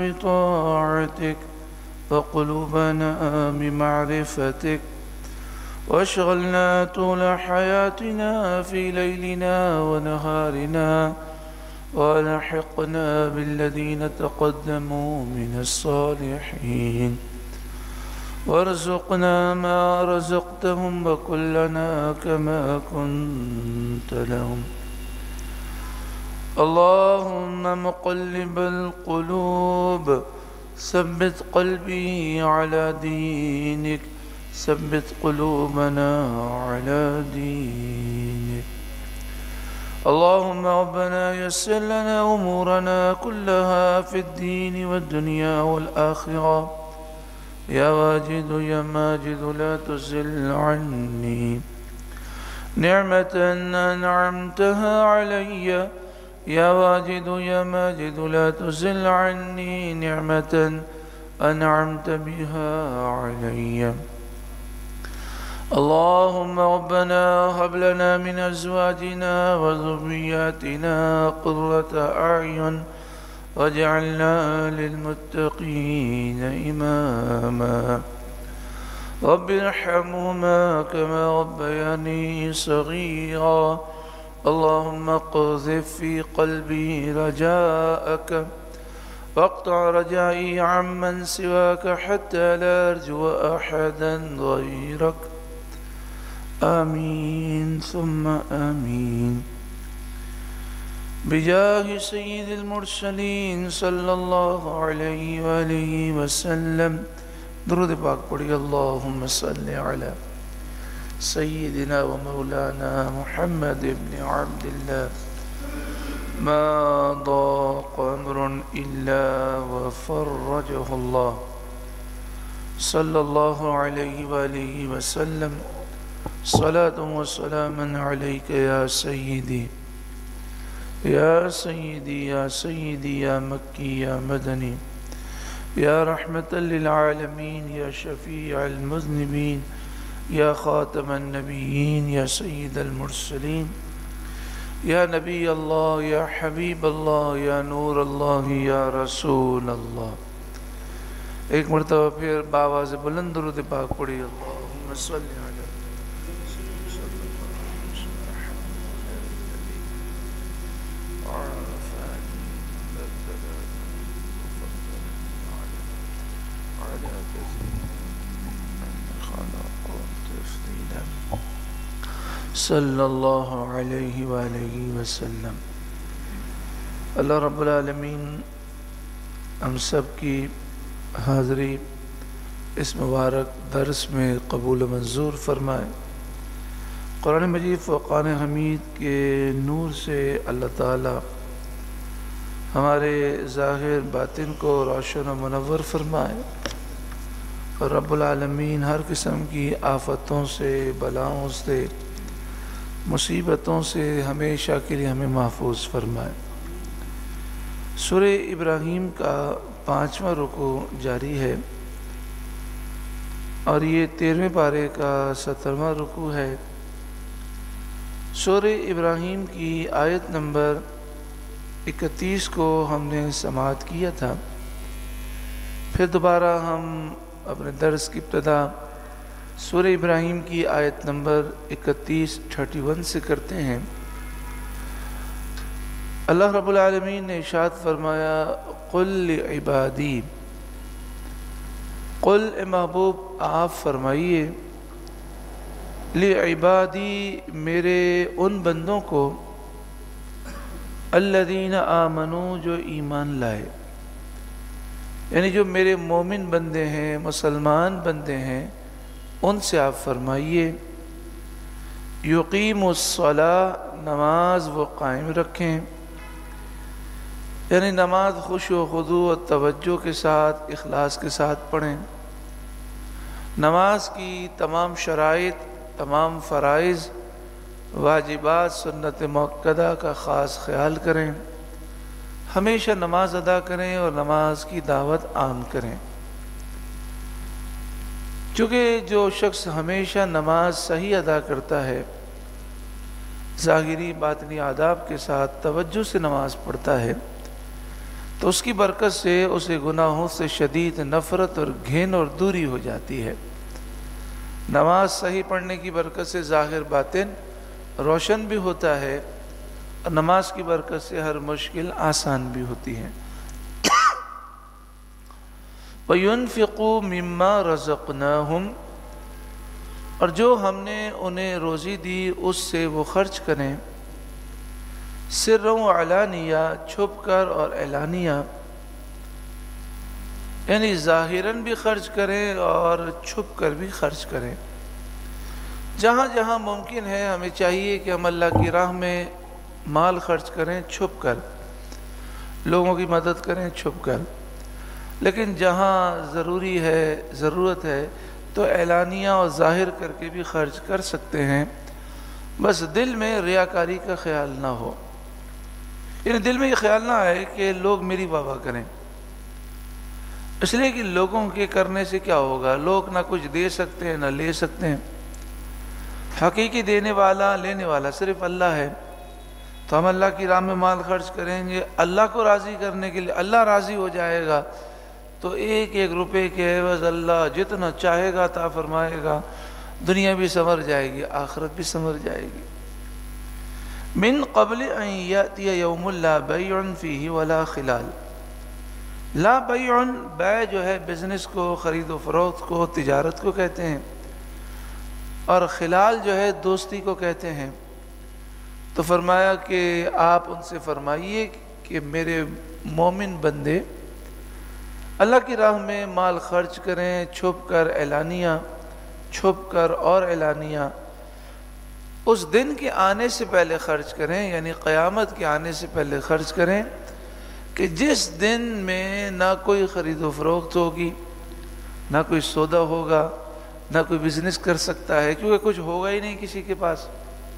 بطاعتك وقلوبنا بمعرفتك واشغلنا طول حياتنا في ليلنا ونهارنا والحقنا بالذين تقدموا من الصالحين وارزقنا ما رزقتهم وكلنا كما كنت لهم اللهم مقلب القلوب ثبت قلبي على دينك ثبت قلوبنا على دينك اللهم ربنا يسر لنا أمورنا كلها في الدين والدنيا والآخرة يا واجد يا ماجد لا تزل عني نعمة أنعمتها علي يا واجد يا ماجد لا تزل عني نعمة أنعمت بها علي اللهم ربنا هب لنا من أزواجنا وذرياتنا قرة أعين واجعلنا للمتقين إماما رب ارحمهما كما ربياني صغيرا اللهم اقذف في قلبي رجاءك واقطع رجائي عمن سواك حتى لا أرجو أحدا غيرك آمين ثم آمين بجاه سيد المرسلين صلى الله عليه وآله وسلم درود پاک پڑھی اللهم صل على سيدنا ومولانا محمد بن عبد الله ما ضاق أمر إلا وفرجه الله صلى الله عليه وآله وسلم صلاة وسلاما عليك يا سيدي يا سيدي يا سيدي يا مكي يا مدني يا رحمة للعالمين يا شفيع المذنبين يا خاتم النبيين يا سيد المرسلين يا نبي الله يا حبيب الله يا نور الله يا رسول الله ایک مرتبہ پھر باواز بلند درود پاک پڑھی اللہم صلی علی صلی اللہ علیہ وآلہ وسلم اللہ رب العالمین ہم سب کی حاضری اس مبارک درس میں قبول و منظور فرمائے قرآن مجید فرقان حمید کے نور سے اللہ تعالی ہمارے ظاہر باطن کو روشن و منور فرمائے اور رب العالمین ہر قسم کی آفتوں سے بلاؤں سے مصیبتوں سے ہمیشہ کے لیے ہمیں محفوظ فرمائے سورہ ابراہیم کا 5واں رکوع جاری ہے اور یہ 13ویں پارے کا 17واں رکوع ہے سورہ ابراہیم کی آیت نمبر 31 کو ہم نے سماعت کیا تھا پھر دوبارہ ہم اپنے درس کی ابتدا سورہ ابراہیم کی آیت نمبر 31 سے کرتے ہیں اللہ رب العالمین نے ارشاد فرمایا قل لعبادی قل اے محبوب آپ فرمائیے لعبادی میرے ان بندوں کو الذین آمنوا جو ایمان لائے یعنی جو میرے مومن بندے ہیں مسلمان بندے ہیں ان سے آپ فرمائیے یقیم الصلاۃ نماز وہ قائم رکھیں یعنی نماز خوش و خضوع و توجہ کے ساتھ اخلاص کے ساتھ پڑھیں نماز کی تمام شرائط تمام فرائض واجبات سنت مؤکدہ کا خاص خیال کریں ہمیشہ نماز ادا کریں اور نماز کی دعوت عام کریں چونکہ جو شخص ہمیشہ نماز صحیح ادا کرتا ہے ظاہری باطنی آداب کے ساتھ توجہ سے نماز پڑھتا ہے تو اس کی برکت سے اسے گناہوں سے شدید نفرت اور گھن اور دوری ہو جاتی ہے۔ نماز صحیح پڑھنے کی برکت سے ظاہر باطن روشن بھی ہوتا ہے، اور نماز کی برکت سے ہر مشکل آسان بھی ہوتی ہے۔ وَيُنْفِقُوا مِمَّا رَزَقْنَاهُمْ، اور جو ہم نے انہیں روزی دی اس سے وہ خرچ کریں، سرًا وعلانیہ، چھپ کر اور اعلانیہ، یعنی ظاہراً بھی خرچ کریں اور چھپ کر بھی خرچ کریں۔ جہاں جہاں ممکن ہے ہمیں چاہیے کہ ہم اللہ کی راہ میں مال خرچ کریں چھپ کر، لوگوں کی مدد کریں چھپ کر، لیکن جہاں ضروری ہے، ضرورت ہے، تو اعلانیہ اور ظاہر کر کے بھی خرچ کر سکتے ہیں، بس دل میں ریاکاری کا خیال نہ ہو، یعنی دل میں یہ خیال نہ آئے کہ لوگ میری واہ واہ کریں، اس لیے کہ لوگوں کے کرنے سے کیا ہوگا، لوگ نہ کچھ دے سکتے ہیں نہ لے سکتے ہیں، حقیقی دینے والا لینے والا صرف اللہ ہے۔ تو ہم اللہ کی راہ میں مال خرچ کریں گے اللہ کو راضی کرنے کے لیے، اللہ راضی ہو جائے گا تو ایک ایک روپے کے عوض اللہ جتنا چاہے گا عطا فرمائے گا، دنیا بھی سنور جائے گی، آخرت بھی سنور جائے گی۔ من قبل ان یاتی یوم لا بیع فیہ ولا خلال، لا بیع، بیع جو ہے بزنس کو، خرید و فروخت کو، تجارت کو کہتے ہیں، اور خلال جو ہے دوستی کو کہتے ہیں۔ تو فرمایا کہ آپ ان سے فرمائیے کہ میرے مومن بندے اللہ کی راہ میں مال خرچ کریں، چھپ کر اعلانیہ، چھپ کر اور اعلانیہ، اس دن کے آنے سے پہلے خرچ کریں، یعنی قیامت کے آنے سے پہلے خرچ کریں کہ جس دن میں نہ کوئی خرید و فروخت ہوگی، نہ کوئی سودا ہوگا، نہ کوئی بزنس کر سکتا ہے، کیونکہ کچھ ہوگا ہی نہیں کسی کے پاس،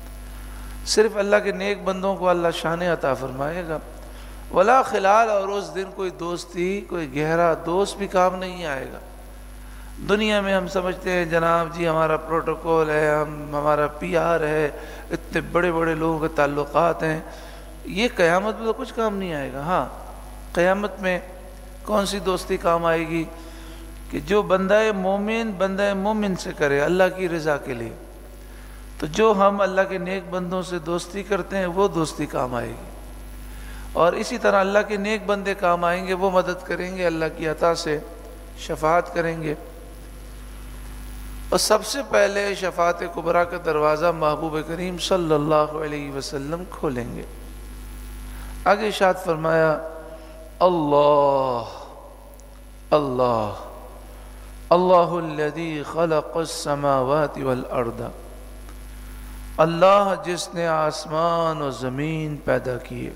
صرف اللہ کے نیک بندوں کو اللہ شان عطا فرمائے گا۔ ولا خلال، اور اس دن کوئی دوستی، کوئی گہرا دوست بھی کام نہیں آئے گا۔ دنیا میں ہم سمجھتے ہیں جناب جی ہمارا پروٹوکول ہے، ہمارا پی آر ہے، اتنے بڑے بڑے لوگوں کے تعلقات ہیں، یہ قیامت میں تو کچھ کام نہیں آئے گا۔ ہاں، قیامت میں کون سی دوستی کام آئے گی کہ جو بندہ مومن سے کرے اللہ کی رضا کے لیے، تو جو ہم اللہ کے نیک بندوں سے دوستی کرتے ہیں وہ دوستی کام آئے گی، اور اسی طرح اللہ کے نیک بندے کام آئیں گے، وہ مدد کریں گے، اللہ کی عطا سے شفاعت کریں گے، اور سب سے پہلے شفاعت کبریٰ کا دروازہ محبوب کریم صلی اللہ علیہ وسلم کھولیں گے۔ آگے ارشاد فرمایا، اللہ اللہ اللہ الذی خلق السماوات والارض، اللہ جس نے آسمان اور زمین پیدا کیے،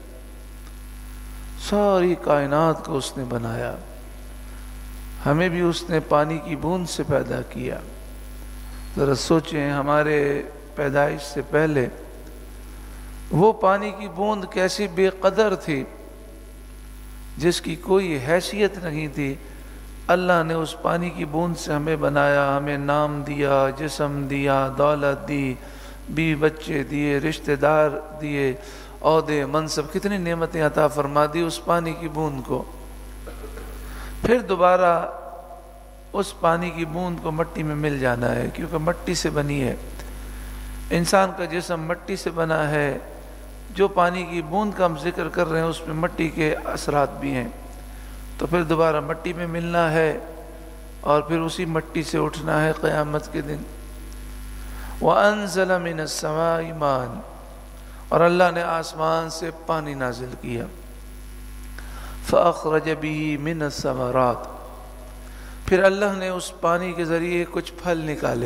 ساری کائنات کو اس نے بنایا، ہمیں بھی اس نے پانی کی بوند سے پیدا کیا۔ ذرا سوچیں ہمارے پیدائش سے پہلے وہ پانی کی بوند کیسی بے قدر تھی، جس کی کوئی حیثیت نہیں تھی، اللہ نے اس پانی کی بوند سے ہمیں بنایا، ہمیں نام دیا، جسم دیا، دولت دی، بیوی بچے دیے، رشتہ دار دیے، عہدے منصب، کتنی نعمتیں عطا فرما دی اس پانی کی بوند کو۔ پھر دوبارہ اس پانی کی بوند کو مٹی میں مل جانا ہے، کیونکہ مٹی سے بنی ہے، انسان کا جسم مٹی سے بنا ہے، جو پانی کی بوند کا ہم ذکر کر رہے ہیں اس میں مٹی کے اثرات بھی ہیں، تو پھر دوبارہ مٹی میں ملنا ہے، اور پھر اسی مٹی سے اٹھنا ہے قیامت کے دن۔ وَأَنزَلَ مِنَ السَّمَاءِ مَاءً، اور اللہ نے آسمان سے پانی نازل کیا، فَأَخْرَجَ بِهِ مِنَ الثَّمَرَاتِ، پھر اللہ نے اس پانی کے ذریعے کچھ پھل نکالے،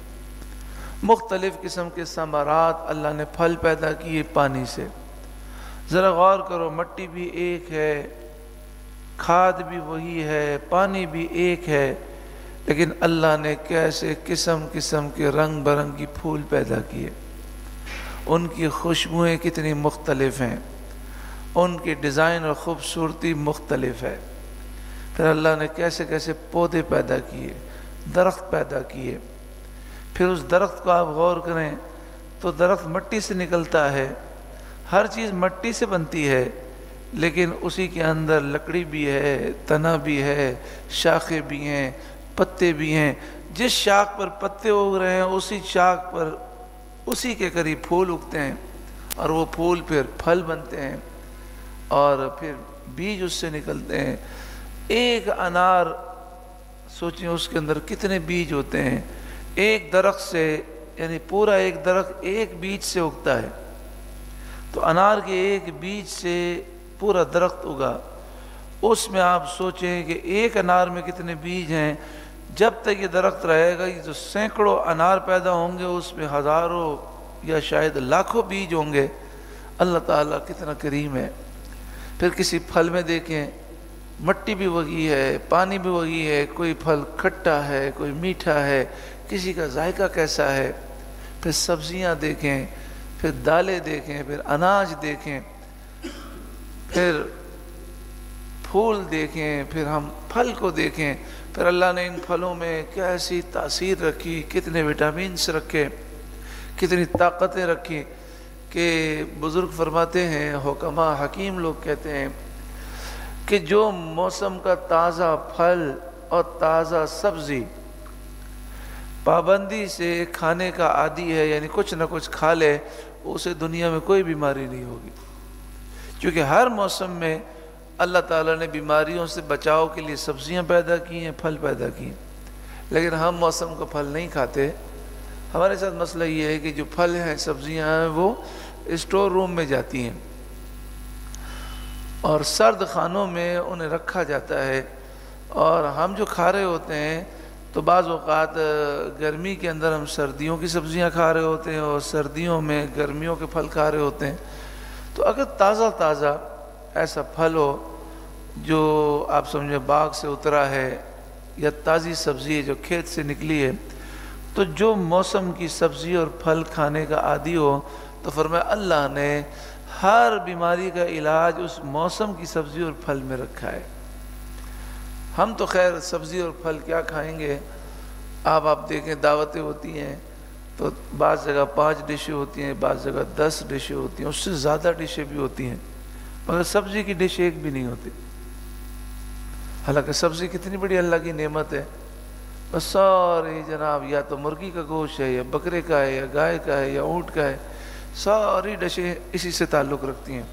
مختلف قسم کے ثمرات، اللہ نے پھل پیدا کیے پانی سے۔ ذرا غور کرو، مٹی بھی ایک ہے، کھاد بھی وہی ہے، پانی بھی ایک ہے، لیکن اللہ نے کیسے قسم قسم کے رنگ برنگی پھول پیدا کیے، ان کی خوشبوئیں کتنی مختلف ہیں، ان کی ڈیزائن اور خوبصورتی مختلف ہے۔ پھر اللہ نے کیسے کیسے پودے پیدا کیے، درخت پیدا کیے، پھر اس درخت کو آپ غور کریں تو درخت مٹی سے نکلتا ہے، ہر چیز مٹی سے بنتی ہے، لیکن اسی کے اندر لکڑی بھی ہے، تنا بھی ہے، شاخیں بھی ہیں، پتے بھی ہیں۔ جس شاخ پر پتے اگ رہے ہیں اسی شاخ پر اسی کے قریب پھول اگتے ہیں، اور وہ پھول پھر پھل بنتے ہیں اور پھر بیج اس سے نکلتے ہیں۔ ایک انار سوچیں اس کے اندر کتنے بیج ہوتے ہیں۔ ایک درخت سے، یعنی پورا ایک درخت ایک بیج سے اگتا ہے، تو انار کے ایک بیج سے پورا درخت اگا۔ اس میں آپ سوچیں کہ ایک انار میں کتنے بیج ہیں۔ جب تک یہ درخت رہے گا یہ جو سینکڑوں انار پیدا ہوں گے اس میں ہزاروں یا شاید لاکھوں بیج ہوں گے۔ اللہ تعالیٰ کتنا کریم ہے۔ پھر کسی پھل میں دیکھیں مٹی بھی وہی ہے، پانی بھی وہی ہے، کوئی پھل کھٹا ہے، کوئی میٹھا ہے، کسی کا ذائقہ کیسا ہے۔ پھر سبزیاں دیکھیں، پھر دالیں دیکھیں، پھر اناج دیکھیں، پھر پھول دیکھیں، پھر ہم پھل کو دیکھیں، پھر اللہ نے ان پھلوں میں کیسی تاثیر رکھی، کتنے وٹامنس رکھے، کتنی طاقتیں رکھی کہ بزرگ فرماتے ہیں، حکماء حکیم لوگ کہتے ہیں کہ جو موسم کا تازہ پھل اور تازہ سبزی پابندی سے کھانے کا عادی ہے، یعنی کچھ نہ کچھ کھا لے، اسے دنیا میں کوئی بیماری نہیں ہوگی، کیونکہ ہر موسم میں اللہ تعالیٰ نے بیماریوں سے بچاؤ کے لیے سبزیاں پیدا کی ہیں، پھل پیدا کی ہیں۔ لیکن ہم موسم کا پھل نہیں کھاتے۔ ہمارے ساتھ مسئلہ یہ ہے کہ جو پھل ہیں، سبزیاں ہیں، وہ اسٹور روم میں جاتی ہیں اور سرد خانوں میں انہیں رکھا جاتا ہے، اور ہم جو کھا رہے ہوتے ہیں تو بعض اوقات گرمی کے اندر ہم سردیوں کی سبزیاں کھا رہے ہوتے ہیں اور سردیوں میں گرمیوں کے پھل کھا رہے ہوتے ہیں۔ تو اگر تازہ ایسا پھل ہو جو آپ سمجھیں باغ سے اترا ہے یا تازی سبزی ہے جو کھیت سے نکلی ہے، تو جو موسم کی سبزی اور پھل کھانے کا عادی ہو، تو فرمایا اللہ نے ہر بیماری کا علاج اس موسم کی سبزی اور پھل میں رکھا ہے۔ ہم تو خیر سبزی اور پھل کیا کھائیں گے۔ آپ دیکھیں دعوتیں ہوتی ہیں تو بعض جگہ 5 ڈشیں ہوتی ہیں، بعض جگہ 10 ڈشیں ہوتی ہیں، اس سے زیادہ ڈشیں بھی ہوتی ہیں، مگر سبزی کی ڈش ایک بھی نہیں ہوتی۔ حالانکہ سبزی کتنی بڑی اللہ کی نعمت ہے۔ بس ساری جناب یا تو مرغی کا گوشت ہے یا بکرے کا ہے یا گائے کا ہے یا اونٹ کا ہے، ساری ڈشیں اسی سے تعلق رکھتی ہیں۔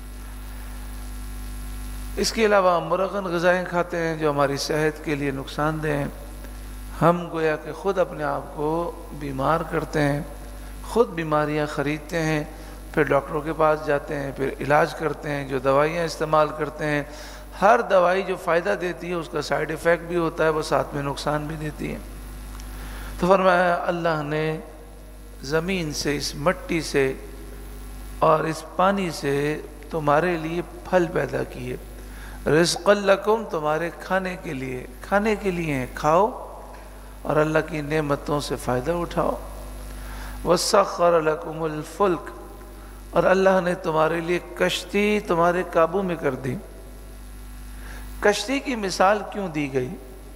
اس کے علاوہ ہم مرغن غذائیں کھاتے ہیں جو ہماری صحت کے لیے نقصان دہ ہیں۔ ہم گویا کہ خود اپنے آپ کو بیمار کرتے ہیں، خود بیماریاں خریدتے ہیں، پھر ڈاکٹروں کے پاس جاتے ہیں، پھر علاج کرتے ہیں، جو دوائیاں استعمال کرتے ہیں۔ ہر دوائی جو فائدہ دیتی ہے اس کا سائیڈ ایفیکٹ بھی ہوتا ہے، وہ ساتھ میں نقصان بھی دیتی ہے۔ تو فرمایا اللہ نے زمین سے، اس مٹی سے اور اس پانی سے تمہارے لیے پھل پیدا کیے، رزق لکم، تمہارے کھانے کے لیے ہیں، کھاؤ اور اللہ کی نعمتوں سے فائدہ اٹھاؤ۔ وَسَخَّرَ لَكُمُ الْفُلْكَ، اور اللہ نے تمہارے لیے کشتی تمہارے قابو میں کر دی۔ کشتی کی مثال کیوں دی گئی؟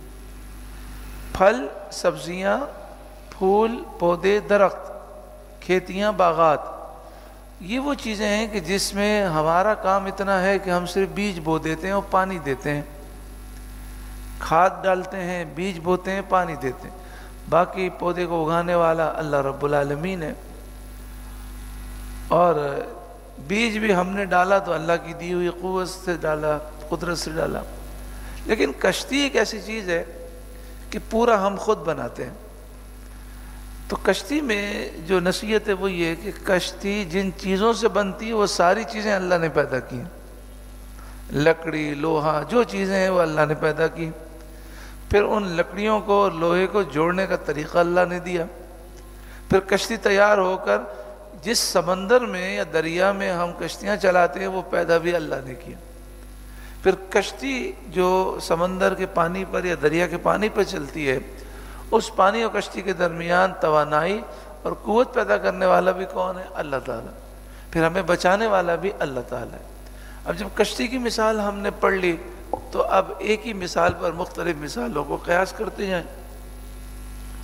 پھل، سبزیاں، پھول، پودے، درخت، کھیتیاں، باغات، یہ وہ چیزیں ہیں کہ جس میں ہمارا کام اتنا ہے کہ ہم صرف بیج بو دیتے ہیں اور پانی دیتے ہیں، کھاد ڈالتے ہیں، بیج بوتے ہیں، پانی دیتے ہیں، باقی پودے کو اگانے والا اللہ رب العالمین ہے۔ اور بیج بھی ہم نے ڈالا تو اللہ کی دی ہوئی قوت سے ڈالا، قدرت سے ڈالا۔ لیکن کشتی ایک ایسی چیز ہے کہ پورا ہم خود بناتے ہیں۔ تو کشتی میں جو نصیحت ہے وہ یہ ہے کہ کشتی جن چیزوں سے بنتی ہے وہ ساری چیزیں اللہ نے پیدا کی ہیں، لکڑی، لوہا، جو چیزیں ہیں وہ اللہ نے پیدا کی۔ پھر ان لکڑیوں کو اور لوہے کو جوڑنے کا طریقہ اللہ نے دیا۔ پھر کشتی تیار ہو کر جس سمندر میں یا دریا میں ہم کشتیاں چلاتے ہیں وہ پیدا بھی اللہ نے کیا۔ پھر کشتی جو سمندر کے پانی پر یا دریا کے پانی پر چلتی ہے، اس پانی اور کشتی کے درمیان توانائی اور قوت پیدا کرنے والا بھی کون ہے؟ اللہ تعالیٰ۔ پھر ہمیں بچانے والا بھی اللہ تعالیٰ ہے۔ اب جب کشتی کی مثال ہم نے پڑھ لی تو اب ایک ہی مثال پر مختلف مثالوں کو قیاس کرتے جائیں۔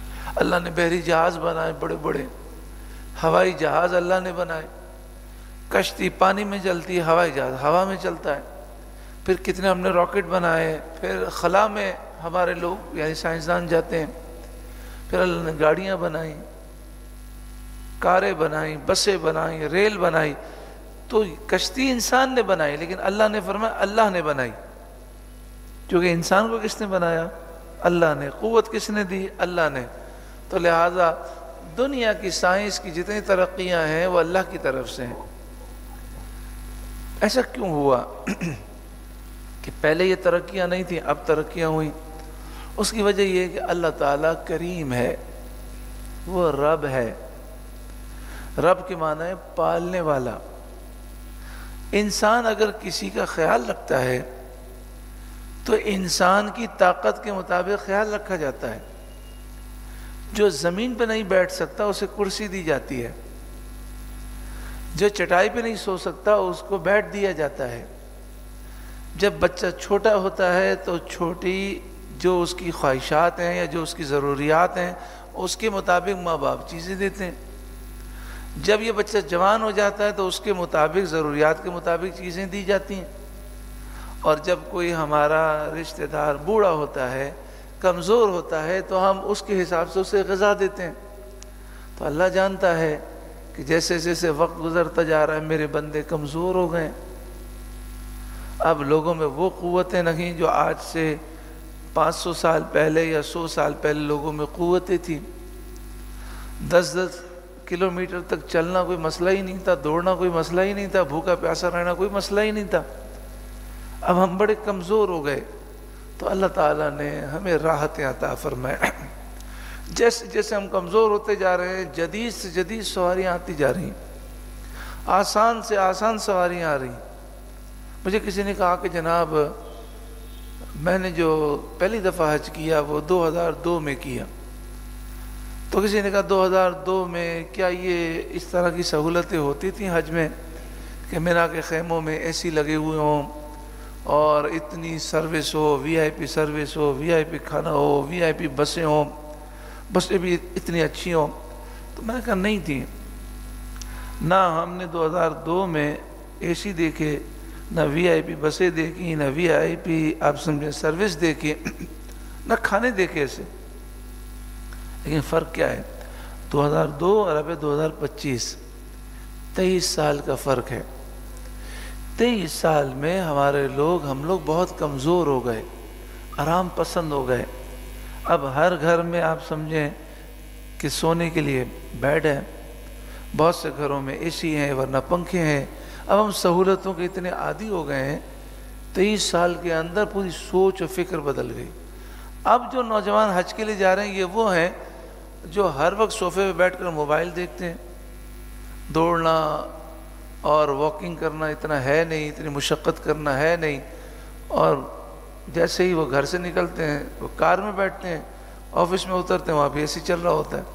اللہ نے بحری جہاز بنائے، بڑے بڑے ہوائی جہاز اللہ نے بنائے، کشتی پانی میں چلتی ہے، ہوائی جہاز ہوا میں چلتا ہے، پھر کتنے ہم نے راکٹ بنائے، پھر خلا میں ہمارے لوگ یعنی سائنسدان جاتے ہیں، پھر اللہ نے گاڑیاں بنائیں، کاریں بنائیں، بسیں بنائیں، ریل بنائی. تو کشتی انسان نے بنائی، لیکن اللہ نے فرمایا اللہ نے بنائی، کیونکہ انسان کو کس نے بنایا؟ اللہ نے. قوت کس نے دی؟ اللہ نے. تو لہٰذا دنیا کی سائنس کی جتنی ترقیاں ہیں وہ اللہ کی طرف سے ہیں. ایسا کیوں ہوا کہ پہلے یہ ترقیاں نہیں تھیں اب ترقیاں ہوئیں؟ اس کی وجہ یہ ہے کہ اللہ تعالیٰ کریم ہے، وہ رب ہے. رب کے معنی ہے پالنے والا. انسان اگر کسی کا خیال رکھتا ہے تو انسان کی طاقت کے مطابق خیال رکھا جاتا ہے. جو زمین پہ نہیں بیٹھ سکتا اسے کرسی دی جاتی ہے، جو چٹائی پہ نہیں سو سکتا اس کو بیٹھ دیا جاتا ہے. جب بچہ چھوٹا ہوتا ہے تو چھوٹی جو اس کی خواہشات ہیں یا جو اس کی ضروریات ہیں اس کے مطابق ماں باپ چیزیں دیتے ہیں. جب یہ بچہ جوان ہو جاتا ہے تو اس کے مطابق ضروریات کے مطابق چیزیں دی جاتی ہیں. اور جب کوئی ہمارا رشتہ دار بوڑھا ہوتا ہے، کمزور ہوتا ہے، تو ہم اس کے حساب سے اسے غذا دیتے ہیں. تو اللہ جانتا ہے کہ جیسے جیسے وقت گزرتا جا رہا ہے میرے بندے کمزور ہو گئے. اب لوگوں میں وہ قوتیں نہیں جو آج سے 500 سال پہلے یا 100 سال پہلے لوگوں میں قوتیں تھیں. 10 کلومیٹر تک چلنا کوئی مسئلہ ہی نہیں تھا، دوڑنا کوئی مسئلہ ہی نہیں تھا، بھوکا پیاسا رہنا کوئی مسئلہ ہی نہیں تھا. اب ہم بڑے کمزور ہو گئے تو اللہ تعالیٰ نے ہمیں راحتیں عطا فرمائے. جیسے جیسے ہم کمزور ہوتے جا رہے ہیں جدید سے جدید سواریاں آتی جا رہی ہیں، آسان سے آسان سواریاں آ رہی ہیں. مجھے کسی نے کہا کہ جناب میں نے جو پہلی دفعہ حج کیا وہ 2002 میں کیا. تو کسی نے کہا 2002 میں کیا یہ اس طرح کی سہولتیں ہوتی تھیں حج میں کہ مینا کے خیموں میں اے سی لگے ہوئے ہوں اور اتنی سروس ہو، وی آئی پی سروس ہو، وی آئی پی کھانا ہو، وی آئی پی بسیں ہوں، بسیں بھی اتنی اچھی ہوں؟ تو میں نے کہا نہیں تھی. نہ ہم نے 2002 میں اے سی دیکھے، نہ وی آئی پی بسیں دیکھی، نہ وی آئی پی آپ سمجھیں سروس دیکھے، نہ کھانے دیکھے ایسے. لیکن فرق کیا ہے؟ 2002 اور اب 2025 23 سال کا فرق ہے. 23 سال میں ہم لوگ بہت کمزور ہو گئے، آرام پسند ہو گئے. اب ہر گھر میں آپ سمجھیں کہ سونے کے لیے بیڈ ہے، بہت سے گھروں میں اے سی ہیں ورنہ پنکھے ہیں. اب ہم سہولتوں کے اتنے عادی ہو گئے ہیں. 23 سال کے اندر پوری سوچ و فکر بدل گئی. اب جو نوجوان حج کے لیے جا رہے ہیں یہ وہ ہیں جو ہر وقت صوفے پہ بیٹھ کر موبائل دیکھتے ہیں. دوڑنا اور واکنگ کرنا اتنا ہے نہیں، اتنی مشقت کرنا ہے نہیں. اور جیسے ہی وہ گھر سے نکلتے ہیں وہ کار میں بیٹھتے ہیں، آفس میں اترتے ہیں وہاں بھی اے سی چل رہا ہوتا ہے.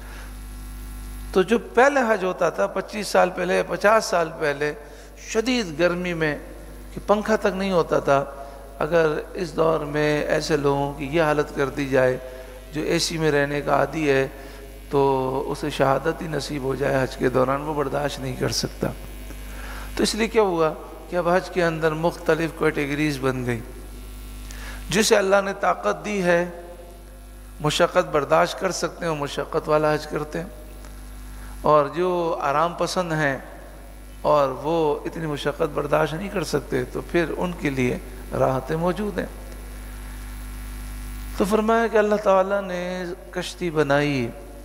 تو جو پہلے حج ہوتا تھا 25 سال پہلے 50 سال پہلے شدید گرمی میں کہ پنکھا تک نہیں ہوتا تھا، اگر اس دور میں ایسے لوگوں کی یہ حالت کر دی جائے جو اے سی میں رہنے کا عادی ہے تو اسے شہادت ہی نصیب ہو جائے حج کے دوران، وہ برداشت نہیں کر سکتا. تو اس لیے کیا ہوا کہ اب حج کے اندر مختلف کیٹیگریز بن گئی. جسے اللہ نے طاقت دی ہے، مشقت برداشت کر سکتے ہیں، وہ مشقت والا حج کرتے ہیں. اور جو آرام پسند ہیں اور وہ اتنی مشقت برداشت نہیں کر سکتے تو پھر ان کے لیے راحتیں موجود ہیں. تو فرمایا کہ اللہ تعالیٰ نے کشتی بنائی،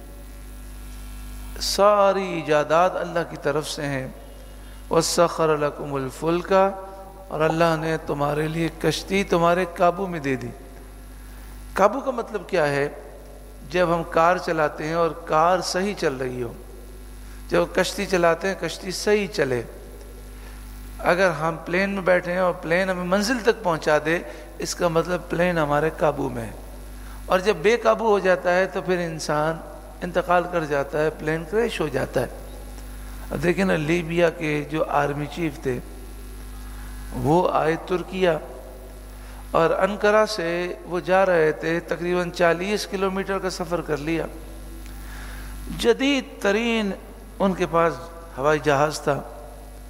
ساری ایجادات اللہ کی طرف سے ہیں. وَسَخَّرَ لَكُمُ الْفُلْكَ، اور اللہ نے تمہارے لیے کشتی تمہارے قابو میں دے دی. قابو کا مطلب کیا ہے؟ جب ہم کار چلاتے ہیں اور کار صحیح چل رہی ہو، جب کشتی چلاتے ہیں کشتی صحیح چلے. اگر ہم پلین میں بیٹھے ہیں اور پلین ہمیں منزل تک پہنچا دے، اس کا مطلب پلین ہمارے قابو میں ہے. اور جب بے قابو ہو جاتا ہے تو پھر انسان انتقال کر جاتا ہے، پلین کریش ہو جاتا ہے. اب دیکھیں نا، لیبیا کے جو آرمی چیف تھے وہ آئے ترکیہ، اور انقرہ سے وہ جا رہے تھے، تقریباً 40 کلومیٹر کا سفر کر لیا. جدید ترین ان کے پاس ہوائی جہاز تھا،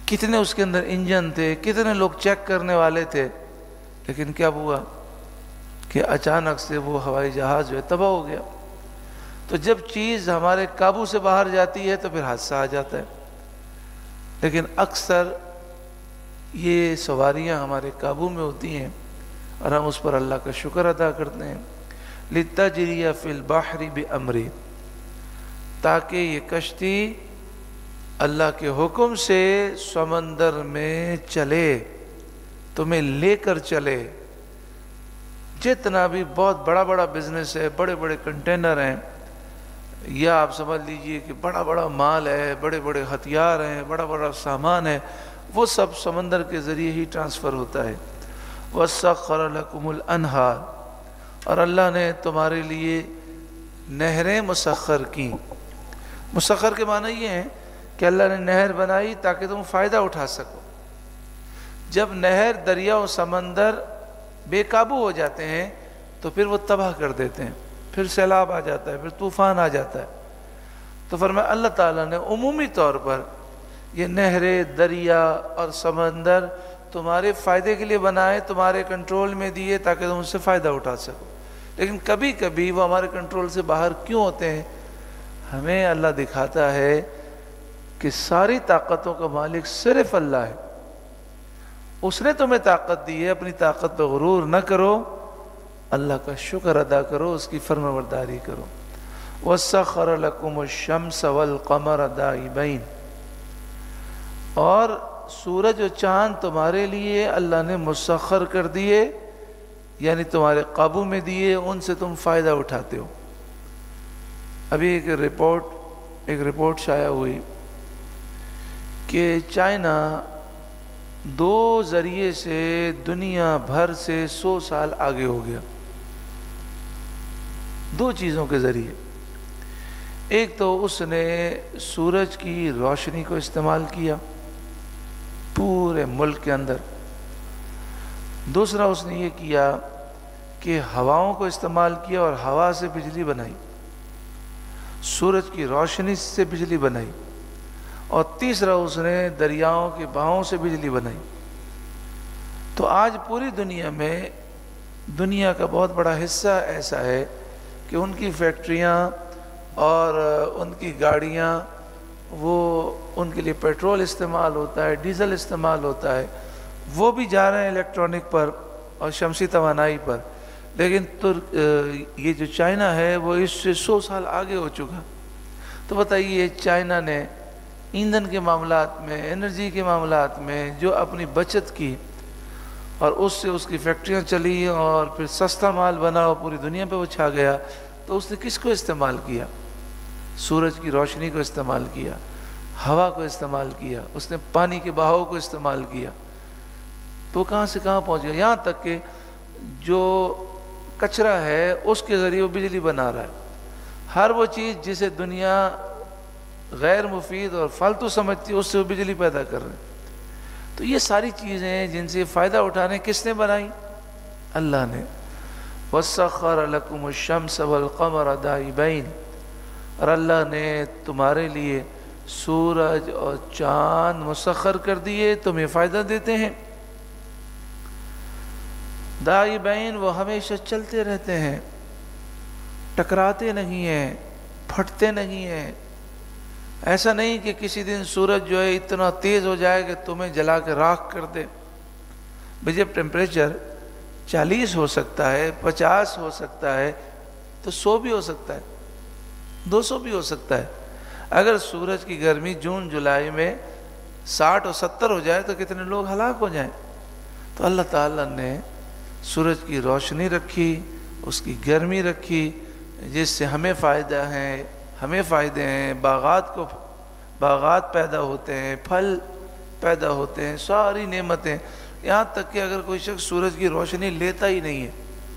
کتنے اس کے اندر انجن تھے، کتنے لوگ چیک کرنے والے تھے، لیکن کیا ہوا کہ اچانک سے وہ ہوائی جہاز جو ہے تباہ ہو گیا۔ تو جب چیز ہمارے قابو سے باہر جاتی ہے تو پھر حادثہ آ جاتا ہے، لیکن اکثر یہ سواریاں ہمارے قابو میں ہوتی ہیں اور ہم اس پر اللہ کا شکر ادا کرتے ہیں۔ لِتَجْرِيَ فِي الْبَحْرِ بِأَمْرِهِ، تاکہ یہ کشتی اللہ کے حکم سے سمندر میں چلے، تمہیں لے کر چلے۔ جتنا بھی بہت بڑا بڑا بزنس ہے، بڑے بڑے کنٹینر ہیں، یا آپ سمجھ لیجئے کہ بڑا بڑا مال ہے، بڑے بڑے ہتھیار ہیں، بڑا بڑا سامان ہے، وہ سب سمندر کے ذریعے ہی ٹرانسفر ہوتا ہے۔ وَسَخَّرَ لَكُمُ الْأَنْهَارَ، اور اللہ نے تمہارے لیے نہریں مسخر کی۔ مسخر کے معنی یہ ہیں کہ اللہ نے نہر بنائی تاکہ تم فائدہ اٹھا سکو۔ جب نہر، دریا و سمندر بے قابو ہو جاتے ہیں تو پھر وہ تباہ کر دیتے ہیں، پھر سیلاب آ جاتا ہے، پھر طوفان آ جاتا ہے۔ تو فرمایا اللہ تعالیٰ نے عمومی طور پر یہ نہریں، دریا اور سمندر تمہارے فائدے کے لیے بنائے، تمہارے کنٹرول میں دیے تاکہ تم اس سے فائدہ اٹھا سکو۔ لیکن کبھی کبھی وہ ہمارے کنٹرول سے باہر کیوں ہوتے ہیں؟ ہمیں اللہ دکھاتا ہے کہ ساری طاقتوں کا مالک صرف اللہ ہے، اس نے تمہیں طاقت دی ہے، اپنی طاقت پہ غرور نہ کرو، اللہ کا شکر ادا کرو، اس کی فرمانبرداری کرو۔ وَسَخَّرَ لَكُمُ الشَّمْسَ وَالْقَمَرَ دَائِبَيْنِ، اور سورج و چاند تمہارے لیے اللہ نے مسخر کر دیے، یعنی تمہارے قابو میں دیے، ان سے تم فائدہ اٹھاتے ہو۔ ابھی ایک رپورٹ شائع ہوئی کہ چائنا 2 ذریعے سے دنیا بھر سے 100 سال آگے ہو گیا، 2 چیزوں کے ذریعے۔ ایک تو اس نے سورج کی روشنی کو استعمال کیا پورے ملک کے اندر، دوسرا اس نے یہ کیا کہ ہواؤں کو استعمال کیا اور ہوا سے بجلی بنائی، سورج کی روشنی سے بجلی بنائی، اور تیسرا اس نے دریاؤں کے بہاؤں سے بجلی بنائی۔ تو آج پوری دنیا میں دنیا کا بہت بڑا حصہ ایسا ہے کہ ان کی فیکٹریاں اور ان کی گاڑیاں، وہ ان کے لیے پیٹرول استعمال ہوتا ہے، ڈیزل استعمال ہوتا ہے، وہ بھی جا رہے ہیں الیکٹرانک پر اور شمسی توانائی پر، لیکن یہ جو چائنا ہے وہ اس سے 100 سال آگے ہو چکا۔ تو بتائیے چائنا نے ایندھن کے معاملات میں، انرجی کے معاملات میں جو اپنی بچت کی اور اس سے اس کی فیکٹریاں چلی اور پھر سستا مال بنا اور پوری دنیا پہ وہ چھا گیا، تو اس نے کس کو استعمال کیا؟ سورج کی روشنی کو استعمال کیا، ہوا کو استعمال کیا، اس نے پانی کے بہاؤ کو استعمال کیا، تو کہاں سے کہاں پہنچ گیا؟ یہاں تک کہ جو کچرا ہے اس کے ذریعے وہ بجلی بنا رہا ہے۔ ہر وہ چیز جسے دنیا غیر مفید اور فالتو سمجھتی ہے اس سے وہ بجلی پیدا کر رہے ہیں۔ تو یہ ساری چیزیں جن سے فائدہ اٹھانے کس نے بنائی؟ اللہ نے۔ وَسَخَّرَ لَكُمُ الشَّمْسَ وَالْقَمَرَ دَائِبَيْنِ، اور اللہ نے تمہارے لیے سورج اور چاند مسخر کر دیے، تمہیں فائدہ دیتے ہیں۔ دائبین، وہ ہمیشہ چلتے رہتے ہیں، ٹکراتے نہیں ہیں، پھٹتے نہیں ہیں۔ ایسا نہیں کہ کسی دن سورج جو ہے اتنا تیز ہو جائے کہ تمہیں جلا کے راکھ کر دے۔ جب ٹیمپریچر 40 ہو سکتا ہے، 50 ہو سکتا ہے، تو 100 بھی ہو سکتا ہے، 200 بھی ہو سکتا ہے۔ اگر سورج کی گرمی جون جولائی میں 60 اور 70 ہو جائے تو کتنے لوگ ہلاک ہو جائیں۔ تو اللہ تعالیٰ نے سورج کی روشنی رکھی، اس کی گرمی رکھی، جس سے ہمیں فائدہ ہے، ہمیں فائدے ہیں، باغات پیدا ہوتے ہیں، پھل پیدا ہوتے ہیں، ساری نعمتیں، یہاں تک کہ اگر کوئی شخص سورج کی روشنی لیتا ہی نہیں ہے،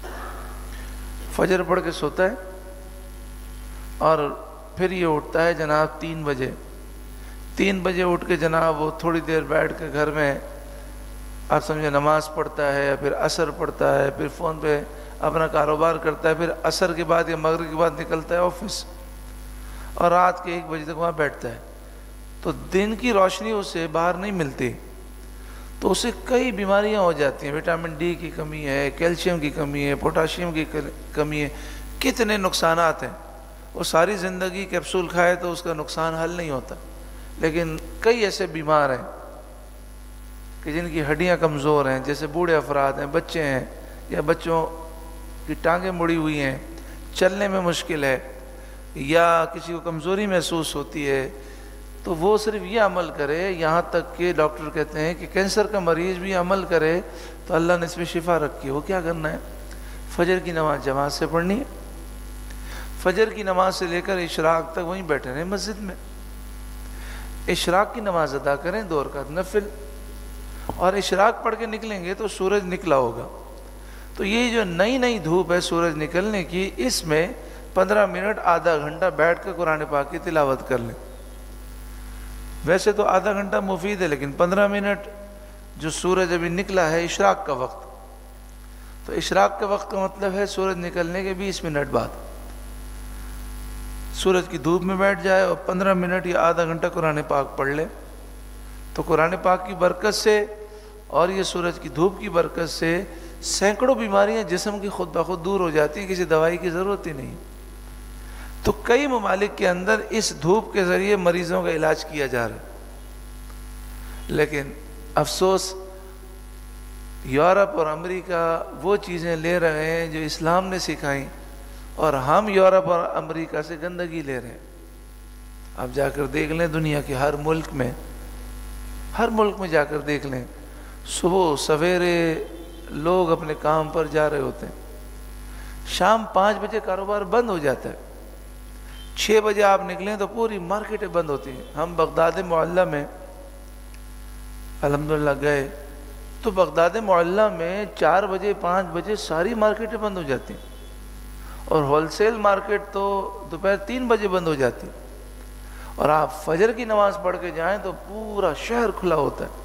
فجر پڑھ کے سوتا ہے اور پھر یہ اٹھتا ہے جناب 3 بجے اٹھ کے جناب وہ تھوڑی دیر بیٹھ کے گھر میں آپ سمجھے نماز پڑھتا ہے، پھر عصر پڑھتا ہے، پھر فون پہ اپنا کاروبار کرتا ہے، پھر عصر کے بعد یا مغرب کے بعد نکلتا ہے آفس، اور رات کے 1 بجے تک وہاں بیٹھتا ہے۔ تو دن کی روشنی اسے باہر نہیں ملتی، تو اسے کئی بیماریاں ہو جاتی ہیں، وٹامن ڈی کی کمی ہے، کیلشیم کی کمی ہے، پوٹاشیم کی کمی ہے، کتنے نقصانات ہیں۔ وہ ساری زندگی کیپسول کھائے تو اس کا نقصان حل نہیں ہوتا، لیکن کئی ایسے بیمار ہیں کہ جن کی ہڈیاں کمزور ہیں، جیسے بوڑھے افراد ہیں، بچے ہیں، یا بچوں کی ٹانگیں مڑی ہوئی ہیں، چلنے میں مشکل ہے، یا کسی کو کمزوری محسوس ہوتی ہے، تو وہ صرف یہ عمل کرے، یہاں تک کہ ڈاکٹر کہتے ہیں کہ کینسر کا مریض بھی عمل کرے تو اللہ نے اس میں شفا رکھی ہے۔ وہ کیا کرنا ہے؟ فجر کی نماز جماعت سے پڑھنی ہے، فجر کی نماز سے لے کر اشراق تک وہیں بیٹھے رہیں مسجد میں، اشراق کی نماز ادا کریں 2 رکعت نفل، اور اشراق پڑھ کے نکلیں گے تو سورج نکلا ہوگا۔ تو یہ جو نئی دھوپ ہے سورج نکلنے کی، اس میں 15 منٹ آدھا گھنٹہ بیٹھ کر قرآن پاک کی تلاوت کر لیں۔ ویسے تو آدھا گھنٹہ مفید ہے، لیکن 15 منٹ جو سورج ابھی نکلا ہے اشراق کا وقت، تو اشراق کا وقت کا مطلب ہے سورج نکلنے کے 20 منٹ بعد سورج کی دھوپ میں بیٹھ جائے اور 15 منٹ یا آدھا گھنٹہ قرآن پاک پڑھ لے، تو قرآن پاک کی برکت سے اور یہ سورج کی دھوپ کی برکت سے سینکڑوں بیماریاں جسم کی خود بخود دور ہو جاتی ہیں، کسی دوائی کی ضرورت ہی نہیں۔ تو کئی ممالک کے اندر اس دھوپ کے ذریعے مریضوں کا علاج کیا جا رہا ہے، لیکن افسوس یورپ اور امریکہ وہ چیزیں لے رہے ہیں جو اسلام نے سکھائیں، اور ہم یورپ اور امریکہ سے گندگی لے رہے ہیں۔ آپ جا کر دیکھ لیں دنیا کے ہر ملک میں جا کر دیکھ لیں، صبح سویرے لوگ اپنے کام پر جا رہے ہوتے ہیں، شام 5 بجے کاروبار بند ہو جاتا ہے، 6 بجے آپ نکلیں تو پوری مارکیٹیں بند ہوتی ہیں۔ ہم بغداد معلیٰ میں الحمدللہ گئے تو بغداد معلیٰ میں 4 بجے 5 بجے ساری مارکیٹیں بند ہو جاتی ہیں، اور ہول سیل مارکیٹ تو دوپہر 3 بجے بند ہو جاتی ہے، اور آپ فجر کی نماز پڑھ کے جائیں تو پورا شہر کھلا ہوتا ہے۔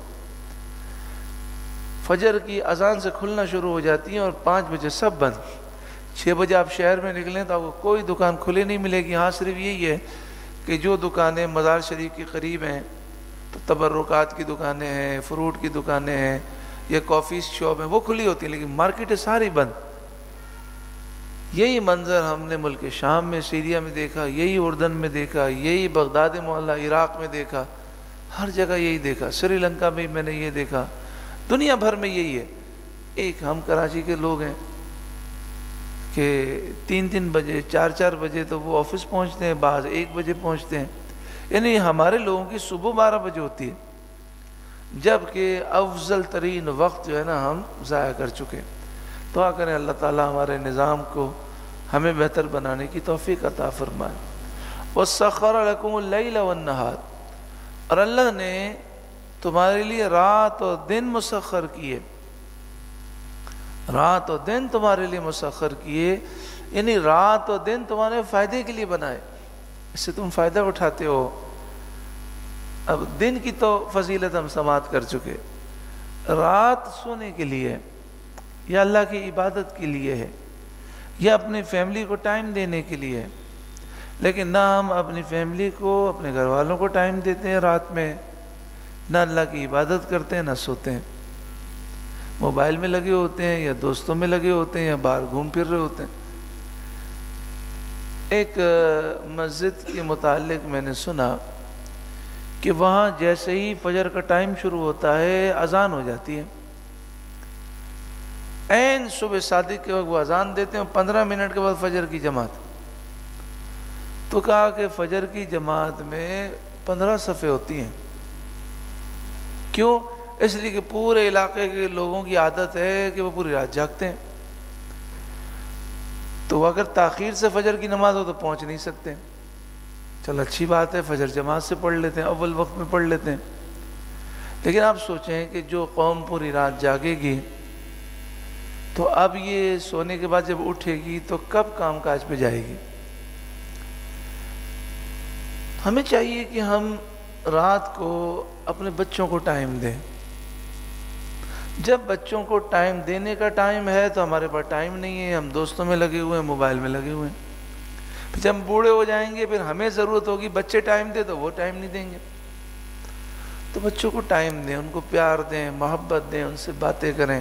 فجر کی اذان سے کھلنا شروع ہو جاتی ہیں اور 5 بجے سب بند۔ 6 بجے آپ شہر میں نکلیں تو آپ کو کوئی دکان کھلے نہیں ملے گی۔ ہاں صرف یہی ہے کہ جو دکانیں مزار شریف کے قریب ہیں تو تبرکات کی دکانیں ہیں، فروٹ کی دکانیں ہیں، یا کافی شاپ ہیں، وہ کھلی ہوتی ہیں، لیکن مارکیٹیں ساری بند۔ یہی منظر ہم نے ملک شام میں، سیریا میں دیکھا، یہی اردن میں دیکھا، یہی بغداد معلیٰ عراق میں دیکھا، ہر جگہ یہی دیکھا، سری لنکا میں میں نے یہ دیکھا، دنیا بھر میں یہی ہے۔ ایک ہم کراچی کے لوگ ہیں کہ 3 بجے 4 بجے تو وہ آفس پہنچتے ہیں، بعض 1 بجے پہنچتے ہیں، یعنی ہمارے لوگوں کی صبح 12 بجے ہوتی ہے، جبکہ افضل ترین وقت جو ہے نا ہم ضائع کر چکے۔ دعا کریں اللہ تعالیٰ ہمارے نظام کو ہمیں بہتر بنانے کی توفیق عطا فرمائے۔ وَسَخَّرَ لَكُمُ اللَّيْلَ وَالنَّهَارَ، اور اللہ نے تمہارے لیے رات اور دن مسخر کیے، رات اور دن تمہارے لیے مسخر کیے، یعنی رات اور دن تمہارے فائدے کے لیے بنائے، اس سے تم فائدہ اٹھاتے ہو۔ اب دن کی تو فضیلت ہم سماعت کر چکے، رات سونے کے لیے یا اللہ کی عبادت کے لیے ہے، یا اپنی فیملی کو ٹائم دینے کے لیے ہے، لیکن نہ ہم اپنی فیملی کو، اپنے گھر والوں کو ٹائم دیتے ہیں رات میں، نہ اللہ کی عبادت کرتے ہیں، نہ سوتے ہیں، موبائل میں لگے ہوتے ہیں یا دوستوں میں لگے ہوتے ہیں یا باہر گھوم پھر رہے ہوتے ہیں۔ ایک مسجد کے متعلق میں نے سنا کہ وہاں جیسے ہی فجر کا ٹائم شروع ہوتا ہے اذان ہو جاتی ہے، عین صبح صادق کے وقت وہ اذان دیتے ہیں، 15 منٹ کے بعد فجر کی جماعت۔ تو کہا کہ فجر کی جماعت میں 15 صفیں ہوتی ہیں، کیوں؟ اس لیے کہ پورے علاقے کے لوگوں کی عادت ہے کہ وہ پوری رات جاگتے ہیں، تو اگر تاخیر سے فجر کی نماز ہو تو پہنچ نہیں سکتے، چل اچھی بات ہے فجر جماعت سے پڑھ لیتے ہیں، اول وقت میں پڑھ لیتے ہیں۔ لیکن آپ سوچیں کہ جو قوم پوری رات جاگے گی تو اب یہ سونے کے بعد جب اٹھے گی تو کب کام کاج پہ جائے گی؟ ہمیں چاہیے کہ ہم رات کو اپنے بچوں کو ٹائم دیں۔ جب بچوں کو ٹائم دینے کا ٹائم ہے تو ہمارے پاس ٹائم نہیں ہے، ہم دوستوں میں لگے ہوئے ہیں، موبائل میں لگے ہوئے ہیں۔ جب ہم بوڑھے ہو جائیں گے پھر ہمیں ضرورت ہوگی بچے ٹائم دے تو وہ ٹائم نہیں دیں گے۔ تو بچوں کو ٹائم دیں، ان کو پیار دیں، محبت دیں، ان سے باتیں کریں۔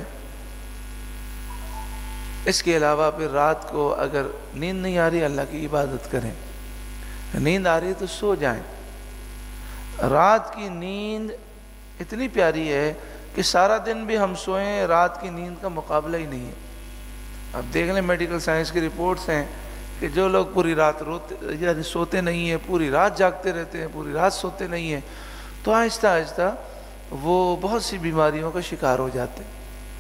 اس کے علاوہ پھر رات کو اگر نیند نہیں آ رہی، اللہ کی عبادت کریں، نیند آ رہی ہے تو سو جائیں۔ رات کی نیند اتنی پیاری ہے کہ سارا دن بھی ہم سوئیں، رات کی نیند کا مقابلہ ہی نہیں ہے۔ اب دیکھ لیں میڈیکل سائنس کی رپورٹس ہیں کہ جو لوگ پوری رات یعنی سوتے نہیں ہیں، پوری رات جاگتے رہتے ہیں، پوری رات سوتے نہیں ہیں، تو آہستہ آہستہ وہ بہت سی بیماریوں کا شکار ہو جاتے ہیں۔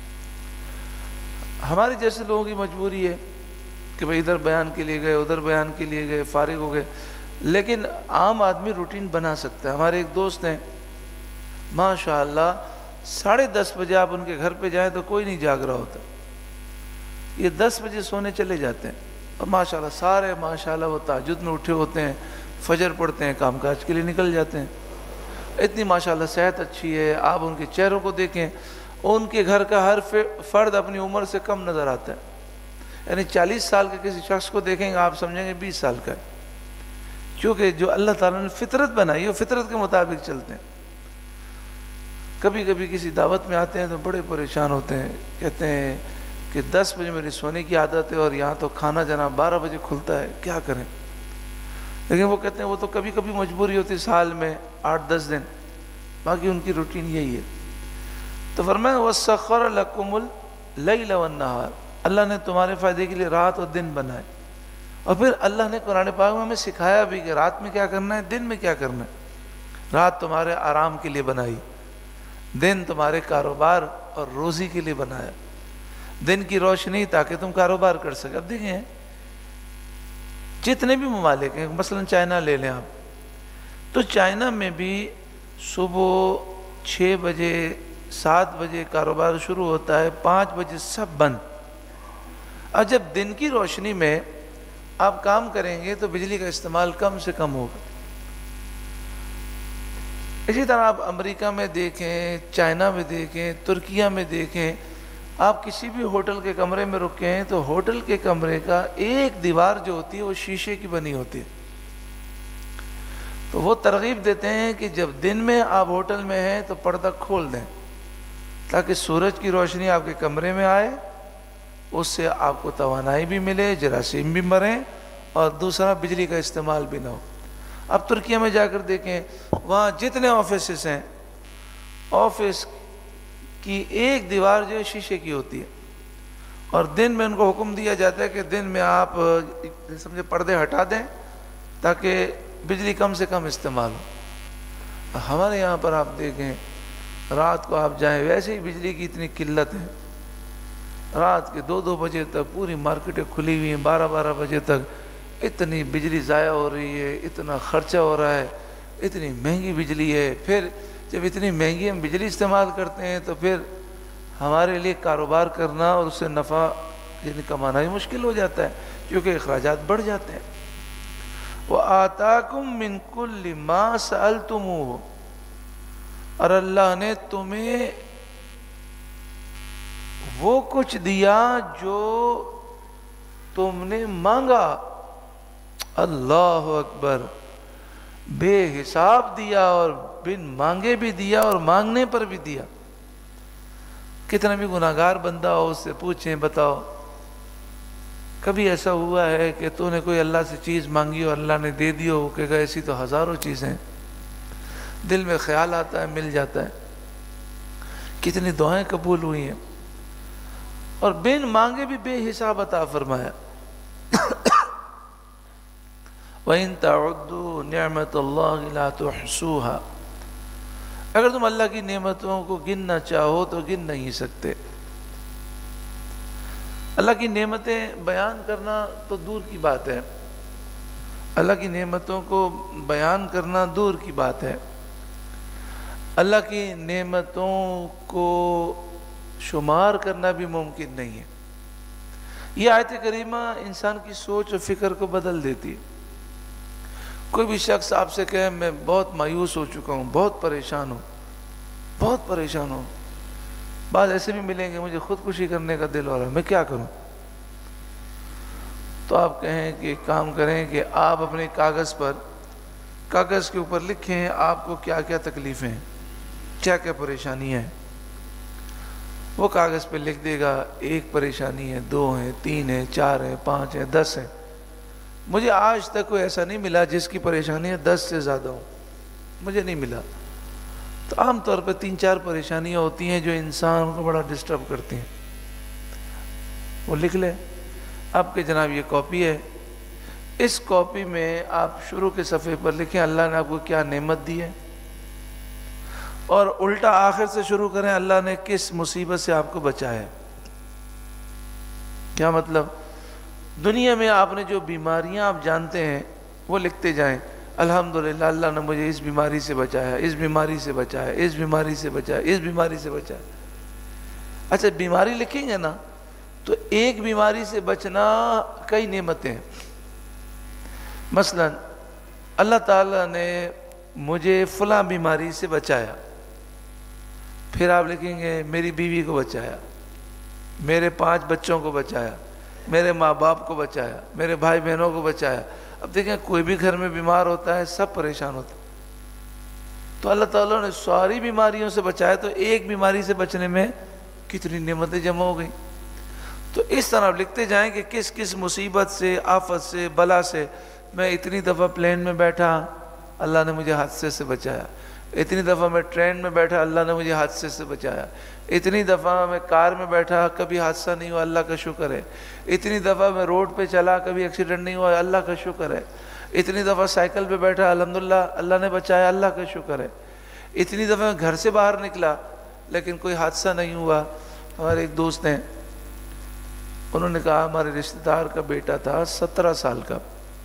ہمارے جیسے لوگوں کی مجبوری ہے کہ بھئی ادھر بیان کے لیے گئے، ادھر بیان کے لیے گئے، فارغ ہو گئے، لیکن عام آدمی روٹین بنا سکتا ہے۔ ہمارے ایک دوست ہیں ماشاءاللہ 10:30 بجے آپ ان کے گھر پہ جائیں تو کوئی نہیں جاگ رہا ہوتا، یہ 10 بجے سونے چلے جاتے ہیں، اور ماشاءاللہ سارے ماشاءاللہ وہ تہجد میں اٹھے ہوتے ہیں، فجر پڑھتے ہیں، کام کاج کے لیے نکل جاتے ہیں۔ اتنی ماشاءاللہ صحت اچھی ہے، آپ ان کے چہروں کو دیکھیں، ان کے گھر کا ہر فرد اپنی عمر سے کم نظر آتا ہے، یعنی 40 سال کے کسی شخص کو دیکھیں گے آپ سمجھیں گے 20 سال کا ہے، کیونکہ جو اللہ تعالیٰ نے فطرت بنائی ہے وہ فطرت کے مطابق چلتے ہیں۔ کبھی کبھی کسی دعوت میں آتے ہیں تو بڑے پریشان ہوتے ہیں، کہتے ہیں کہ 10 بجے میری سونے کی عادت ہے اور یہاں تو کھانا جناب 12 بجے کھلتا ہے، کیا کریں؟ لیکن وہ کہتے ہیں وہ تو کبھی کبھی مجبوری ہوتی ہے، سال میں 8-10 دن، باقی ان کی روٹین یہی ہے۔ تو فرمایا وَسَخَّرَ لَكُمُ اللَّيْلَ وَالنَّهَارَ، اللہ نے تمہارے فائدے کے لیے رات اور دن بنائے، اور پھر اللہ نے قرآن پاک میں ہمیں سکھایا بھی کہ رات میں کیا کرنا ہے، دن میں کیا کرنا ہے۔ رات تمہارے آرام کے لیے بنائی، دن تمہارے کاروبار اور روزی کے لیے بنایا۔ دن کی روشنی تاکہ تم کاروبار کر سکے۔ اب دیکھیں جتنے بھی ممالک ہیں، مثلا چائنا لے لیں آپ، تو چائنا میں بھی صبح 6 بجے 7 بجے کاروبار شروع ہوتا ہے، 5 بجے سب بند۔ اور جب دن کی روشنی میں آپ کام کریں گے تو بجلی کا استعمال کم سے کم ہوگا۔ اسی طرح آپ امریکہ میں دیکھیں، چائنا میں دیکھیں، ترکیہ میں دیکھیں، آپ کسی بھی ہوٹل کے کمرے میں رکیں تو ہوٹل کے کمرے کا ایک دیوار جو ہوتی ہے وہ شیشے کی بنی ہوتی ہے۔ تو وہ ترغیب دیتے ہیں کہ جب دن میں آپ ہوٹل میں ہیں تو پردہ کھول دیں تاکہ سورج کی روشنی آپ کے کمرے میں آئے، اس سے آپ کو توانائی بھی ملے، جراثیم بھی مریں، اور دوسرا بجلی کا استعمال بھی نہ ہو۔ اب ترکیہ میں جا کر دیکھیں، وہاں جتنے آفیسز ہیں، آفس کی ایک دیوار جو ہے شیشے کی ہوتی ہے، اور دن میں ان کو حکم دیا جاتا ہے کہ دن میں آپ سمجھے پردے ہٹا دیں تاکہ بجلی کم سے کم استعمال ہو۔ ہمارے یہاں پر آپ دیکھیں رات کو آپ جائیں، ویسے ہی بجلی کی اتنی قلت ہے، رات کے 2-2 بجے تک پوری مارکیٹیں کھلی ہوئی ہیں، 12-12 بجے تک اتنی بجلی ضائع ہو رہی ہے، اتنا خرچہ ہو رہا ہے، اتنی مہنگی بجلی ہے۔ پھر جب اتنی مہنگی ہم بجلی استعمال کرتے ہیں تو پھر ہمارے لیے کاروبار کرنا اور اس سے نفع یعنی کمانا ہی مشکل ہو جاتا ہے، کیونکہ اخراجات بڑھ جاتے ہیں۔ وَآتَاكُم مِّن كُلِّ مَا سَأَلْتُمُوهُ، اور اللہ نے تمہیں وہ کچھ دیا جو تم نے مانگا۔ اللہ اکبر، بے حساب دیا اور بن مانگے بھی دیا اور مانگنے پر بھی دیا۔ کتنا بھی گناہگار بندہ ہو اس سے پوچھیں، بتاؤ کبھی ایسا ہوا ہے کہ تو نے کوئی اللہ سے چیز مانگی اور اللہ نے دے دی ہو؟ کہ ایسی تو ہزاروں چیزیں دل میں خیال آتا ہے، مل جاتا ہے۔ کتنی دعائیں قبول ہوئی ہیں اور بن مانگے بھی بے حساب عطا فرمایا۔ وَإِن تَعُدُّوا نِعْمَةَ اللَّهِ لَا تُحْصُوهَا، اگر تم اللہ کی نعمتوں کو گننا چاہو تو گن نہیں سکتے۔ اللہ کی نعمتیں بیان کرنا تو دور کی بات ہے، اللہ کی نعمتوں کو بیان کرنا دور کی بات ہے، اللہ کی نعمتوں کو شمار کرنا بھی ممکن نہیں ہے۔ یہ آیت کریمہ انسان کی سوچ اور فکر کو بدل دیتی ہے۔ کوئی بھی شخص آپ سے کہے میں بہت مایوس ہو چکا ہوں، بہت پریشان ہوں، بہت پریشان ہوں، بعض ایسے بھی ملیں گے مجھے خودکشی کرنے کا دل ہو رہا ہے، میں کیا کروں؟ تو آپ کہیں کہ ایک کام کریں کہ آپ اپنے کاغذ کے اوپر لکھیں آپ کو کیا کیا تکلیفیں ہیں، کیا کیا پریشانی ہے، وہ کاغذ پہ لکھ دے گا، 1 پریشانی ہے، 2 ہیں، 3 ہیں، 4 ہیں، 5 ہیں، 10 ہیں۔ مجھے آج تک کوئی ایسا نہیں ملا جس کی پریشانی ہے 10 سے زیادہ ہوں، مجھے نہیں ملا۔ تو عام طور پہ 3-4 پریشانیاں ہوتی ہیں جو انسان کو بڑا ڈسٹرب کرتی ہیں، وہ لکھ لے۔ آپ کے جناب یہ کاپی ہے، اس کاپی میں آپ شروع کے صفحے پر لکھیں اللہ نے آپ کو کیا نعمت دی ہے، اور الٹا آخر سے شروع کریں اللہ نے کس مصیبت سے آپ کو بچایا ہے۔ کیا مطلب؟ دنیا میں آپ نے جو بیماریاں آپ جانتے ہیں وہ لکھتے جائیں، الحمدللہ اللہ نے مجھے اس بیماری سے بچایا، اس بیماری سے بچایا، اس بیماری سے بچایا، اس بیماری سے بچایا۔ اچھا بیماری لکھیں گے نا تو ایک بیماری سے بچنا کئی نعمتیں ہیں۔ مثلا اللہ تعالیٰ نے مجھے فلاں بیماری سے بچایا، پھر آپ لکھیں گے میری بیوی کو بچایا، میرے 5 بچوں کو بچایا، میرے ماں باپ کو بچایا، میرے بھائی بہنوں کو بچایا۔ اب دیکھیں کوئی بھی گھر میں بیمار ہوتا ہے سب پریشان ہوتے ہیں، تو اللہ تعالیٰ نے ساری بیماریوں سے بچایا، تو ایک بیماری سے بچنے میں کتنی نعمتیں جمع ہو گئیں۔ تو اس طرح لکھتے جائیں کہ کس کس مصیبت سے، آفت سے، بلا سے میں اتنی دفعہ پلین میں بیٹھا اللہ نے مجھے حادثے سے بچایا، اتنی دفعہ میں ٹرین میں بیٹھا اللہ نے مجھے حادثے سے بچایا، اتنی دفعہ میں کار میں بیٹھا کبھی حادثہ نہیں ہوا اللہ کا شکر ہے، اتنی دفعہ میں روڈ پہ چلا کبھی ایکسیڈنٹ نہیں ہوا اللہ کا شکر ہے، اتنی دفعہ سائیکل پہ بیٹھا الحمدللہ اللہ نے بچایا اللہ کا شکر ہے، اتنی دفعہ میں گھر سے باہر نکلا لیکن کوئی حادثہ نہیں ہوا۔ ہمارے ایک دوست ہیں، انہوں نے کہا ہمارے رشتہ دار کا بیٹا تھا 17 سال کا،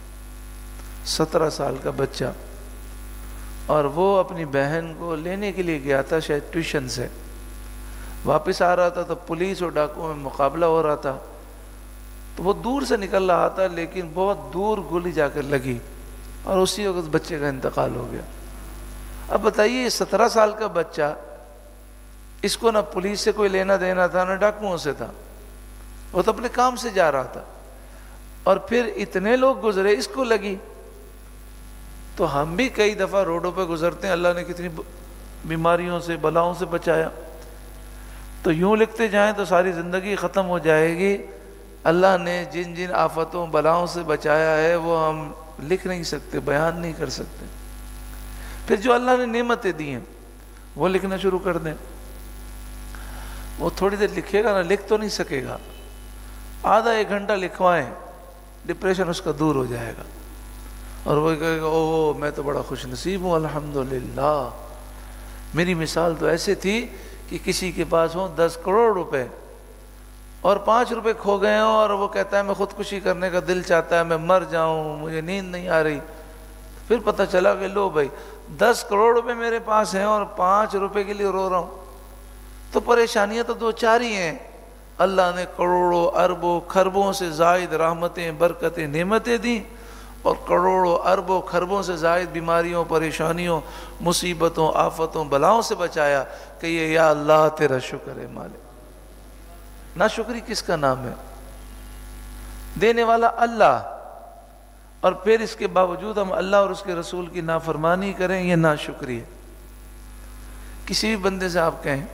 17 سال کا بچہ، اور وہ اپنی بہن کو لینے کے لیے گیا تھا شاید ٹیوشن سے، واپس آ رہا تھا تو پولیس اور ڈاکوؤں میں مقابلہ ہو رہا تھا، تو وہ دور سے نکل رہا تھا لیکن بہت دور گولی جا کر لگی اور اسی وقت بچے کا انتقال ہو گیا۔ اب بتائیے یہ 17 سال کا بچہ، اس کو نہ پولیس سے کوئی لینا دینا تھا نہ ڈاکوؤں سے تھا، وہ تو اپنے کام سے جا رہا تھا، اور پھر اتنے لوگ گزرے اس کو لگی۔ تو ہم بھی کئی دفعہ روڈوں پہ گزرتے ہیں اللہ نے کتنی بیماریوں سے بلاؤں سے بچایا۔ تو یوں لکھتے جائیں تو ساری زندگی ختم ہو جائے گی۔ اللہ نے جن جن آفتوں بلاؤں سے بچایا ہے وہ ہم لکھ نہیں سکتے، بیان نہیں کر سکتے۔ پھر جو اللہ نے نعمتیں دی ہیں وہ لکھنا شروع کر دیں۔ وہ تھوڑی دیر لکھے گا نا، لکھ تو نہیں سکے گا، آدھا 1 گھنٹہ لکھوائیں ڈپریشن اس کا دور ہو جائے گا، اور وہ کہے گا اوہ میں تو بڑا خوش نصیب ہوں الحمدللہ۔ میری مثال تو ایسے تھی کہ کسی کے پاس ہوں 10 کروڑ روپے اور 5 روپے کھو گئے ہوں، اور وہ کہتا ہے میں خودکشی کرنے کا دل چاہتا ہے، میں مر جاؤں، مجھے نیند نہیں آ رہی۔ پھر پتہ چلا کہ لو بھائی 10 کروڑ روپے میرے پاس ہیں اور 5 روپے کے لیے رو رہا ہوں، تو پریشانیاں تو 2-4 ہی ہیں۔ اللہ نے کروڑوں اربوں خربوں سے زائد رحمتیں برکتیں نعمتیں دیں، اور کروڑوں اربوں خربوں سے زائد بیماریوں پریشانیوں مصیبتوں آفتوں بلاؤں سے بچایا کہ یہ یا اللہ تیرا شکر ہے مالک۔ ناشکری کس کا نام ہے؟ دینے والا اللہ، اور پھر اس کے باوجود ہم اللہ اور اس کے رسول کی نافرمانی کریں، یہ ناشکری ہے۔ کسی بھی بندے سے آپ کہیں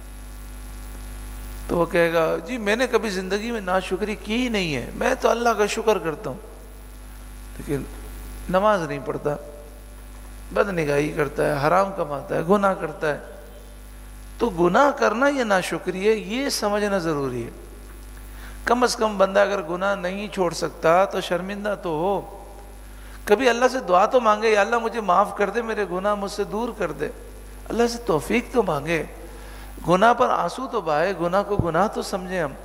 تو وہ کہے گا جی میں نے کبھی زندگی میں ناشکری کی ہی نہیں ہے، میں تو اللہ کا شکر کرتا ہوں، لیکن نماز نہیں پڑھتا، بدنگاہی کرتا ہے، حرام کماتا ہے، گناہ کرتا ہے۔ تو گناہ کرنا یہ ناشکری ہے، یہ سمجھنا ضروری ہے۔ کم از کم بندہ اگر گناہ نہیں چھوڑ سکتا تو شرمندہ تو ہو، کبھی اللہ سے دعا تو مانگے یا اللہ مجھے معاف کر دے، میرے گناہ مجھ سے دور کر دے، اللہ سے توفیق تو مانگے، گناہ پر آنسو تو بہائے، گناہ کو گناہ تو سمجھیں ہم۔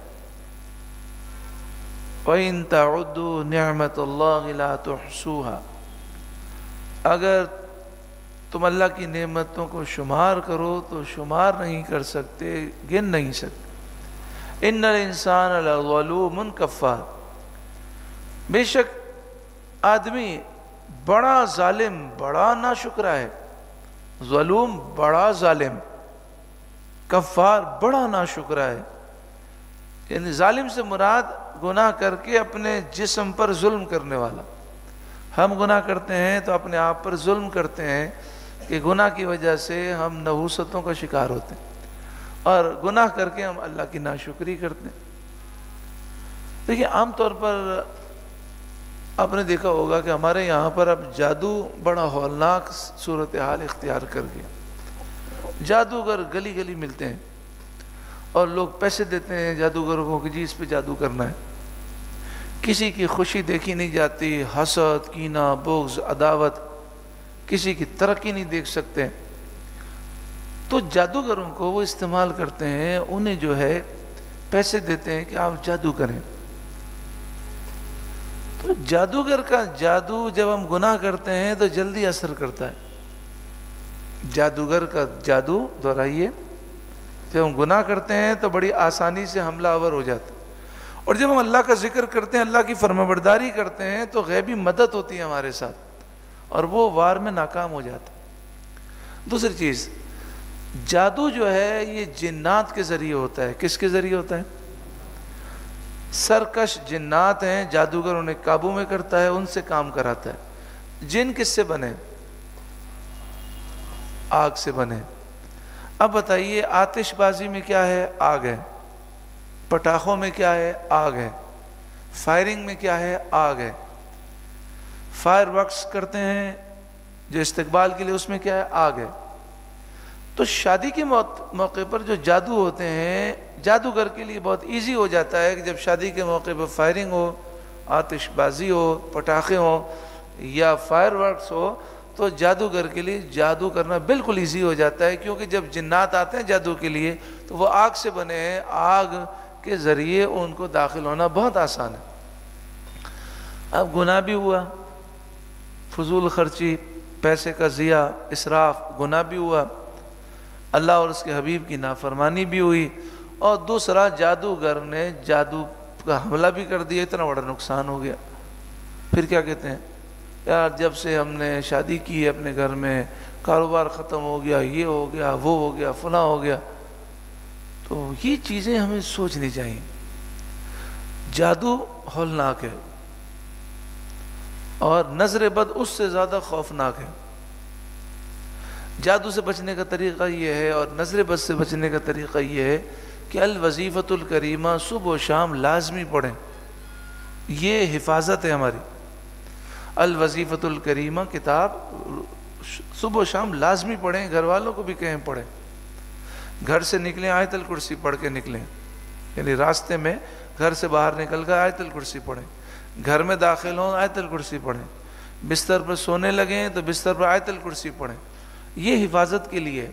وَإِن تَعُدُّوا نِعْمَةَ اللَّهِ لَا تُحْصُوهَا، اگر تم اللہ کی نعمتوں کو شمار کرو تو شمار نہیں کر سکتے، گن نہیں سکتے۔ إِنَّ الْإِنسَانَ لَظَلُومٌ كَفَّارٌ، بے شک آدمی بڑا ظالم بڑا ناشکرا ہے، ظلوم بڑا ظالم، کفار بڑا ناشکرا ہے۔ یعنی ظالم سے مراد گناہ کر کے اپنے جسم پر ظلم کرنے والا۔ ہم گناہ کرتے ہیں تو اپنے آپ پر ظلم کرتے ہیں، کہ گناہ کی وجہ سے ہم نحوستوں کا شکار ہوتے ہیں اور گناہ کر کے ہم اللہ کی ناشکری کرتے ہیں۔ دیکھیے عام طور پر آپ نے دیکھا ہوگا کہ ہمارے یہاں پر اب جادو بڑا ہولناک صورتحال اختیار کر گیا۔ جادوگر گلی گلی ملتے ہیں اور لوگ پیسے دیتے ہیں جادوگروں کو کہ جی اس پہ جادو کرنا ہے۔ کسی کی خوشی دیکھی نہیں جاتی، حسد، کینہ، بغض، عداوت، کسی کی ترقی نہیں دیکھ سکتے، تو جادوگروں کو وہ استعمال کرتے ہیں، انہیں جو ہے پیسے دیتے ہیں کہ آپ جادو کریں۔ تو جادوگر کا جادو جب ہم گناہ کرتے ہیں تو جلدی اثر کرتا ہے۔ جادوگر کا جادو دہرائیے، جب ہم گناہ کرتے ہیں تو بڑی آسانی سے حملہ آور ہو جاتا ہے، اور جب ہم اللہ کا ذکر کرتے ہیں، اللہ کی فرمانبرداری کرتے ہیں تو غیبی مدد ہوتی ہے ہمارے ساتھ اور وہ وار میں ناکام ہو جاتا ہے۔ دوسری چیز، جادو جو ہے یہ جنات کے ذریعے ہوتا ہے۔ کس کے ذریعے ہوتا ہے؟ سرکش جنات ہیں، جادوگر انہیں قابو میں کرتا ہے، ان سے کام کراتا ہے۔ جن کس سے بنے؟ آگ سے بنے۔ اب بتائیے آتش بازی میں کیا ہے؟ آگ ہے۔ پٹاخوں میں کیا ہے؟ آگ ہے۔ فائرنگ میں کیا ہے؟ آگ ہے۔ فائر ورکس کرتے ہیں جو استقبال کے لیے، اس میں کیا ہے؟ آگ ہے۔ تو شادی کے موقع پر جو جادو ہوتے ہیں، جادوگر کے لیے بہت ایزی ہو جاتا ہے کہ جب شادی کے موقع پر فائرنگ ہو، آتش بازی ہو، پٹاخے ہوں یا فائر ورکس ہو، تو جادوگر کے لیے جادو کرنا بالکل ایزی ہو جاتا ہے، کیونکہ جب جنات آتے ہیں جادو کے لیے تو وہ آگ سے بنے ہیں، آگ کے ذریعے ان کو داخل ہونا بہت آسان ہے۔ اب گناہ بھی ہوا، فضول خرچی، پیسے کا ضیاع، اسراف، گناہ بھی ہوا، اللہ اور اس کے حبیب کی نافرمانی بھی ہوئی، اور دوسرا جادوگر نے جادو کا حملہ بھی کر دیا، اتنا بڑا نقصان ہو گیا۔ پھر کیا کہتے ہیں؟ یار جب سے ہم نے شادی کی ہے اپنے گھر میں، کاروبار ختم ہو گیا، یہ ہو گیا، وہ ہو گیا، فلاں ہو گیا۔ تو یہ چیزیں ہمیں سوچنی چاہیے۔ جادو ہولناک ہے اور نظر بد اس سے زیادہ خوفناک ہے۔ جادو سے بچنے کا طریقہ یہ ہے اور نظر بد سے بچنے کا طریقہ یہ ہے کہ الوظیفۃ الکریمہ صبح و شام لازمی پڑھیں۔ یہ حفاظت ہے ہماری۔ الوظیفۃ الکریمہ کتاب صبح و شام لازمی پڑھیں، گھر والوں کو بھی کہیں پڑھیں۔ گھر سے نکلیں آیت الکرسی پڑھ کے نکلیں، یعنی راستے میں گھر سے باہر نکل کر آیت الکرسی پڑھیں، گھر میں داخل ہوں آیت الکرسی پڑھیں، بستر پر سونے لگیں تو بستر پر آیت الکرسی پڑھیں۔ یہ حفاظت کے لیے۔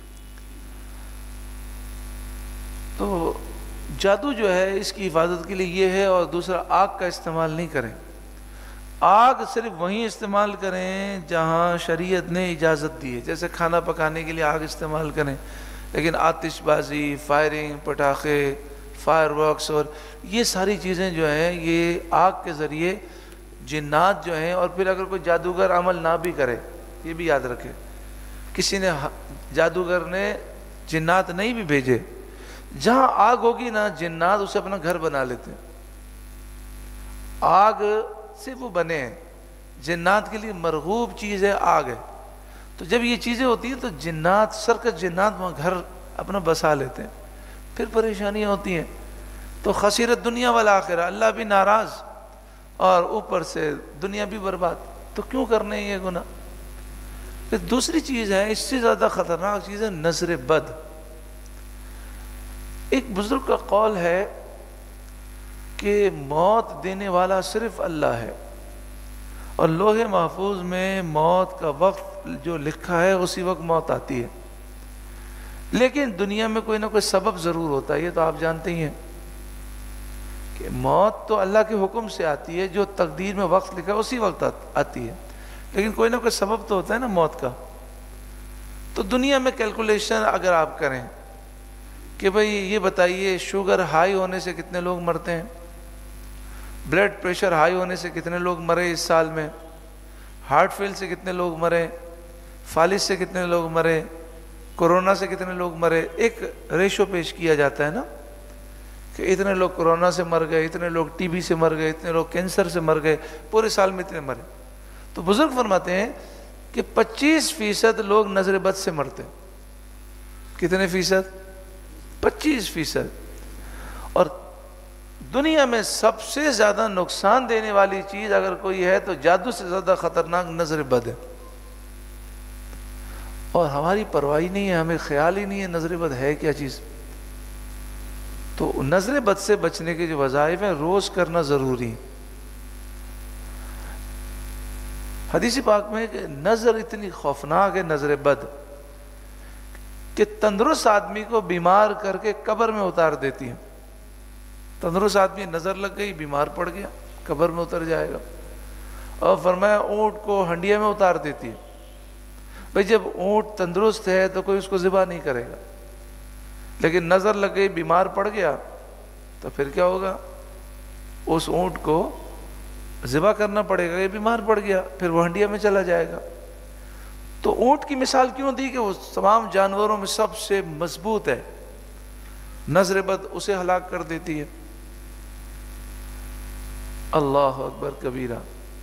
تو جادو جو ہے اس کی حفاظت کے لیے یہ ہے، اور دوسرا آگ کا استعمال نہیں کریں۔ آگ صرف وہیں استعمال کریں جہاں شریعت نے اجازت دی ہے، جیسے کھانا پکانے کے لیے آگ استعمال کریں، لیکن آتش بازی، فائرنگ، پٹاخے، فائر ورکس اور یہ ساری چیزیں جو ہیں یہ آگ کے ذریعے جنات جو ہیں، اور پھر اگر کوئی جادوگر عمل نہ بھی کرے، یہ بھی یاد رکھے، کسی نے جادوگر نے جنات نہیں بھی بھیجے، جہاں آگ ہوگی نا جنات اسے اپنا گھر بنا لیتے ہیں۔ آگ سے وہ بنے ہیں، جنات کے لیے مرغوب چیز ہے آگ ہے، تو جب یہ چیزیں ہوتی ہیں تو جنات، سرکش جنات وہاں گھر اپنا بسا لیتے ہیں، پھر پریشانیاں ہوتی ہیں، تو خسیرت دنیا والآخرہ، اللہ بھی ناراض اور اوپر سے دنیا بھی برباد۔ تو کیوں کرنے یہ گناہ؟ پھر دوسری چیز ہے، اس سے زیادہ خطرناک چیز ہے نظر بد۔ ایک بزرگ کا قول ہے کہ موت دینے والا صرف اللہ ہے، اور لوح محفوظ میں موت کا وقت جو لکھا ہے اسی وقت موت آتی ہے، لیکن دنیا میں کوئی نہ کوئی سبب ضرور ہوتا ہے، یہ تو آپ جانتے ہی ہیں کہ موت تو اللہ کے حکم سے آتی ہے، جو تقدیر میں وقت لکھا ہے اسی وقت آتی ہے، لیکن کوئی نہ کوئی سبب تو ہوتا ہے نا موت کا۔ تو دنیا میں کیلکولیشن اگر آپ کریں کہ بھئی یہ بتائیے شوگر ہائی ہونے سے کتنے لوگ مرتے ہیں، بلڈ پریشر ہائی ہونے سے کتنے لوگ مرے اس سال میں، ہارٹ فیل سے کتنے لوگ مرے، فالج سے کتنے لوگ مرے، کورونا سے کتنے لوگ مرے، ایک ریشو پیش کیا جاتا ہے نا کہ اتنے لوگ کورونا سے مر گئے، اتنے لوگ ٹی بی سے مر گئے، اتنے لوگ کینسر سے مر گئے، پورے سال میں اتنے مرے۔ تو بزرگ فرماتے ہیں کہ 25% لوگ نظر بد سے مرتے ہیں۔ کتنے فیصد؟ 25%۔ اور دنیا میں سب سے زیادہ نقصان دینے والی چیز اگر کوئی ہے تو جادو سے زیادہ خطرناک نظر بد ہے، اور ہماری پرواہ نہیں ہے، ہمیں خیال ہی نہیں ہے نظر بد ہے کیا چیز۔ تو نظر بد سے بچنے کے جو وظائف ہیں روز کرنا ضروری ہے۔ حدیث پاک میں کہ نظر اتنی خوفناک ہے نظر بد کہ تندرست آدمی کو بیمار کر کے قبر میں اتار دیتی ہے۔ تندرست آدمی نظر لگ گئی، بیمار پڑ گیا، قبر میں اتر جائے گا۔ اور فرمایا اونٹ کو ہنڈیا میں اتار دیتی ہے۔ بھئی جب اونٹ تندرست ہے تو کوئی اس کو ذبح نہیں کرے گا، لیکن نظر لگ گئی، بیمار پڑ گیا، تو پھر کیا ہوگا؟ اس اونٹ کو ذبح کرنا پڑے گا، یہ بیمار پڑ گیا، پھر وہ ہنڈیا میں چلا جائے گا۔ تو اونٹ کی مثال کیوں دی کہ وہ تمام جانوروں میں سب سے مضبوط ہے، نظر بد اسے ہلاک کر دیتی ہے۔ اللہ اکبر کبیرہ۔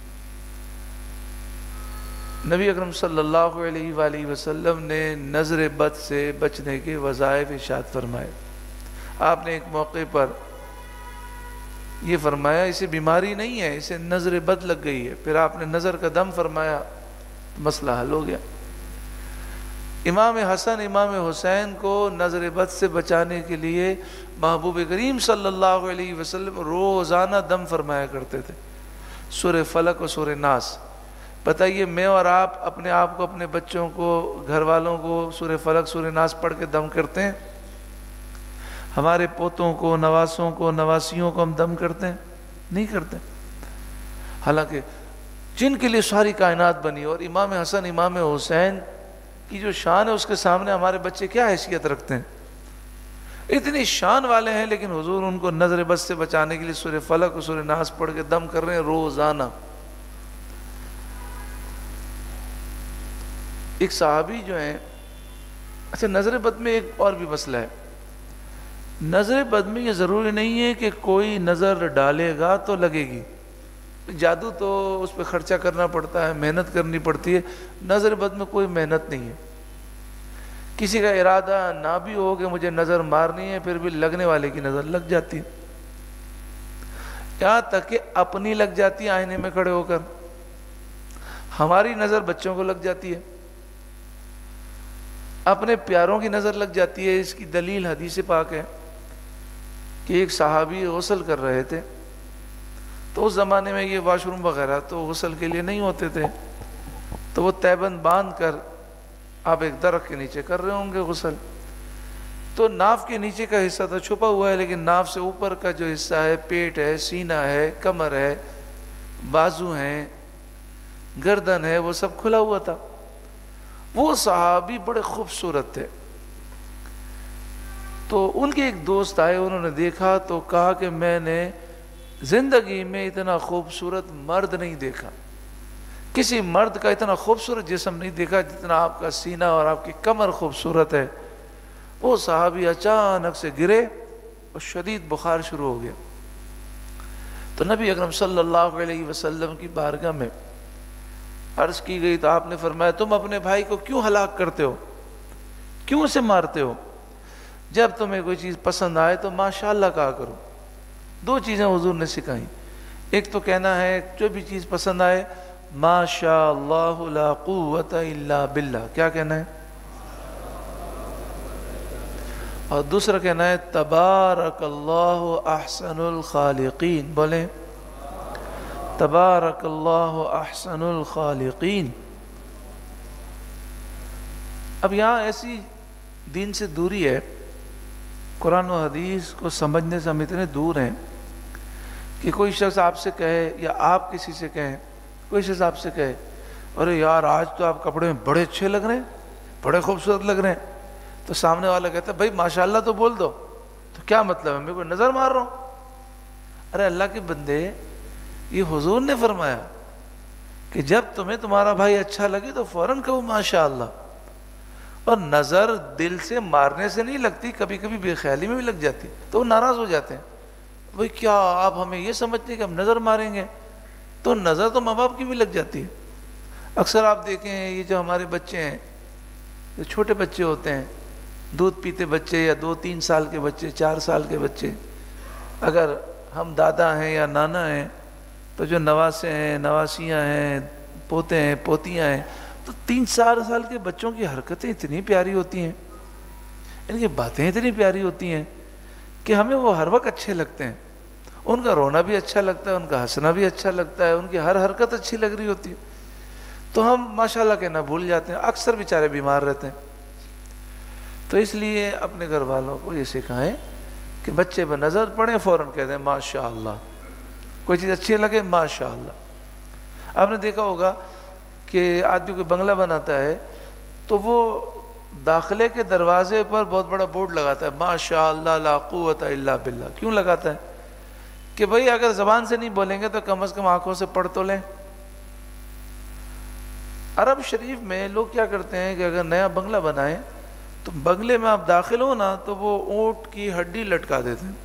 نبی اکرم صلی اللہ علیہ وآلہ وسلم نے نظر بد سے بچنے کے وظائف ارشاد فرمائے۔ آپ نے ایک موقع پر یہ فرمایا اسے بیماری نہیں ہے، اسے نظر بد لگ گئی ہے، پھر آپ نے نظر کا دم فرمایا، مسئلہ حل ہو گیا۔ امام حسن امام حسین کو نظر بد سے بچانے کے لیے محبوب کریم صلی اللہ علیہ وسلم روزانہ دم فرمایا کرتے تھے، سورہ فلق اور سورہ ناس۔ بتائیے میں اور آپ اپنے آپ کو، اپنے بچوں کو، گھر والوں کو سورہ فلق سورہ ناس پڑھ کے دم کرتے ہیں؟ ہمارے پوتوں کو، نواسوں کو، نواسیوں کو ہم دم کرتے ہیں؟ نہیں کرتے۔ حالانکہ جن کے لیے ساری کائنات بنی، اور امام حسن امام حسین کی جو شان ہے اس کے سامنے ہمارے بچے کیا حیثیت رکھتے ہیں؟ اتنی شان والے ہیں، لیکن حضور ان کو نظر بد سے بچانے کے لیے سورہ فلق اور سورہ ناس پڑھ کے دم کر رہے ہیں روزانہ۔ ایک صحابی جو ہیں، اچھا نظر بد میں ایک اور بھی مسئلہ ہے۔ نظر بد میں یہ ضروری نہیں ہے کہ کوئی نظر ڈالے گا تو لگے گی، جادو تو اس پہ خرچہ کرنا پڑتا ہے، محنت کرنی پڑتی ہے۔ نظر بد میں کوئی محنت نہیں ہے، کسی کا ارادہ نہ بھی ہو کہ مجھے نظر مارنی ہے، پھر بھی لگنے والے کی نظر لگ جاتی ہے، یہاں تک کہ اپنی لگ جاتی ہے آئینے میں کھڑے ہو کر۔ ہماری نظر بچوں کو لگ جاتی ہے، اپنے پیاروں کی نظر لگ جاتی ہے۔ اس کی دلیل حدیث پاک ہے کہ ایک صحابی غسل کر رہے تھے، تو اس زمانے میں یہ واش روم وغیرہ تو غسل کے لیے نہیں ہوتے تھے، تو وہ تیبند باندھ کر آپ ایک درخت کے نیچے کر رہے ہوں گے غسل، تو ناف کے نیچے کا حصہ تو چھپا ہوا ہے، لیکن ناف سے اوپر کا جو حصہ ہے، پیٹ ہے، سینہ ہے، کمر ہے، بازو ہیں، گردن ہے، وہ سب کھلا ہوا تھا۔ وہ صحابی بڑے خوبصورت تھے، تو ان کے ایک دوست آئے، انہوں نے دیکھا تو کہا کہ میں نے زندگی میں اتنا خوبصورت مرد نہیں دیکھا، کسی مرد کا اتنا خوبصورت جسم نہیں دیکھا جتنا آپ کا سینہ اور آپ کی کمر خوبصورت ہے۔ وہ صحابی اچانک سے گرے اور شدید بخار شروع ہو گیا، تو نبی اکرم صلی اللہ علیہ وسلم کی بارگاہ میں عرض کی گئی، تو آپ نے فرمایا تم اپنے بھائی کو کیوں ہلاک کرتے ہو، کیوں اسے مارتے ہو؟ جب تمہیں کوئی چیز پسند آئے تو ماشاءاللہ کہا کرو۔ دو چیزیں حضور نے سکھائیں، ایک تو کہنا ہے جو بھی چیز پسند آئے ماشاءاللہ لا قوت الا باللہ، کیا کہنا ہے؟ اور دوسرا کہنا ہے تبارک اللہ احسن الخالقین، بولیں تبارک اللہ احسن الخالقین۔ اب یہاں ایسی دین سے دوری ہے، قرآن و حدیث کو سمجھنے سے ہم اتنے دور ہیں کہ کوئی شخص آپ سے کہے یا آپ کسی سے کہیں، کوئی شخص آپ سے کہے ارے یار آج تو آپ کپڑے میں بڑے اچھے لگ رہے ہیں، بڑے خوبصورت لگ رہے ہیں، تو سامنے والا کہتا ہے بھائی ماشاءاللہ تو بول دو، تو کیا مطلب ہے میں کوئی نظر مار رہا ہوں؟ ارے اللہ کے بندے، یہ حضور نے فرمایا کہ جب تمہیں تمہارا بھائی اچھا لگے تو فوراً کہو ماشاءاللہ، اور نظر دل سے مارنے سے نہیں لگتی، کبھی کبھی بے خیالی میں بھی لگ جاتی، تو وہ ناراض ہو جاتے ہیں، بھئی کیا آپ ہمیں یہ سمجھتے ہیں کہ ہم نظر ماریں گے؟ تو نظر تو ماں باپ کی بھی لگ جاتی ہے۔ اکثر آپ دیکھیں یہ جو ہمارے بچے ہیں، جو چھوٹے بچے ہوتے ہیں، دودھ پیتے بچے یا 2-3 سال کے بچے، 4 سال کے بچے، اگر ہم دادا ہیں یا نانا ہیں تو جو نواسے ہیں، نواسیاں ہیں، پوتے ہیں، پوتیاں ہیں، تو 3-4 سال کے بچوں کی حرکتیں اتنی پیاری ہوتی ہیں، ان کی باتیں اتنی پیاری ہوتی ہیں کہ ہمیں وہ ہر وقت اچھے لگتے ہیں. ان کا رونا بھی اچھا لگتا ہے، ان کا ہنسنا بھی اچھا لگتا ہے، ان کی ہر حرکت اچھی لگ رہی ہوتی ہے. تو ہم ماشاءاللہ کہنا بھول جاتے ہیں، اکثر بیچارے بیمار رہتے ہیں. تو اس لیے اپنے گھر والوں کو یہ سکھائیں کہ بچے پہ نظر پڑے فوراً کہہ دیں ماشاءاللہ، کوئی چیز اچھی لگے ماشاءاللہ. آپ نے دیکھا ہوگا کہ آدمی کوئی بنگلہ بناتا ہے تو وہ داخلے کے دروازے پر بہت بڑا بورڈ لگاتا ہے ماشاءاللہ لا قوت الا باللہ. کیوں لگاتا ہے؟ کہ بھئی اگر زبان سے نہیں بولیں گے تو کم از کم آنکھوں سے پڑھ تو لیں. عرب شریف میں لوگ کیا کرتے ہیں کہ اگر نیا بنگلہ بنائیں تو بنگلے میں آپ داخل ہو نا تو وہ اونٹ کی ہڈی لٹکا دیتے ہیں،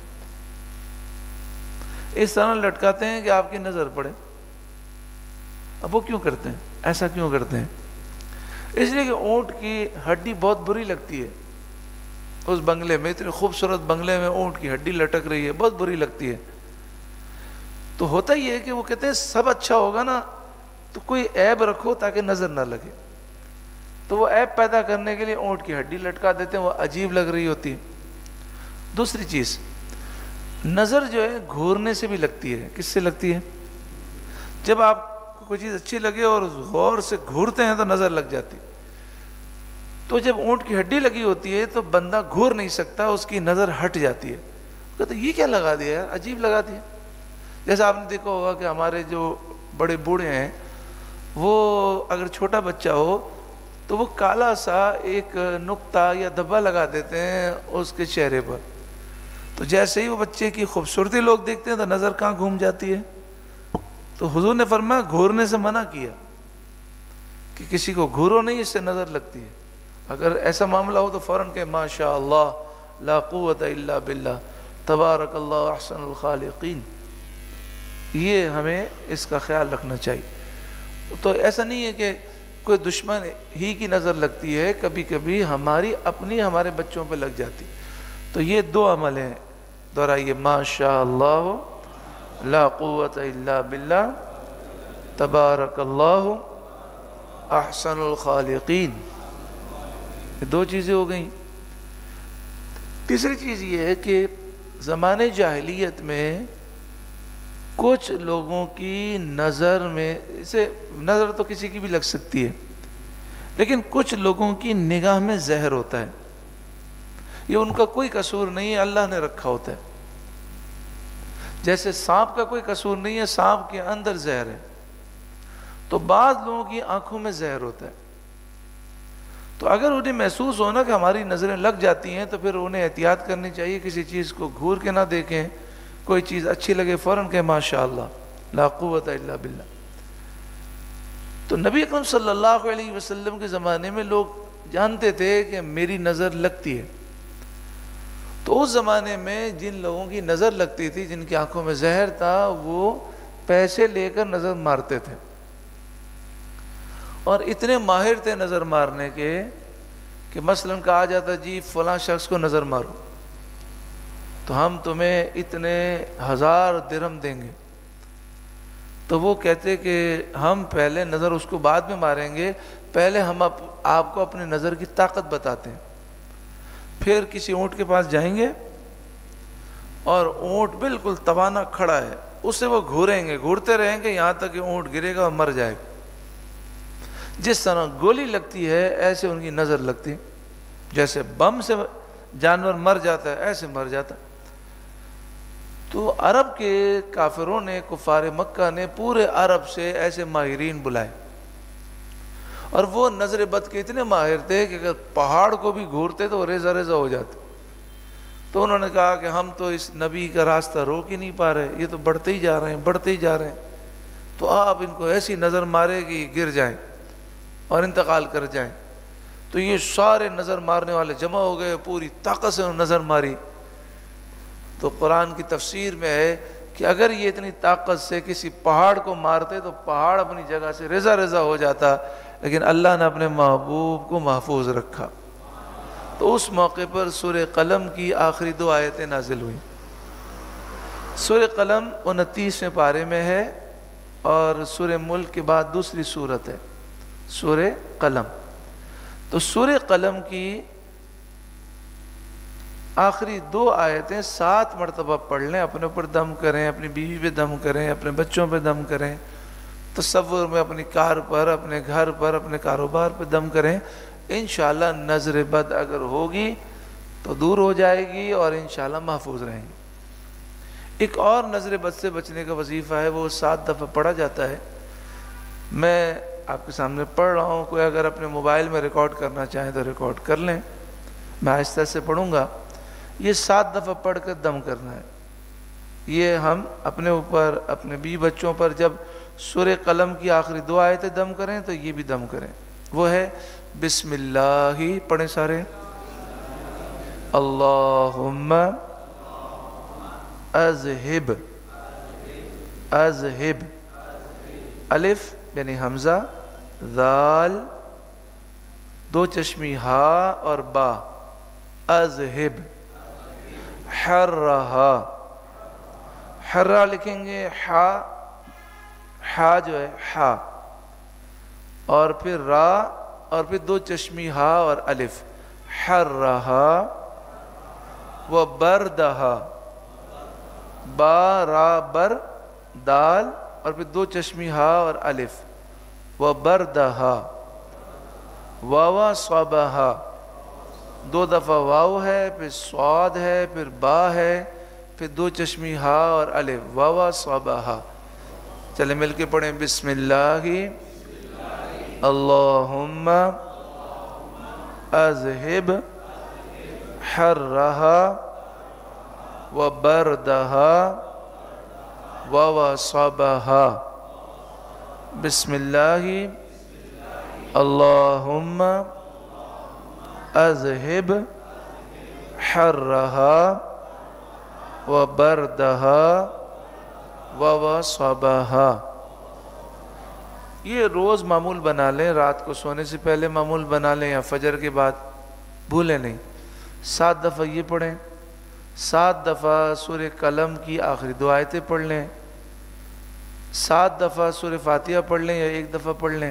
اس طرح لٹکاتے ہیں کہ آپ کی نظر پڑے. اب وہ کیوں کرتے ہیں؟ ایسا کیوں کرتے ہیں؟ اس لیے کہ اونٹ کی ہڈی بہت بری لگتی ہے. اس بنگلے میں، اتنے خوبصورت بنگلے میں اونٹ کی ہڈی لٹک رہی ہے، بہت بری لگتی ہے. تو ہوتا ہی ہے کہ وہ کہتے ہیں سب اچھا ہوگا نا تو کوئی عیب رکھو تاکہ نظر نہ لگے. تو وہ عیب پیدا کرنے کے لیے اونٹ کی ہڈی لٹکا دیتے ہیں، وہ عجیب لگ رہی ہوتی ہے. دوسری چیز، نظر جو ہے گھورنے سے بھی لگتی ہے. کس سے لگتی ہے؟ جب آپ کو کوئی چیز اچھی لگے اور غور سے گھورتے ہیں تو نظر لگ جاتی. تو جب اونٹ کی ہڈی لگی ہوتی ہے تو بندہ گھور نہیں سکتا، اس کی نظر ہٹ جاتی ہے. کہتے یہ کیا لگا دیا یار، عجیب لگا دیا. جیسے آپ نے دیکھا ہوگا کہ ہمارے جو بڑے بوڑھے ہیں وہ اگر چھوٹا بچہ ہو تو وہ کالا سا ایک نقطہ یا دھبا لگا دیتے ہیں اس کے چہرے پر. تو جیسے ہی وہ بچے کی خوبصورتی لوگ دیکھتے ہیں تو نظر کہاں گھوم جاتی ہے. تو حضور نے فرمایا گھورنے سے منع کیا کہ کسی کو گھورو نہیں، اس سے نظر لگتی ہے. اگر ایسا معاملہ ہو تو فوراً کہ ماشاء اللہ لا قوت الا باللہ تبارک اللہ احسن الخالقین. یہ ہمیں اس کا خیال رکھنا چاہیے. تو ایسا نہیں ہے کہ کوئی دشمن ہی کی نظر لگتی ہے، کبھی کبھی ہماری اپنی ہمارے بچوں پہ لگ جاتی. تو یہ 2 عمل ہیں، دہرائیے ماشاء اللہ لا قوت الا باللہ تبارک اللہ احسن الخالقین. یہ 2 چیزیں ہو گئیں. تیسری چیز یہ ہے کہ زمانے جاہلیت میں کچھ لوگوں کی نظر میں، اسے نظر تو کسی کی بھی لگ سکتی ہے، لیکن کچھ لوگوں کی نگاہ میں زہر ہوتا ہے. یہ ان کا کوئی قصور نہیں ہے، اللہ نے رکھا ہوتا ہے. جیسے سانپ کا کوئی قصور نہیں ہے، سانپ کے اندر زہر ہے. تو بعض لوگوں کی آنکھوں میں زہر ہوتا ہے. تو اگر انہیں محسوس ہونا کہ ہماری نظریں لگ جاتی ہیں تو پھر انہیں احتیاط کرنی چاہیے، کسی چیز کو گھور کے نہ دیکھیں. کوئی چیز اچھی لگے فوراً کہ ماشاء اللہ لا قوت الا باللہ. تو نبی اکرم صلی اللہ علیہ وسلم کے زمانے میں لوگ جانتے تھے کہ میری نظر لگتی ہے. تو اس زمانے میں جن لوگوں کی نظر لگتی تھی، جن کی آنکھوں میں زہر تھا، وہ پیسے لے کر نظر مارتے تھے، اور اتنے ماہر تھے نظر مارنے کے کہ مثلاً کہا جاتا جی فلاں شخص کو نظر مارو تو ہم تمہیں اتنے 1000 درہم دیں گے. تو وہ کہتے کہ ہم پہلے نظر اس کو بعد میں ماریں گے، پہلے ہم آپ کو اپنی نظر کی طاقت بتاتے ہیں. پھر کسی اونٹ کے پاس جائیں گے اور اونٹ بالکل توانا کھڑا ہے، اسے وہ گھوریں گے، گھورتے رہیں گے یہاں تک کہ اونٹ گرے گا اور مر جائے گا. جس طرح گولی لگتی ہے ایسے ان کی نظر لگتی، جیسے بم سے جانور مر جاتا ہے ایسے مر جاتا. تو عرب کے کافروں نے، کفار مکہ نے پورے عرب سے ایسے ماہرین بلائے، اور وہ نظر بد کے اتنے ماہر تھے کہ اگر پہاڑ کو بھی گھورتے تو وہ ریزہ ریزہ ہو جاتے. تو انہوں نے کہا کہ ہم تو اس نبی کا راستہ روک ہی نہیں پا رہے، یہ تو بڑھتے ہی جا رہے ہیں، بڑھتے ہی جا رہے ہیں. تو آپ ان کو ایسی نظر مارے کہ گر جائیں اور انتقال کر جائیں. تو یہ سارے نظر مارنے والے جمع ہو گئے، پوری طاقت سے نظر ماری. تو قرآن کی تفسیر میں ہے کہ اگر یہ اتنی طاقت سے کسی پہاڑ کو مارتے تو پہاڑ اپنی جگہ سے رزا رزا ہو جاتا، لیکن اللہ نے اپنے محبوب کو محفوظ رکھا۔ تو اس موقع پر سورہ قلم کی آخری 2 آیتیں نازل ہوئیں۔ سورہ قلم 29ویں پارے میں ہے اور سورہ ملک کے بعد دوسری سورت ہے سورہ قلم۔ تو سورہ قلم کی آخری 2 آیتیں 7 مرتبہ پڑھ لیں، اپنے اوپر دم کریں، اپنی بیوی پہ دم کریں، اپنے بچوں پہ دم کریں، تصور میں اپنی کار پر، اپنے گھر پر، اپنے کاروبار پہ دم کریں، انشاءاللہ نظر بد اگر ہوگی تو دور ہو جائے گی اور انشاءاللہ محفوظ رہیں گے۔ ایک اور نظر بد سے بچنے کا وظیفہ ہے، وہ 7 دفعہ پڑھا جاتا ہے۔ میں آپ کے سامنے پڑھ رہا ہوں، کوئی اگر اپنے موبائل میں ریکارڈ کرنا چاہیں تو ریکارڈ کر لیں، میں آہستہ سے پڑھوں گا۔ یہ 7 دفعہ پڑھ کر دم کرنا ہے۔ یہ ہم اپنے اوپر، اپنے بچوں پر جب سورہ قلم کی آخری 2 آیتیں دم کریں تو یہ بھی دم کریں۔ وہ ہے بسم اللہ، پڑھیں سارے، اللہم اذہب، اذہب، الف یعنی حمزہ، ذال 2 چشمی ہا اور با، اذہب، حرہا، حرہ لکھیں گے، ہا جو ہے ہا، اور پھر را، اور پھر 2 چشمی ہا اور الف، حرہا وبردہا، با را بر دال اور پھر 2 چشمی ہا اور الف، وبردہا، واوا صبہا، 2 دفعہ واو ہے، پھر صاد ہے، پھر با ہے، پھر 2 چشمی ہا اور الف، واوا صبہا۔ چلے مل کے پڑھیں، بسم اللہ اللہم اذہب حرہا وبردہا ووصبہا، بسم اللہ اللہم اذہب حرہا وبردہا ووصبہا۔ یہ روز معمول بنا لیں، رات کو سونے سے پہلے معمول بنا لیں یا فجر کے بعد، بھولیں نہیں۔ 7 دفعہ یہ پڑھیں، 7 دفعہ سورہ قلم کی آخری 2 آیتیں پڑھ لیں، 7 دفعہ سورہ فاتحہ پڑھ لیں یا 1 دفعہ پڑھ لیں،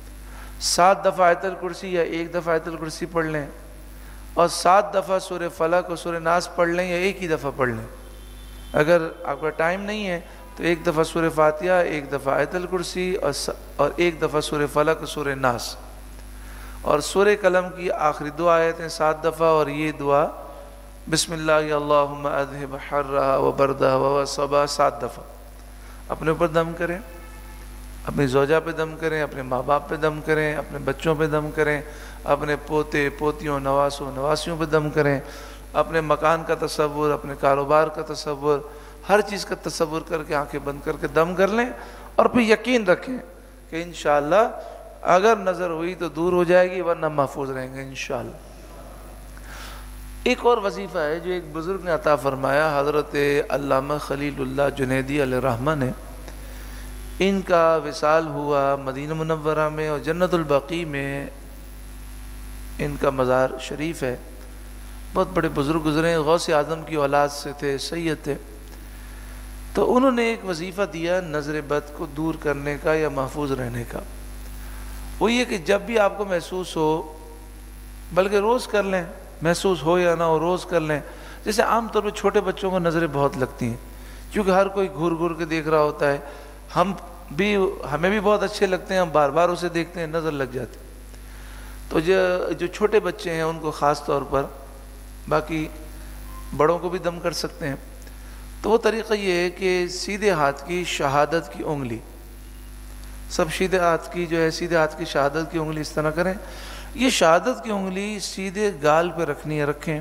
7 دفعہ آیت الکرسی یا 1 دفعہ آیت الکرسی پڑھ لیں، اور 7 دفعہ سورہ فلق اور سورہ ناس پڑھ لیں یا 1 ہی دفعہ پڑھ لیں۔ اگر آپ کا ٹائم نہیں ہے تو 1 دفعہ سورہ فاتحہ، 1 دفعہ آیت الکرسی اور 1 دفعہ سورہ فلق اور سورہ ناس، اور سورہ قلم کی آخری 2 آیتیں 7 دفعہ، اور یہ دعا بسم اللہ اللہم اذہب حرہا وبردہا ووصبہا 7 دفعہ۔ اپنے اوپر دم کریں، اپنی زوجہ پہ دم کریں، اپنے ماں باپ پہ دم کریں، اپنے بچوں پہ دم کریں، اپنے پوتے پوتیوں نواسوں نواسیوں پہ دم کریں، اپنے مکان کا تصور، اپنے کاروبار کا تصور، ہر چیز کا تصور کر کے آنکھیں بند کر کے دم کر لیں، اور پھر یقین رکھیں کہ انشاءاللہ اگر نظر ہوئی تو دور ہو جائے گی، ورنہ محفوظ رہیں گے انشاءاللہ۔ ایک اور وظیفہ ہے جو ایک بزرگ نے عطا فرمایا، حضرت علامہ خلیل اللہ جنیدی علیہ الرحمہ نے۔ ان کا وصال ہوا مدینہ منورہ میں، اور جنت البقیع میں ان کا مزار شریف ہے۔ بہت بڑے بزرگ گزرے ہیں، غوث اعظم کی اولاد سے تھے، سید تھے۔ تو انہوں نے ایک وظیفہ دیا نظر بد کو دور کرنے کا یا محفوظ رہنے کا۔ وہ یہ کہ جب بھی آپ کو محسوس ہو، بلکہ روز کر لیں، محسوس ہو یا نہ ہو روز کر لیں۔ جیسے عام طور پہ چھوٹے بچوں کو نظریں بہت لگتی ہیں، کیونکہ ہر کوئی گھور گھور کے دیکھ رہا ہوتا ہے، ہمیں بھی بہت اچھے لگتے ہیں، ہم بار بار اسے دیکھتے ہیں، نظر لگ جاتی۔ تو جو چھوٹے بچے ہیں ان کو خاص طور پر، باقی بڑوں کو بھی دم کر سکتے ہیں۔ تو وہ طریقہ یہ ہے کہ سیدھے ہاتھ کی شہادت کی انگلی، سب سیدھے ہاتھ کی جو ہے سیدھے ہاتھ کی شہادت کی انگلی اس طرح کریں۔ یہ شہادت کی انگلی سیدھے گال پہ رکھنی ہے، رکھیں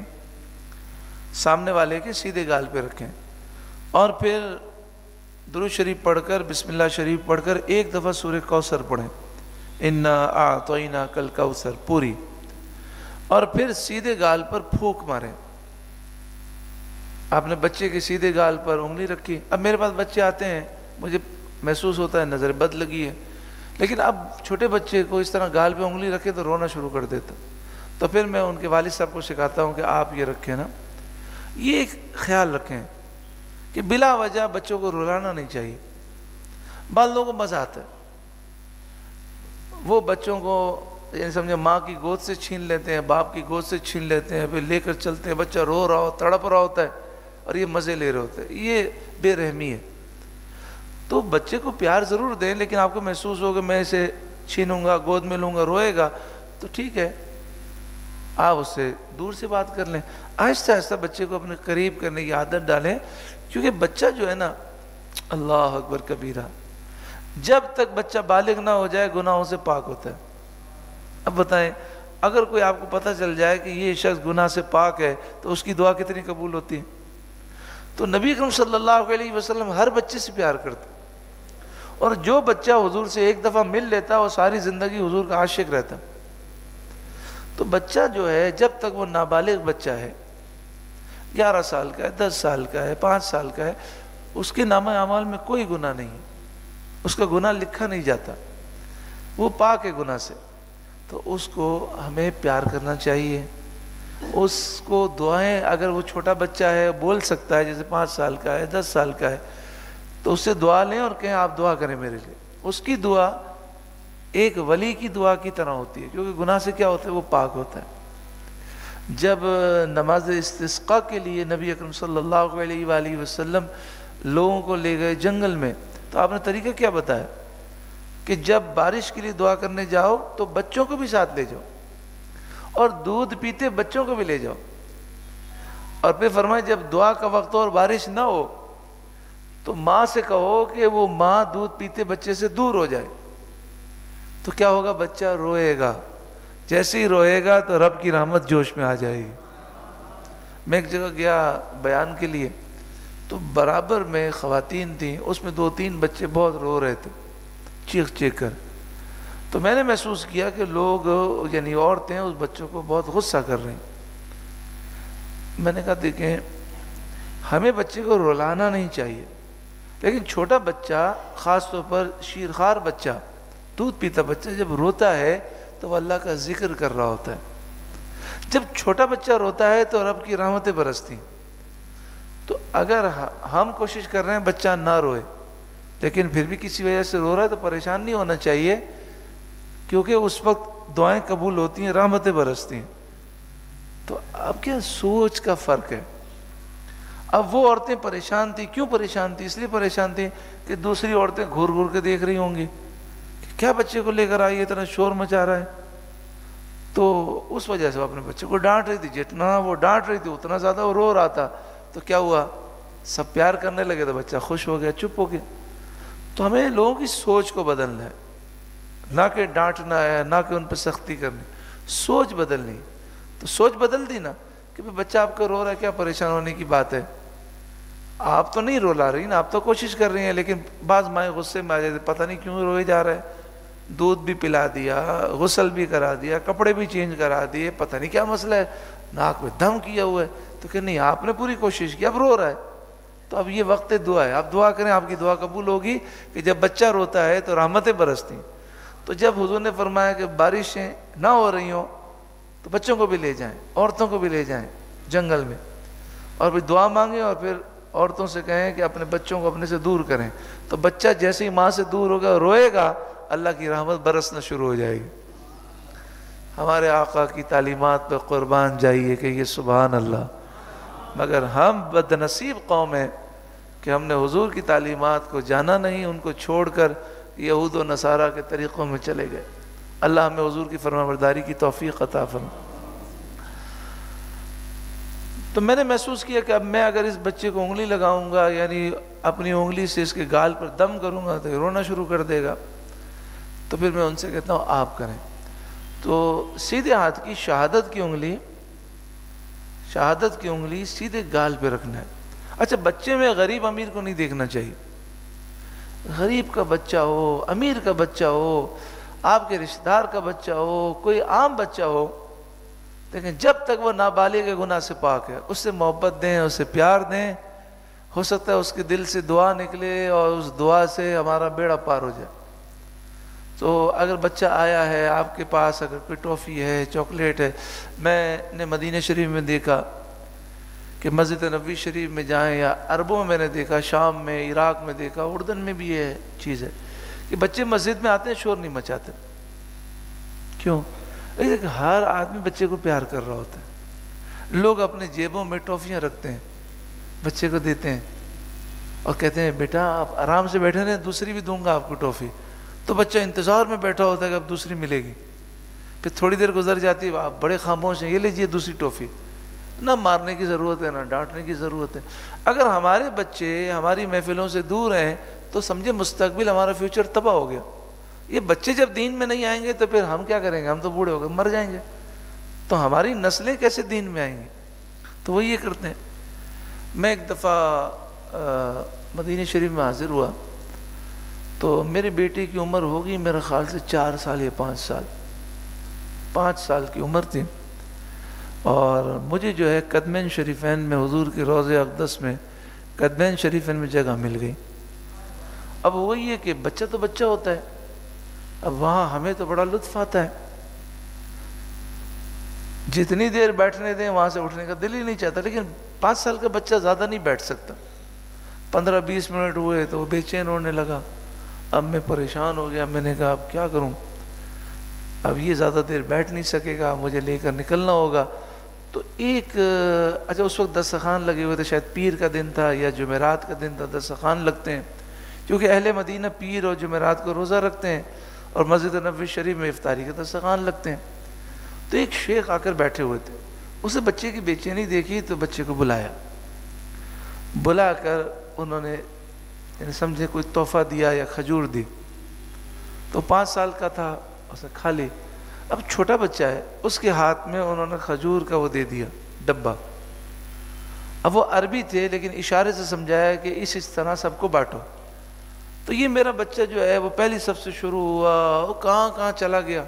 سامنے والے کے سیدھے گال پہ رکھیں، اور پھر درود شریف پڑھ کر، بسم اللہ شریف پڑھ کر 1 دفعہ سورہ کوثر پڑھیں، انا اعطیناک الکوثر پوری، اور پھر سیدھے گال پر پھونک ماریں، آپ نے بچے کے سیدھے گال پر انگلی رکھی. اب میرے پاس بچے آتے ہیں, مجھے محسوس ہوتا ہے نظر بد لگی ہے, لیکن اب چھوٹے بچے کو اس طرح گال پہ انگلی رکھے تو رونا شروع کر دیتا. تو پھر میں ان کے والد صاحب کو سکھاتا ہوں کہ آپ یہ رکھیں نا, یہ ایک خیال رکھیں کہ بلا وجہ بچوں کو رلانا نہیں چاہیے. بعض لوگوں کو مزہ آتا ہے, وہ بچوں کو یعنی سمجھے ماں کی گود سے چھین لیتے ہیں, باپ کی گود سے چھین لیتے ہیں, پھر لے کر چلتے ہیں, بچہ رو رہا ہو تڑپ رہا ہوتا ہے اور یہ مزے لے رہے ہوتے ہیں. یہ بے رحمی ہے. تو بچے کو پیار ضرور دیں, لیکن آپ کو محسوس ہوگا میں اسے چھینوں گا, گود میں لوں گا, روئے گا, تو ٹھیک ہے آپ اس سے دور سے بات کر لیں. آہستہ آہستہ بچے کو اپنے قریب کرنے کی عادت ڈالیں, کیونکہ بچہ جو ہے نا, اللہ اکبر کبیرہ, جب تک بچہ بالغ نہ ہو جائے گناہوں سے پاک ہوتا ہے. اب بتائیں اگر کوئی آپ کو پتہ چل جائے کہ یہ شخص گناہ سے پاک ہے تو اس کی دعا کتنی قبول ہوتی ہے. تو نبی اکرم صلی اللہ علیہ وسلم ہر بچے سے پیار کرتے, اور جو بچہ حضور سے ایک دفعہ مل لیتا وہ ساری زندگی حضور کا عاشق رہتا. تو بچہ جو ہے جب تک وہ نابالغ بچہ ہے, 11 سال کا ہے, 10 سال کا ہے, 5 سال کا ہے, اس کے نامہ اعمال میں کوئی گناہ نہیں ہے, اس کا گناہ لکھا نہیں جاتا, وہ پاک ہے گناہ سے. تو اس کو ہمیں پیار کرنا چاہیے, اس کو دعائیں, اگر وہ چھوٹا بچہ ہے بول سکتا ہے, جیسے 5 سال کا ہے, 10 سال کا ہے, تو اس سے دعا لیں اور کہیں آپ دعا کریں میرے لیے. اس کی دعا ایک ولی کی دعا کی طرح ہوتی ہے, کیونکہ گناہ سے کیا ہوتا ہے, وہ پاک ہوتا ہے. جب نماز استسقاء کے لیے نبی اکرم صلی اللہ علیہ وآلہ وسلم لوگوں کو لے گئے جنگل میں, تو آپ نے طریقہ کیا بتایا کہ جب بارش کے لیے دعا کرنے جاؤ تو بچوں کو بھی ساتھ لے جاؤ, اور دودھ پیتے بچوں کو بھی لے جاؤ, اور پھر فرمائے جب دعا کا وقت ہو اور بارش نہ ہو تو ماں سے کہو کہ وہ ماں دودھ پیتے بچے سے دور ہو جائے. تو کیا ہوگا, بچہ روئے گا, جیسے ہی روئے گا تو رب کی رحمت جوش میں آ جائے گی. میں ایک جگہ گیا بیان کے لیے, تو برابر میں خواتین تھیں, اس میں 2-3 بچے بہت رو رہے تھے چیخ چیخ کر. تو میں نے محسوس کیا کہ لوگ یعنی عورتیں اس بچوں کو بہت غصہ کر رہے ہیں. میں نے کہا دیکھیں ہمیں بچے کو رلانا نہیں چاہیے, لیکن چھوٹا بچہ, خاص طور پر شیرخوار بچہ, دودھ پیتا بچہ جب روتا ہے تو وہ اللہ کا ذکر کر رہا ہوتا ہے. جب چھوٹا بچہ روتا ہے تو رب کی رحمتیں برستی. تو اگر ہم کوشش کر رہے ہیں بچہ نہ روئے, لیکن پھر بھی کسی وجہ سے رو رہا ہے, تو پریشان نہیں ہونا چاہیے, کیونکہ اس وقت دعائیں قبول ہوتی ہیں, رحمتیں برستی ہیں. تو اب کیا سوچ کا فرق ہے. اب وہ عورتیں پریشان تھیں, کیوں پریشان تھیں, اس لیے پریشان تھیں کہ دوسری عورتیں گھور گھور کے دیکھ رہی ہوں گی کہ کیا بچے کو لے کر آئی, اتنا شور مچا رہا ہے. تو اس وجہ سے وہ اپنے بچے کو ڈانٹ رہی تھی, جتنا وہ ڈانٹ رہی تھی اتنا زیادہ وہ رو رہا تھا. تو کیا ہوا, سب پیار کرنے لگے تو بچہ خوش ہو گیا, چپ ہو گیا. تو ہمیں لوگوں کی سوچ کو بدلنا ہے, نہ کہ ڈانٹنا ہے, نہ کہ ان پہ سختی کرنی, سوچ بدلنی. تو سوچ بدل دی نا کہ بچہ آپ کا رو رہا ہے, کیا پریشان ہونے کی بات ہے. آپ تو نہیں رولا رہی نا, آپ تو کوشش کر رہی ہیں, لیکن بعض مائیں غصے میں آ جاتے, پتہ نہیں کیوں روئے جا رہا ہے. دودھ بھی پلا دیا, غسل بھی کرا دیا, کپڑے بھی چینج کرا دیے, پتہ نہیں کیا مسئلہ ہے, ناک میں دم کیا ہوا ہے. تو کہ نہیں آپ نے پوری کوشش کی, اب رو رہا ہے. تو اب یہ وقت دعا ہے, آپ دعا کریں, آپ کی دعا قبول ہوگی کہ جب بچہ روتا ہے تو رحمتیں برستی. تو جب حضور نے فرمایا کہ بارشیں نہ ہو رہی ہوں تو بچوں کو بھی لے جائیں, عورتوں کو بھی لے جائیں جنگل میں, اور پھر دعا مانگیں, اور پھر عورتوں سے کہیں کہ اپنے بچوں کو اپنے سے دور کریں. تو بچہ جیسے ہی ماں سے دور ہوگا, روئے گا, اللہ کی رحمت برسنا شروع ہو جائے گی. ہمارے آقا کی تعلیمات پہ قربان جائیے کہ یہ سبحان اللہ. مگر ہم بد نصیب قوم ہیں کہ ہم نے حضور کی تعلیمات کو جانا نہیں, ان کو چھوڑ کر یہود و نصارہ کے طریقوں میں چلے گئے. اللہ ہمیں حضور کی فرمانبرداری کی توفیق عطا فرمائے. تو میں نے محسوس کیا کہ اب میں اگر اس بچے کو انگلی لگاؤں گا, یعنی اپنی انگلی سے اس کے گال پر دم کروں گا, تو یہ رونا شروع کر دے گا. تو پھر میں ان سے کہتا ہوں آپ کریں. تو سیدھے ہاتھ کی شہادت کی انگلی سیدھے گال پہ رکھنا ہے. اچھا, بچے میں غریب امیر کو نہیں دیکھنا چاہیے. غریب کا بچہ ہو, امیر کا بچہ ہو, آپ کے رشتہ دار کا بچہ ہو, کوئی عام بچہ ہو, لیکن جب تک وہ نابالغ کے گناہ سے پاک ہے اس سے محبت دیں، اس سے پیار دیں، ہو سکتا ہے اس کے دل سے دعا نکلے اور اس دعا سے ہمارا بیڑا پار ہو جائے۔ تو اگر بچہ آیا ہے آپ کے پاس، اگر کوئی ٹافی ہے، چاکلیٹ ہے، میں نے مدینہ شریف میں دیکھا کہ مسجد نبوی شریف میں جائیں یا عربوں میں نے دیکھا، شام میں، عراق میں دیکھا، اردن میں بھی یہ چیز ہے کہ بچے مسجد میں آتے ہیں شور نہیں مچاتے۔ کیوں؟ کہ ہر آدمی بچے کو پیار کر رہا ہوتا ہے۔ لوگ اپنے جیبوں میں ٹافیاں رکھتے ہیں، بچے کو دیتے ہیں اور کہتے ہیں بیٹا آپ آرام سے بیٹھے رہیں، دوسری بھی دوں گا آپ کو ٹافی۔ تو بچہ انتظار میں بیٹھا ہوتا ہے کہ اب دوسری ملے گی، پھر تھوڑی دیر گزر جاتی ہے، آپ بڑے خاموش ہیں، یہ لیجیے دوسری ٹافی۔ نہ مارنے کی ضرورت ہے، نہ ڈانٹنے کی ضرورت ہے۔ اگر ہمارے بچے ہماری محفلوں سے دور ہیں تو سمجھے مستقبل ہمارا فیوچر تباہ ہو گیا۔ یہ بچے جب دین میں نہیں آئیں گے تو پھر ہم کیا کریں گے؟ ہم تو بوڑھے ہو گئے، مر جائیں گے، تو ہماری نسلیں کیسے دین میں آئیں گی؟ تو وہ یہ کرتے ہیں۔ میں ایک دفعہ مدینہ شریف میں حاضر ہوا تو میرے بیٹے کی عمر ہوگی میرے خیال سے 4 سال یا 5 سال کی عمر تھی، اور مجھے جو ہے قدمین شریفین میں حضور کے روضہ اقدس میں قدمین شریفین میں جگہ مل گئی۔ اب وہی ہے کہ بچہ تو بچہ ہوتا ہے، اب وہاں ہمیں تو بڑا لطف آتا ہے، جتنی دیر بیٹھنے دیں وہاں سے اٹھنے کا دل ہی نہیں چاہتا، لیکن 5 سال کا بچہ زیادہ نہیں بیٹھ سکتا۔ 15-20 منٹ ہوئے تو وہ بے چین ہونے لگا۔ اب میں پریشان ہو گیا، میں نے کہا اب کیا کروں، اب یہ زیادہ دیر بیٹھ نہیں سکے گا، مجھے لے کر نکلنا ہوگا۔ تو اچھا اس وقت دسترخوان لگے ہوئے تھے، شاید پیر کا دن تھا یا جمعرات کا دن تھا، دسترخوان لگتے ہیں کیونکہ اہل مدینہ پیر اور جمعرات کو روزہ رکھتے ہیں، اور مسجد نبوی شریف میں افطاری کا دسترخوان لگتے ہیں۔ تو ایک شیخ آ کر بیٹھے ہوئے تھے، اسے بچے کی بے چینی دیکھی تو بچے کو بلا کر انہوں نے یعنی سمجھے کوئی تحفہ دیا یا کھجور دی، تو 5 سال کا تھا، اسے کھا لی۔ اب چھوٹا بچہ ہے، اس کے ہاتھ میں انہوں نے کھجور کا وہ دے دیا ڈبہ۔ اب وہ عربی تھے لیکن اشارے سے سمجھایا کہ اس طرح سب کو بانٹو۔ تو یہ میرا بچہ جو ہے وہ پہلی سب سے شروع ہوا، وہ کہاں چلا گیا،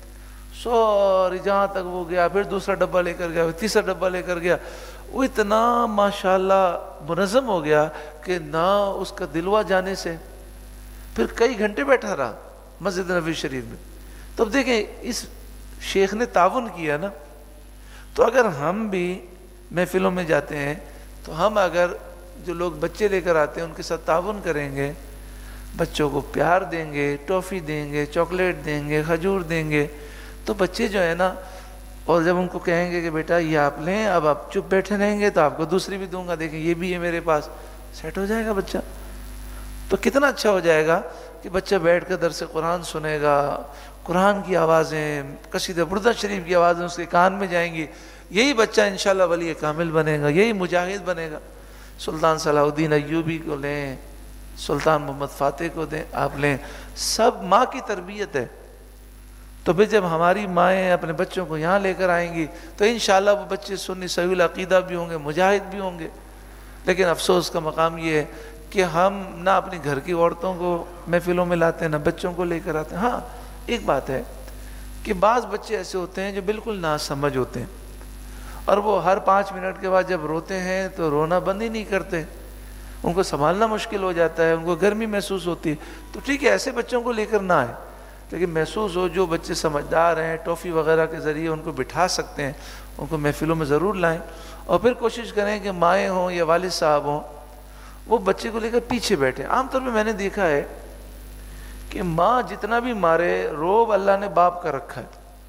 سوری جہاں تک وہ گیا، پھر دوسرا ڈبہ لے کر گیا، پھر تیسرا ڈبہ لے کر گیا۔ وہ اتنا ماشاءاللہ منظم ہو گیا کہ نہ اس کا دلوا جانے سے، پھر کئی گھنٹے بیٹھا رہا مسجد نبوی شریف میں۔ تو اب دیکھیں اس شیخ نے تعاون کیا نا۔ تو اگر ہم بھی محفلوں میں جاتے ہیں تو ہم اگر جو لوگ بچے لے کر آتے ہیں ان کے ساتھ تعاون کریں گے، بچوں کو پیار دیں گے، ٹافی دیں گے، چاکلیٹ دیں گے، کھجور دیں گے، تو بچے جو ہے نا، اور جب ان کو کہیں گے کہ بیٹا یہ آپ لیں، اب آپ چپ بیٹھے رہیں گے تو آپ کو دوسری بھی دوں گا، دیکھیں یہ بھی ہے میرے پاس، سیٹ ہو جائے گا بچہ۔ تو کتنا اچھا ہو جائے گا کہ بچہ بیٹھ کر درس قرآن سنے گا، قرآن کی آوازیں، قصیدہ بردہ شریف کی آوازیں اس کے کان میں جائیں گی۔ یہی بچہ انشاءاللہ ولی کامل بنے گا، یہی مجاہد بنے گا۔ سلطان صلاح الدین ایوبی کو لیں، سلطان محمد فاتح کو دیں، آپ لیں، سب ماں کی تربیت ہے۔ تو پھر جب ہماری مائیں اپنے بچوں کو یہاں لے کر آئیں گی تو انشاءاللہ وہ بچے سنی صحیح العقیدہ بھی ہوں گے، مجاہد بھی ہوں گے۔ لیکن افسوس کا مقام یہ ہے کہ ہم نہ اپنی گھر کی عورتوں کو محفلوں میں لاتے ہیں، نہ بچوں کو لے کر آتے ہیں۔ ہاں ایک بات ہے کہ بعض بچے ایسے ہوتے ہیں جو بالکل ناسمجھ ہوتے ہیں، اور وہ ہر 5 منٹ کے بعد جب روتے ہیں تو رونا بند ہی نہیں کرتے، ان کو سنبھالنا مشکل ہو جاتا ہے، ان کو گرمی محسوس ہوتی ہے۔ تو ٹھیک ہے ایسے بچوں کو لے کر نہ آئے، لیکن محسوس ہو جو بچے سمجھدار ہیں، ٹافی وغیرہ کے ذریعے ان کو بٹھا سکتے ہیں، ان کو محفلوں میں ضرور لائیں، اور پھر کوشش کریں کہ مائیں ہوں یا والد صاحب ہوں وہ بچے کو لے کر پیچھے بیٹھیں۔ عام طور پہ میں نے دیکھا ہے کہ ماں جتنا بھی مارے، روب اللہ نے باپ کا رکھا ہے،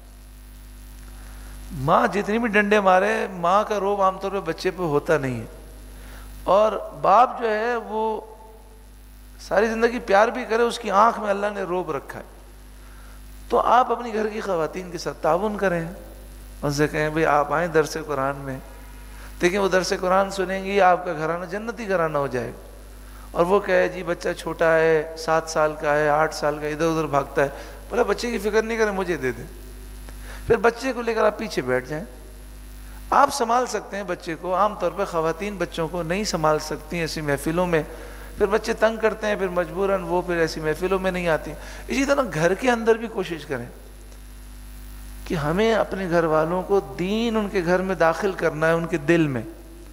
ماں جتنی بھی ڈنڈے مارے، ماں کا روب عام طور پہ بچے پہ ہوتا نہیں ہے، اور باپ جو ہے وہ ساری زندگی پیار بھی کرے، اس کی آنکھ میں اللہ نے روب رکھا ہے۔ تو آپ اپنی گھر کی خواتین کے ساتھ تعاون کریں، ان سے کہیں بھئی آپ آئیں درس قرآن میں، دیکھیں وہ درس قرآن سنیں گی، آپ کا گھرانہ جنتی گھرانہ ہو جائے گا۔ اور وہ کہے جی بچہ چھوٹا ہے، 7 سال کا ہے، 8 سال کا، ادھر ادھر بھاگتا ہے، بولا بچے کی فکر نہیں کریں، مجھے دے دیں، پھر بچے کو لے کر آپ پیچھے بیٹھ جائیں۔ آپ سنبھال سکتے ہیں بچے کو، عام طور پہ خواتین بچوں کو نہیں سنبھال سکتی ایسی محفلوں میں، پھر بچے تنگ کرتے ہیں، پھر مجبوراً وہ پھر ایسی محفلوں میں نہیں آتی۔ اسی طرح گھر کے اندر بھی کوشش کریں کہ ہمیں اپنے گھر والوں کو دین ان کے گھر میں داخل کرنا ہے، ان کے دل میں۔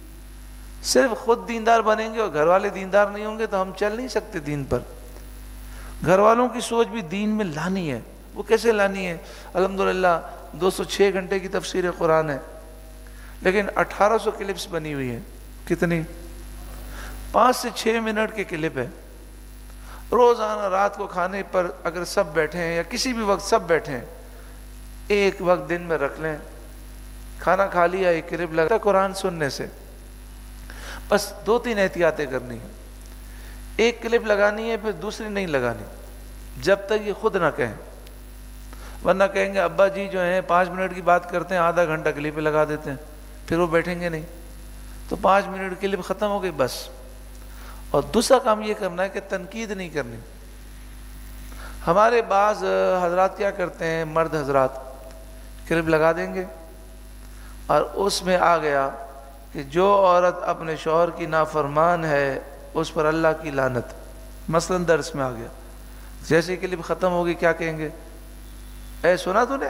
صرف خود دیندار بنیں گے اور گھر والے دیندار نہیں ہوں گے تو ہم چل نہیں سکتے دین پر۔ گھر والوں کی سوچ بھی دین میں لانی ہے۔ وہ کیسے لانی ہے؟ الحمدللہ 206 گھنٹے کی تفسیر قرآن ہے، لیکن 1800 کلپس بنی ہوئی ہے۔ کتنی؟ 5 سے 6 منٹ کے کلپ ہے۔ روزانہ رات کو کھانے پر اگر سب بیٹھے ہیں یا کسی بھی وقت سب بیٹھے ہیں، ایک وقت دن میں رکھ لیں، کھانا کھا لیا ایک کلپ لگتا قرآن سننے سے۔ بس 2-3 احتیاطیں کرنی ہیں۔ ایک کلپ لگانی ہے، پھر دوسری نہیں لگانی جب تک یہ خود نہ کہیں، ورنہ کہیں گے ابا جی جو ہیں 5 منٹ کی بات کرتے ہیں، آدھا گھنٹہ کلپ لگا دیتے ہیں، پھر وہ بیٹھیں گے نہیں، تو 5 منٹ کلپ ختم ہو گئی بس۔ اور دوسرا کام یہ کرنا ہے کہ تنقید نہیں کرنی۔ ہمارے بعض حضرات کیا کرتے ہیں، مرد حضرات کلپ لگا دیں گے اور اس میں آ گیا کہ جو عورت اپنے شوہر کی نافرمان ہے اس پر اللہ کی لعنت، مثلا درس میں آ گیا، جیسے کلپ ختم ہوگی کیا کہیں گے؟ اے سنا تو نے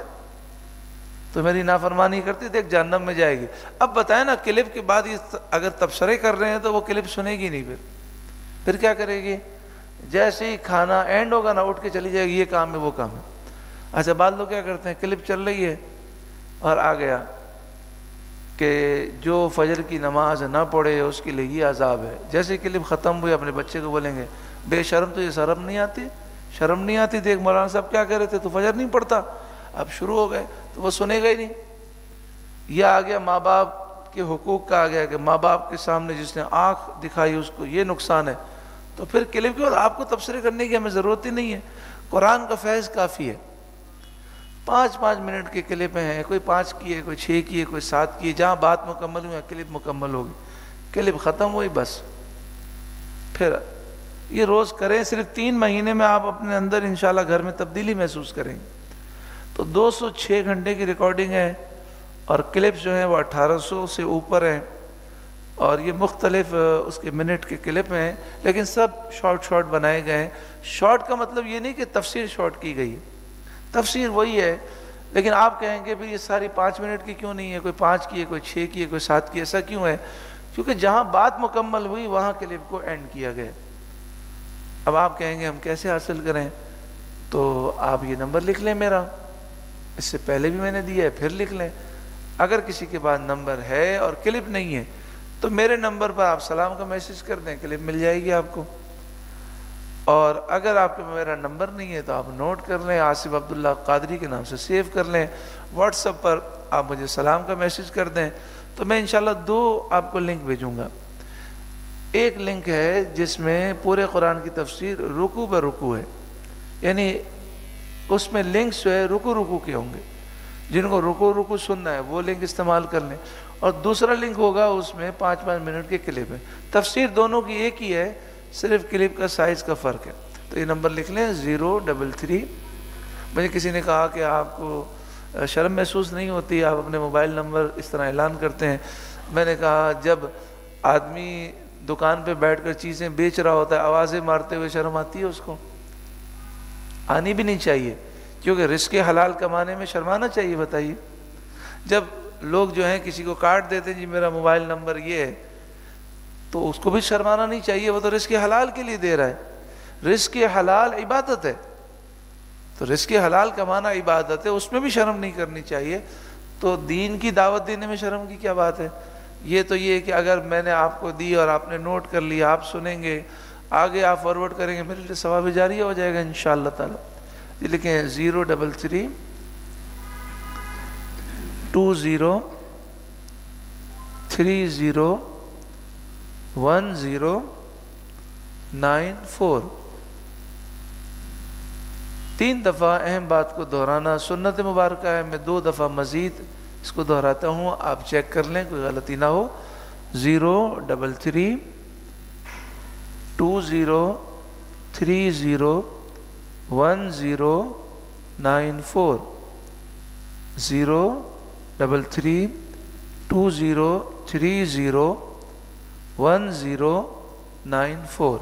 تو میری نافرمانی کرتی دیکھ جہنم میں جائے گی۔ اب بتائیں نا، کلپ کے بعد یہ اگر تبصرے کر رہے ہیں تو وہ کلپ سنے گی نہیں، پھر کیا کرے گی؟ جیسے ہی کھانا اینڈ ہوگا نا اٹھ کے چلی جائے گی، یہ کام ہے وہ کام ہے۔ اچھا بعض لوگ کیا کرتے ہیں، کلپ چل رہی ہے اور آ گیا کہ جو فجر کی نماز نہ پڑھے اس کے لیے یہ عذاب ہے۔ جیسے کلپ ختم ہوئی اپنے بچے کو بولیں گے بے شرم، تو یہ شرم نہیں آتی، شرم نہیں آتی، دیکھ مولانا صاحب کیا کہہ رہے تھے، تو فجر نہیں پڑھتا۔ اب شروع ہو گئے تو وہ سنے گا ہی نہیں۔ یہ آ گیا ماں باپ کے حقوق کا، آ گیا کہ ماں باپ کے سامنے جس نے آنکھ دکھائی اس کو یہ نقصان ہے، تو پھر کلپ کے بعد آپ کو تبصرے کرنے کی ہمیں ضرورت ہی نہیں ہے۔ قرآن کا فیض کافی ہے۔ 5-5 منٹ کے کلپ ہیں، کوئی 5 کی ہے، کوئی 6 کی ہے، کوئی 7 کی ہے، جہاں بات مکمل ہوئی کلپ مکمل ہوگی، کلپ ختم ہوئی بس۔ پھر یہ روز کریں، صرف 3 مہینے میں آپ اپنے اندر انشاءاللہ گھر میں تبدیلی محسوس کریں گے۔ تو 206 گھنٹے کی ریکارڈنگ ہے اور کلپس جو ہیں وہ 1800 سے اوپر ہیں، اور یہ مختلف اس کے منٹ کے کلپ ہیں، لیکن سب شارٹ بنائے گئے ہیں۔ شارٹ کا مطلب یہ نہیں کہ تفسیر شارٹ کی گئی ہے، تفسیر وہی ہے، لیکن آپ کہیں گے پھر یہ ساری 5 منٹ کی کیوں نہیں ہے، کوئی 5 کی ہے، کوئی 6 کی ہے، کوئی 7 کی، ایسا کیوں ہے؟ کیونکہ جہاں بات مکمل ہوئی وہاں کلپ کو اینڈ کیا گیا۔ اب آپ کہیں گے ہم کیسے حاصل کریں؟ تو آپ یہ نمبر لکھ لیں میرا، اس سے پہلے بھی میں نے دیا ہے، پھر لکھ لیں۔ اگر کسی کے پاس نمبر ہے اور کلپ نہیں ہے تو میرے نمبر پر آپ سلام کا میسج کر دیں، کلپ مل جائے گی آپ کو۔ اور اگر آپ کے میرا نمبر نہیں ہے تو آپ نوٹ کر لیں، آصف عبداللہ قادری کے نام سے سیو کر لیں، واٹس ایپ پر آپ مجھے سلام کا میسج کر دیں، تو میں انشاءاللہ 2 آپ کو لنک بھیجوں گا۔ ایک لنک ہے جس میں پورے قرآن کی تفسیر رکوع بہ رکوع ہے، یعنی اس میں لنکس جو ہے رکوع کے ہوں گے، جن کو رکوع سننا ہے وہ لنک استعمال کر لیں، اور دوسرا لنک ہوگا اس میں 5-5 منٹ کے کلپ ہے۔ تفسیر دونوں کی ایک ہی ہے، صرف کلپ کا سائز کا فرق ہے۔ تو یہ نمبر لکھ لیں 033۔ مجھے کسی نے کہا کہ آپ کو شرم محسوس نہیں ہوتی، آپ اپنے موبائل نمبر اس طرح اعلان کرتے ہیں؟ میں نے کہا جب آدمی دکان پہ بیٹھ کر چیزیں بیچ رہا ہوتا ہے، آوازیں مارتے ہوئے شرم آتی ہے؟ اس کو آنی بھی نہیں چاہیے، کیونکہ رزق حلال کمانے میں شرمانا چاہیے؟ بتائیے، جب لوگ جو ہیں کسی کو کارڈ دیتے ہیں جی میرا موبائل نمبر یہ ہے، تو اس کو بھی شرمانا نہیں چاہیے، وہ تو رزق حلال کے لیے دے رہا ہے۔ رزق حلال عبادت ہے، تو رزق حلال کمانا عبادت ہے، اس میں بھی شرم نہیں کرنی چاہیے۔ تو دین کی دعوت دینے میں شرم کی کیا بات ہے؟ یہ تو یہ کہ اگر میں نے آپ کو دی اور آپ نے نوٹ کر لیا، آپ سنیں گے، آگے آپ فارورڈ کریں گے، میرے لیے ثواب جاریہ ہو جائے گا انشاءاللہ تعالی۔ یہ لکھیں 033 20 30 1094۔ 3 دفعہ اہم بات کو دہرانا سنت مبارکہ ہے، میں 2 دفعہ مزید اس کو دہراتا ہوں، آپ چیک کر لیں کوئی غلطی نہ ہو۔ 033 20 30 1094۔ 033 20 30 1094۔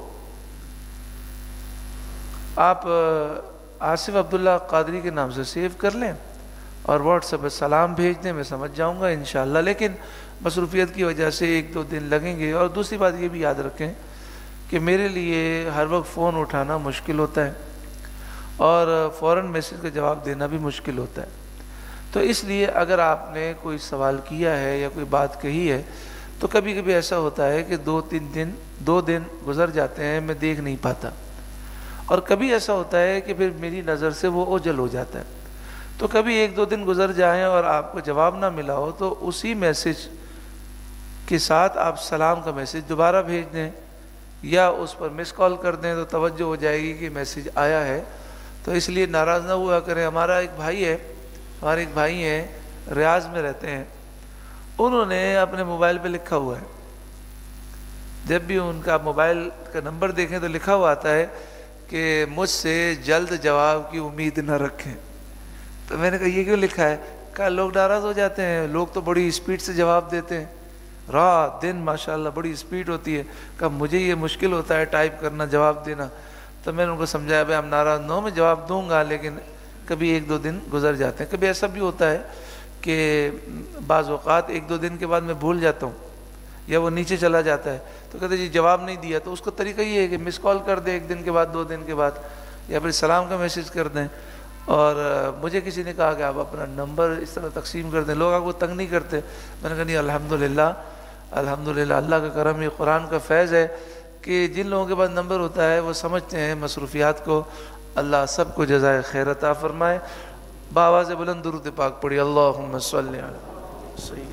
آپ آصف عبداللہ قادری کے نام سے سیو کر لیں، اور واٹس ایپ پہ سلام بھیج دیں، میں سمجھ جاؤں گا انشاءاللہ، لیکن مصروفیت کی وجہ سے 1-2 دن لگیں گے۔ اور دوسری بات یہ بھی یاد رکھیں کہ میرے لیے ہر وقت فون اٹھانا مشکل ہوتا ہے اور فوراً میسیج کا جواب دینا بھی مشکل ہوتا ہے، تو اس لیے اگر آپ نے کوئی سوال کیا ہے یا کوئی بات کہی ہے تو کبھی کبھی ایسا ہوتا ہے کہ 2 دن گزر جاتے ہیں میں دیکھ نہیں پاتا، اور کبھی ایسا ہوتا ہے کہ پھر میری نظر سے وہ اوجھل ہو جاتا ہے، تو کبھی 1-2 دن گزر جائیں اور آپ کو جواب نہ ملا ہو تو اسی میسیج کے ساتھ آپ سلام کا میسیج دوبارہ بھیج دیں یا اس پر مس کال کر دیں، تو توجہ ہو جائے گی کہ میسیج آیا ہے۔ تو اس لیے ناراض نہ ہوا کریں۔ ہمارے ایک بھائی ہیں ریاض میں رہتے ہیں، انہوں نے اپنے موبائل پہ لکھا ہوا ہے، جب بھی ان کا موبائل کا نمبر دیکھیں تو لکھا ہوا آتا ہے کہ مجھ سے جلد جواب کی امید نہ رکھیں۔ تو میں نے کہا یہ کیوں لکھا ہے؟ کہا لوگ ناراض ہو جاتے ہیں، لوگ تو بڑی اسپیڈ سے جواب دیتے ہیں، رات دن ماشاءاللہ بڑی اسپیڈ ہوتی ہے۔ کہا مجھے یہ مشکل ہوتا ہے ٹائپ کرنا، جواب دینا۔ تو میں نے ان کو سمجھایا بھائی ہم ناراض نہ ہو، میں جواب دوں گا، لیکن کبھی 1-2 دن گزر جاتے ہیں۔ کبھی ایسا بھی ہوتا ہے کہ بعض اوقات 1-2 دن کے بعد میں بھول جاتا ہوں یا وہ نیچے چلا جاتا ہے، تو کہتے جی جواب نہیں دیا، تو اس کا طریقہ یہ ہے کہ مس کال کر دیں 1 دن کے بعد، 2 دن کے بعد، یا پھر سلام کا میسیج کر دیں۔ اور مجھے کسی نے کہا کہ آپ اپنا نمبر اس طرح تقسیم کر دیں، لوگ آپ کو تنگ نہیں کرتے۔ میں نے کہا نہیں، الحمدللہ اللہ کا کرم، یہ قرآن کا فیض ہے کہ جن لوگوں کے پاس نمبر ہوتا ہے وہ سمجھتے ہیں مصروفیات کو۔ اللہ سب کو جزائے خیر عطا فرمائے۔ بآواز بلند درود پاک پڑھی، اللہم صلی علی سیدنا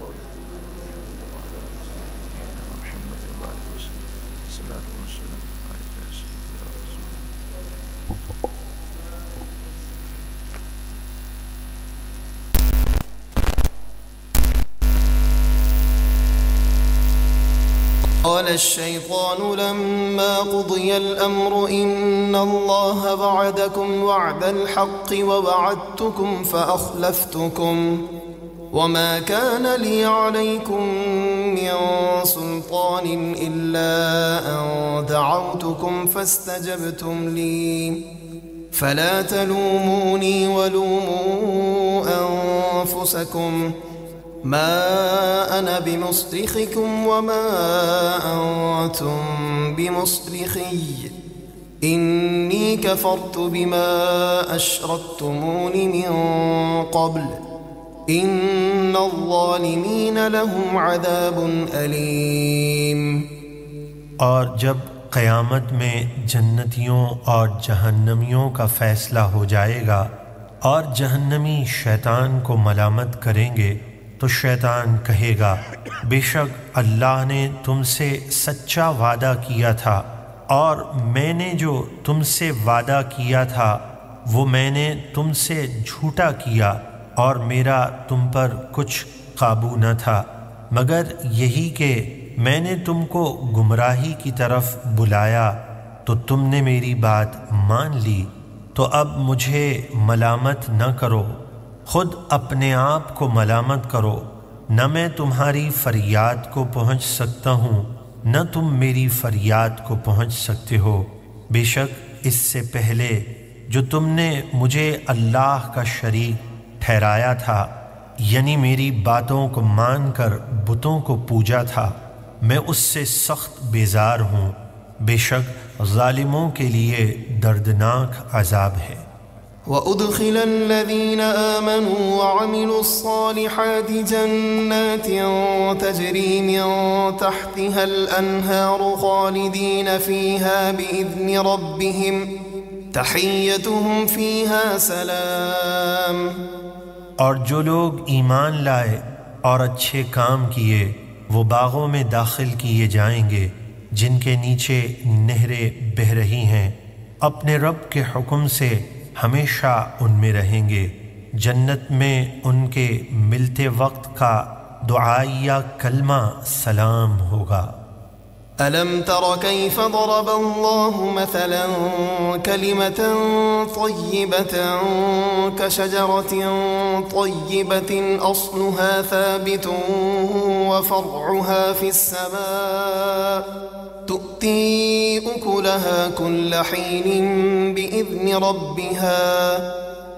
قال الشيطان لما قضي الأمر إن الله وعدكم وعد الحق ووعدتكم فأخلفتكم وما كان لي عليكم من سلطان إلا أن دعوتكم فاستجبتم لي فلا تلوموني ولوموا أنفسكم ما أنا بمصرخكم وما أنتم بمصرخي إني كفرت بما أشركتمون من قبل إن الظالمين لهم عذاب أليم۔ اور جب قیامت میں جنتیوں اور جہنمیوں کا فیصلہ ہو جائے گا اور جہنمی شیطان کو ملامت کریں گے تو شیطان کہے گا بے شک اللہ نے تم سے سچا وعدہ کیا تھا اور میں نے جو تم سے وعدہ کیا تھا وہ میں نے تم سے جھوٹا کیا اور میرا تم پر کچھ قابو نہ تھا مگر یہی کہ میں نے تم کو گمراہی کی طرف بلایا تو تم نے میری بات مان لی، تو اب مجھے ملامت نہ کرو، خود اپنے آپ کو ملامت کرو، نہ میں تمہاری فریاد کو پہنچ سکتا ہوں نہ تم میری فریاد کو پہنچ سکتے ہو۔ بے شک اس سے پہلے جو تم نے مجھے اللہ کا شریک ٹھہرایا تھا، یعنی میری باتوں کو مان کر بتوں کو پوجا تھا، میں اس سے سخت بیزار ہوں۔ بے شک ظالموں کے لیے دردناک عذاب ہے۔ وَأُدْخِلَ الَّذِينَ آمَنُوا وَعَمِلُوا الصَّالِحَاتِ جَنَّاتٍ تَجْرِي مِن تَحْتِهَا الْأَنْهَارُ خَالِدِينَ فِيهَا بِإِذْنِ رَبِّهِمْ تَحِيَّتُهُمْ فِيهَا سَلَامٌ۔ اور جو لوگ ایمان لائے اور اچھے کام کیے وہ باغوں میں داخل کیے جائیں گے جن کے نیچے نہریں بہہ رہی ہیں، اپنے رب کے حکم سے ہمیشہ ان میں رہیں گے۔ جنت میں ان کے ملتے وقت کا دعائیہ کلمہ سلام ہوگا۔ أَلَمْ تَرَ كَيْفَ ضَرَبَ اللَّهُ مَثَلًا كَلِمَةً طَيِّبَةً كَشَجَرَةٍ طَيِّبَةٍ أَصْلُهَا ثَابِتٌ وَفَرْعُهَا فِي السَّمَاءِ تُؤْتِي أُكُلَهَا كُلَّ حِينٍ بِإِذْنِ رَبِّهَا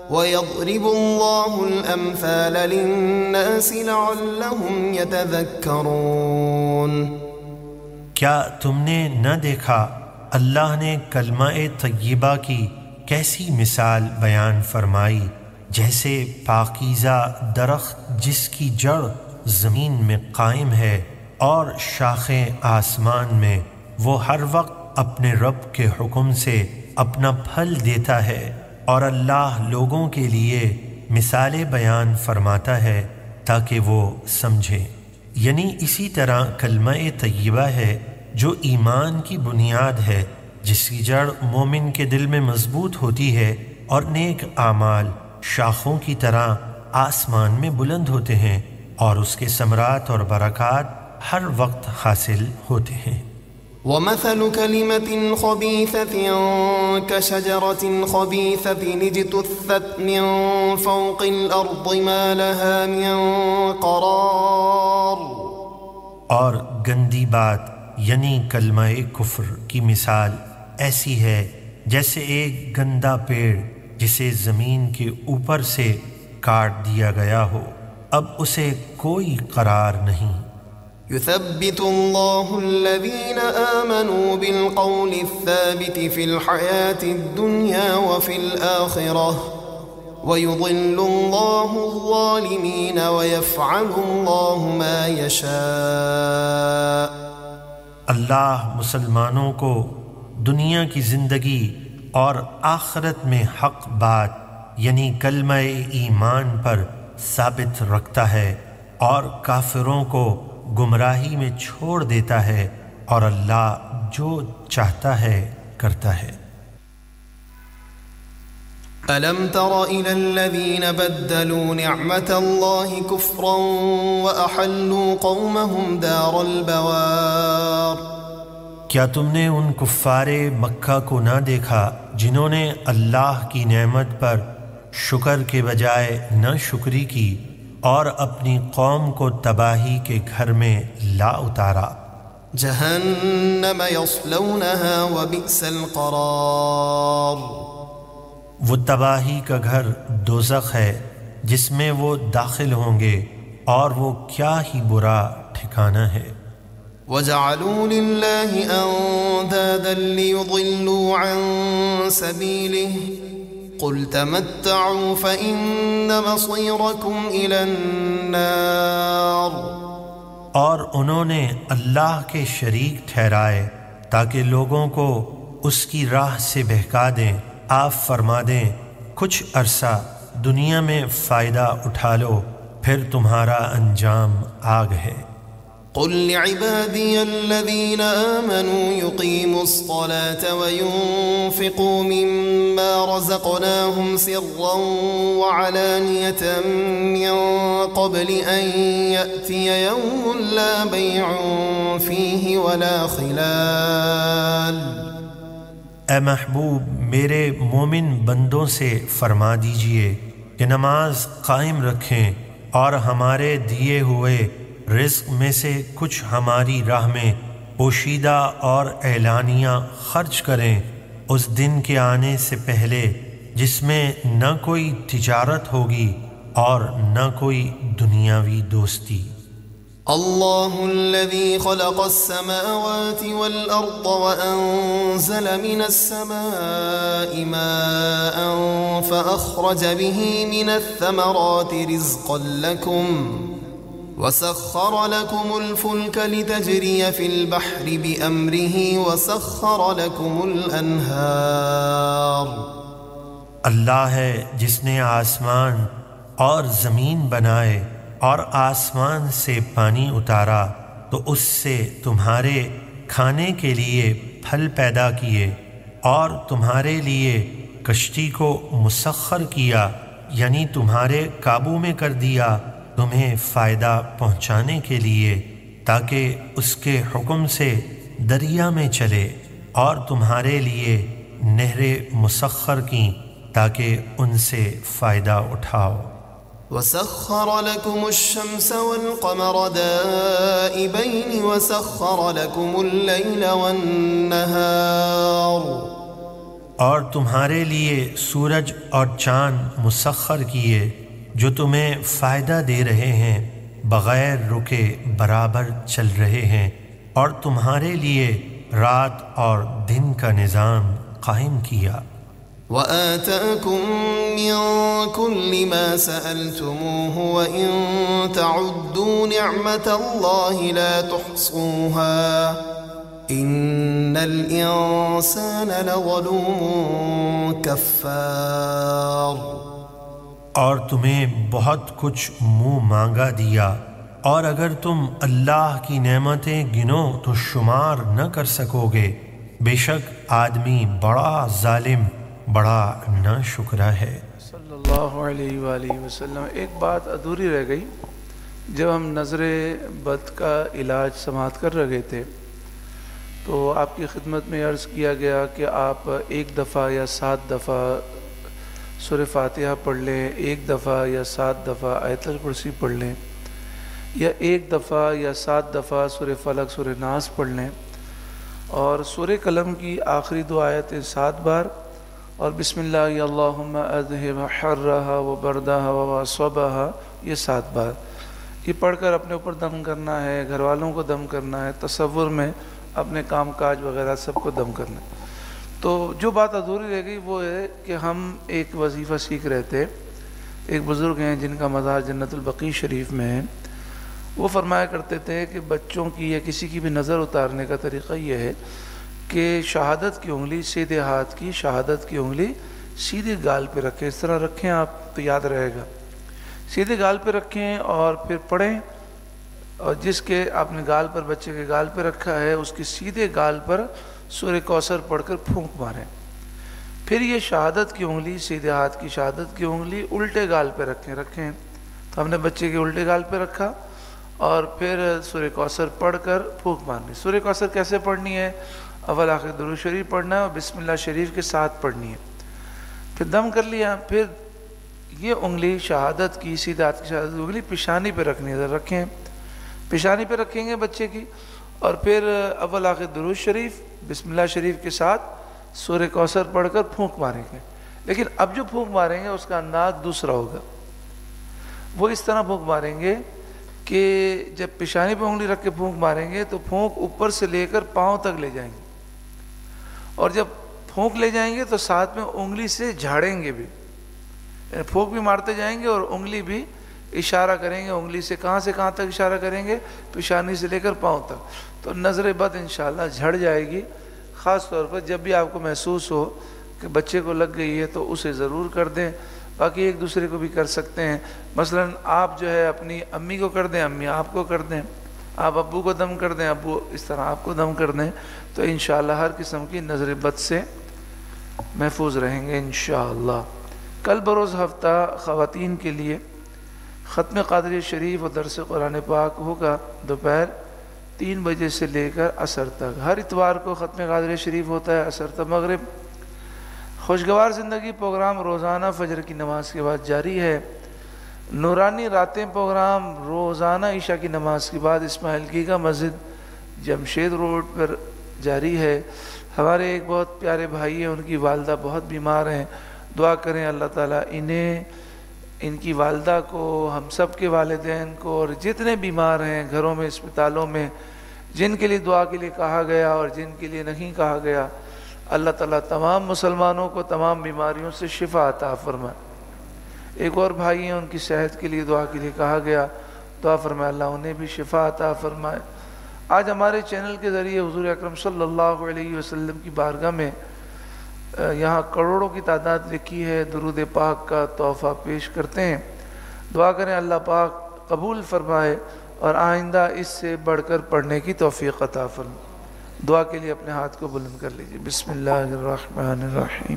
وَيَضْرِبُ اللَّهُ الْأَمْثَالَ لِلنَّاسِ لَعَلَّهُمْ يَتَذَكَّرُونَ۔ کیا تم نے نہ دیکھا اللہ نے کلمہ طیبہ کی کیسی مثال بیان فرمائی، جیسے پاکیزہ درخت جس کی جڑ زمین میں قائم ہے اور شاخیں آسمان میں، وہ ہر وقت اپنے رب کے حکم سے اپنا پھل دیتا ہے، اور اللہ لوگوں کے لیے مثالیں بیان فرماتا ہے تاکہ وہ سمجھیں۔ یعنی اسی طرح کلمہ طیبہ ہے جو ایمان کی بنیاد ہے، جس کی جڑ مومن کے دل میں مضبوط ہوتی ہے، اور نیک اعمال شاخوں کی طرح آسمان میں بلند ہوتے ہیں، اور اس کے ثمرات اور برکات ہر وقت حاصل ہوتے ہیں۔ وَمَثَلُ كَلِمَةٍ خَبِيثَةٍ كَشَجَرَةٍ خَبِيثَةٍ اجْتُثَّتْ مِنْ فَوْقِ الْأَرْضِ مَا لَهَا مِنْ قَرَارٍ۔ اور گندی بات یعنی کلمہ کفر کی مثال ایسی ہے جیسے ایک گندا پیڑ جسے زمین کے اوپر سے کاٹ دیا گیا ہو، اب اسے کوئی قرار نہیں۔ يثبت الله الذين آمنوا بالقول الثابت في الحياة الدنيا وفي الآخرة ويضل الله الظالمين ويفعل الله ما يشاء۔ اللہ مسلمانوں کو دنیا کی زندگی اور آخرت میں حق بات یعنی کلمہ ایمان پر ثابت رکھتا ہے، اور کافروں کو گمراہی میں چھوڑ دیتا ہے، اور اللہ جو چاہتا ہے کرتا ہے۔ أَلَمْ تَرَ إِلَى الَّذِينَ بَدَّلُوا نِعْمَةَ اللَّهِ كُفْرًا وَأَحَلُّوا قَوْمَهُمْ دَارَ الْبَوَارِ۔ کیا تم نے ان کفار مکہ کو نہ دیکھا جنہوں نے اللہ کی نعمت پر شکر کے بجائے نہ شکری کی، اور اپنی قوم کو تباہی کے گھر میں لا اتارا؟ جہنم یصلونها وبئس القرار۔ وہ تباہی کا گھر دوزخ ہے جس میں وہ داخل ہوں گے، اور وہ کیا ہی برا ٹھکانہ ہے۔ وَجَعَلُوا لِلَّهِ أَنْدَادًا لِيُضِلُّوا عَنْ سَبِيلِهِ قُلْ تَمَتَّعُوا فَإِنَّ مَصِيرَكُمْ إِلَى النَّارِ۔ اور انہوں نے اللہ کے شریک ٹھہرائے تاکہ لوگوں کو اس کی راہ سے بہکا دیں۔ آپ فرما دیں کچھ عرصہ دنیا میں فائدہ اٹھا لو، پھر تمہارا انجام آگ ہے۔ قل لعبادي الذين آمنوا يقيموا الصلاة وينفقوا مما رزقناهم سرا وعلانية من قبل أن يأتي يوم لا بيع فيه ولا خلال۔ اے محبوب میرے مومن بندوں سے فرما دیجئے کہ نماز قائم رکھیں اور ہمارے دیے ہوئے رزق میں سے کچھ ہماری راہ میں پوشیدہ اور اعلانیہ خرچ کریں، اس دن کے آنے سے پہلے جس میں نہ کوئی تجارت ہوگی اور نہ کوئی دنیاوی دوستی۔ اللہ الذي خلق السماوات والأرض وأنزل من السماء ماء فأخرج به من الثمرات رزقا لكم وسخر لكم الفلك لتجري في البحر بأمره وسخر لكم الأنهار۔ اللہ ہے جس نے آسمان اور زمین بنائے اور آسمان سے پانی اتارا تو اس سے تمہارے کھانے کے لیے پھل پیدا کیے، اور تمہارے لیے کشتی کو مسخر کیا یعنی تمہارے قابو میں کر دیا تمہیں فائدہ پہنچانے کے لیے، تاکہ اس کے حکم سے دریا میں چلے، اور تمہارے لیے نہریں مسخر کیں تاکہ ان سے فائدہ اٹھاؤ۔ وسخر لكم الشمس والقمر دائبين وسخر لكم الليل والنهار اور تمہارے لیے سورج اور چاند مسخر کیے جو تمہیں فائدہ دے رہے ہیں، بغیر رکے برابر چل رہے ہیں، اور تمہارے لیے رات اور دن کا نظام قائم کیا۔ وآتاكم من كل ما سألتموه وإن تعدوا نعمة الله لا تحصوها إن الإنسان لظلوم كفار۔ اور تمہیں بہت کچھ منہ مانگا دیا، اور اگر تم اللہ کی نعمتیں گنو تو شمار نہ کر سکو گے، بے شک آدمی بڑا ظالم، بڑا ناشکرا ہے۔ صلی اللہ علیہ وآلہ وسلم۔ ایک بات ادھوری رہ گئی، جب ہم نظر بد کا علاج سماعت کر رہے تھے تو آپ کی خدمت میں عرض کیا گیا کہ آپ 1 دفعہ یا 7 دفعہ سورہ فاتحہ پڑھ لیں، 1 دفعہ یا 7 دفعہ آیت الکرسی پڑھ لیں، یا 1 دفعہ یا 7 دفعہ سورہ فلق سورہ ناس پڑھ لیں، اور سورہ قلم کی آخری 2 آیتیں 7 بار، اور بسم اللہ اللہم اذہب حرہا و بردہا و صبہا یہ 7 بار۔ یہ پڑھ کر اپنے اوپر دم کرنا ہے، گھر والوں کو دم کرنا ہے، تصور میں اپنے کام کاج وغیرہ سب کو دم کرنا ہے۔ تو جو بات ادھوری رہ گئی وہ ہے کہ ہم ایک وظیفہ سیکھ رہے تھے، ایک بزرگ ہیں جن کا مزار جنت البقیع شریف میں ہے، وہ فرمایا کرتے تھے کہ بچوں کی یا کسی کی بھی نظر اتارنے کا طریقہ یہ ہے کہ شہادت کی انگلی سیدھے ہاتھ کی، شہادت کی انگلی سیدھے گال پہ رکھیں، اس طرح رکھیں آپ تو یاد رہے گا، سیدھے گال پہ رکھیں اور پھر پڑھیں، اور جس کے آپ نے گال پر بچے کے گال پہ رکھا ہے اس کے سیدھے گال پر سورہ کوثر پڑھ کر پھونک ماریں۔ پھر یہ شہادت کی انگلی، سیدھے ہاتھ کی شہادت کی انگلی الٹے گال پہ رکھیں، تو ہم نے بچے کے الٹے گال پہ رکھا، اور پھر سورہ کوثر پڑھ کر پھونک مارنی۔ سورہ کوثر کیسے پڑھنی ہے؟ اول آخر درود شریف پڑھنا ہے اور بسم اللہ شریف کے ساتھ پڑھنی ہے، پھر دم کر لیا، پھر یہ انگلی شہادت کی، سیدھے ہاتھ کی شہادت کی انگلی پیشانی پہ رکھنی ہے، رکھیں، پیشانی پہ رکھیں گے بچے کی، اور پھر اول آخر درود شریف بسم اللہ شریف کے ساتھ سورہ کوثر پڑھ کر پھونک ماریں گے۔ لیکن اب جو پھونک ماریں گے اس کا انداز دوسرا ہوگا، وہ اس طرح پھونک ماریں گے کہ جب پیشانی پہ انگلی رکھ کے پھونک ماریں گے تو پھونک اوپر سے لے کر پاؤں تک لے جائیں گے، اور جب پھونک لے جائیں گے تو ساتھ میں انگلی سے جھاڑیں گے بھی، یعنی پھونک بھی مارتے جائیں گے اور انگلی بھی اشارہ کریں گے، انگلی سے کہاں تک اشارہ کریں گے؟ پیشانی سے لے کر پاؤں تک، تو نظر بد انشاءاللہ جھڑ جائے گی۔ خاص طور پر جب بھی آپ کو محسوس ہو کہ بچے کو لگ گئی ہے تو اسے ضرور کر دیں، باقی ایک دوسرے کو بھی کر سکتے ہیں، مثلا آپ جو ہے اپنی امی کو کر دیں، امی آپ کو کر دیں، آپ ابو کو دم کر دیں، ابو اس طرح آپ کو دم کر دیں، تو انشاءاللہ ہر قسم کی نظر بد سے محفوظ رہیں گے انشاءاللہ۔ کل بروز ہفتہ خواتین کے لیے ختم قادریہ شریف اور درس قرآن پاک ہوگا دوپہر 3 بجے سے لے کر عصر تک۔ ہر اتوار کو ختم قادریہ شریف ہوتا ہے عصر تک مغرب۔ خوشگوار زندگی پروگرام روزانہ فجر کی نماز کے بعد جاری ہے۔ نورانی راتیں پروگرام روزانہ عشاء کی نماز کے بعد اسماعیل گیگا مسجد جمشید روڈ پر جاری ہے۔ ہمارے ایک بہت پیارے بھائی ہیں، ان کی والدہ بہت بیمار ہیں، دعا کریں اللہ تعالیٰ انہیں، ان کی والدہ کو، ہم سب کے والدین کو، اور جتنے بیمار ہیں گھروں میں، اسپتالوں میں، جن کے لیے دعا کے لیے کہا گیا اور جن کے لیے نہیں کہا گیا، اللہ تعالیٰ تمام مسلمانوں کو تمام بیماریوں سے شفا عطا فرمائے۔ ایک اور بھائی ہیں، ان کی صحت کے لیے دعا کے لیے کہا گیا، دعا فرمائے اللہ انہیں بھی شفا عطا فرمائے۔ آج ہمارے چینل کے ذریعے حضور اکرم صلی اللہ علیہ وسلم کی بارگاہ میں یہاں کروڑوں کی تعداد لکھی ہے، درود پاک کا تحفہ پیش کرتے ہیں۔ دعا کریں اللہ پاک قبول فرمائے اور آئندہ اس سے بڑھ کر پڑھنے کی توفیق عطا فرمائے۔ دعا کے لیے اپنے ہاتھ کو بلند کر لیجیے۔ بسم اللہ الرحمن الرحیم،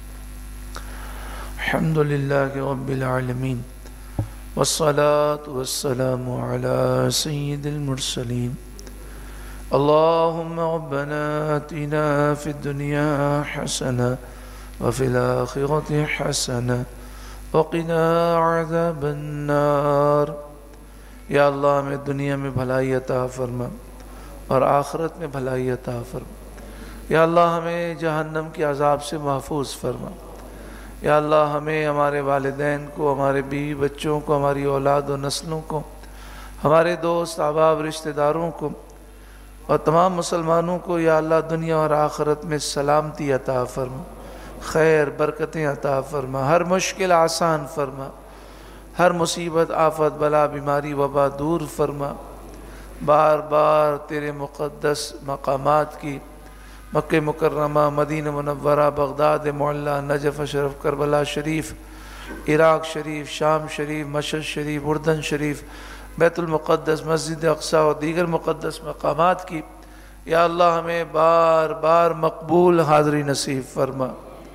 الحمد للہ رب العالمین، والصلاة والسلام علی سید المرسلین، اللہم ربنا آتنا فی الدنیا حسنہ وفی الآخرۃ حسنہ وقنا عذاب النار۔ یا اللہ ہمیں دنیا میں بھلائی عطا فرما اور آخرت میں بھلائی عطا فرما۔ یا اللہ ہمیں جہنم کے عذاب سے محفوظ فرما۔ یا اللہ ہمیں، ہمارے والدین کو، ہمارے بیوی بچوں کو، ہماری اولاد و نسلوں کو، ہمارے دوست احباب رشتہ داروں کو اور تمام مسلمانوں کو یا اللہ دنیا اور آخرت میں سلامتی عطا فرما، خیر برکتیں عطا فرما، ہر مشکل آسان فرما، ہر مصیبت آفت بلا بیماری وبا دور فرما۔ بار بار تیرے مقدس مقامات کی، مکہ مکرمہ، مدینہ منورہ، بغداد معلیٰ، نجف شریف، کربلا شریف، عراق شریف، شام شریف، مشہد شریف، اردن شریف، بیت المقدس، مسجد اقصی اور دیگر مقدس مقامات کی یا اللہ ہمیں بار بار مقبول حاضری نصیب فرما۔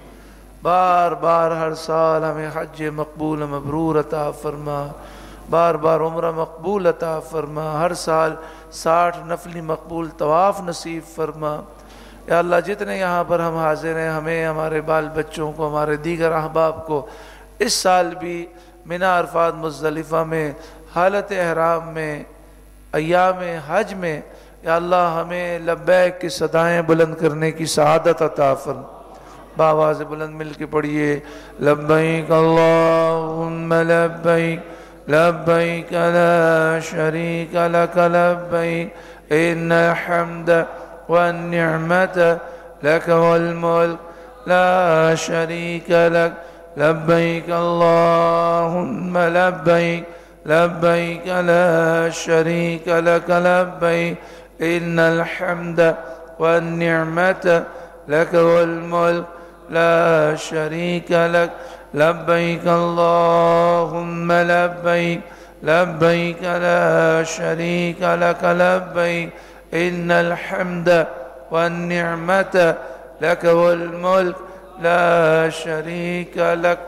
بار بار ہر سال ہمیں حج مقبول مبرور عطا فرما، بار بار عمرہ مقبول عطا فرما، ہر سال 60 نفلی مقبول طواف نصیب فرما۔ یا اللہ جتنے یہاں پر ہم حاضر ہیں، ہمیں، ہمارے بال بچوں کو، ہمارے دیگر احباب کو اس سال بھی منی عرفات مزدلفہ میں، حالت احرام میں، ایام حج میں یا اللہ ہمیں لبیک کی صدائیں بلند کرنے کی سعادت عطا فرما۔ بآواز بلند مل کے پڑھیے، لبیک اللہم لبیک لبیک لا شریک لک لبیک ان الحمد والنعمت لک والملک لا شریک لک لبیک اللہم لبیک لبیک لا شریک لک لبیک ان الحمد والنعمت لک والملک لا شریک لک لبیک اللہم لبیک لبیک لا شریک لک لبیک ان الحمد والنعمت لک والملک لا شریک لک۔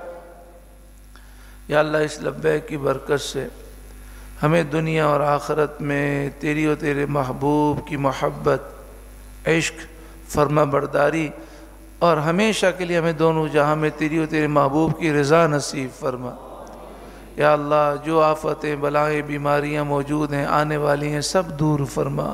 یا اللہ اس لبیک کی برکت سے ہمیں دنیا اور آخرت میں تیری و تیرے محبوب کی محبت، عشق، فرما برداری اور ہمیشہ کے لیے ہمیں دونوں جہاں میں تیری و تیرے محبوب کی رضا نصیب فرما۔ یا اللہ جو آفتیں بلائیں بیماریاں موجود ہیں، آنے والی ہیں، سب دور فرما۔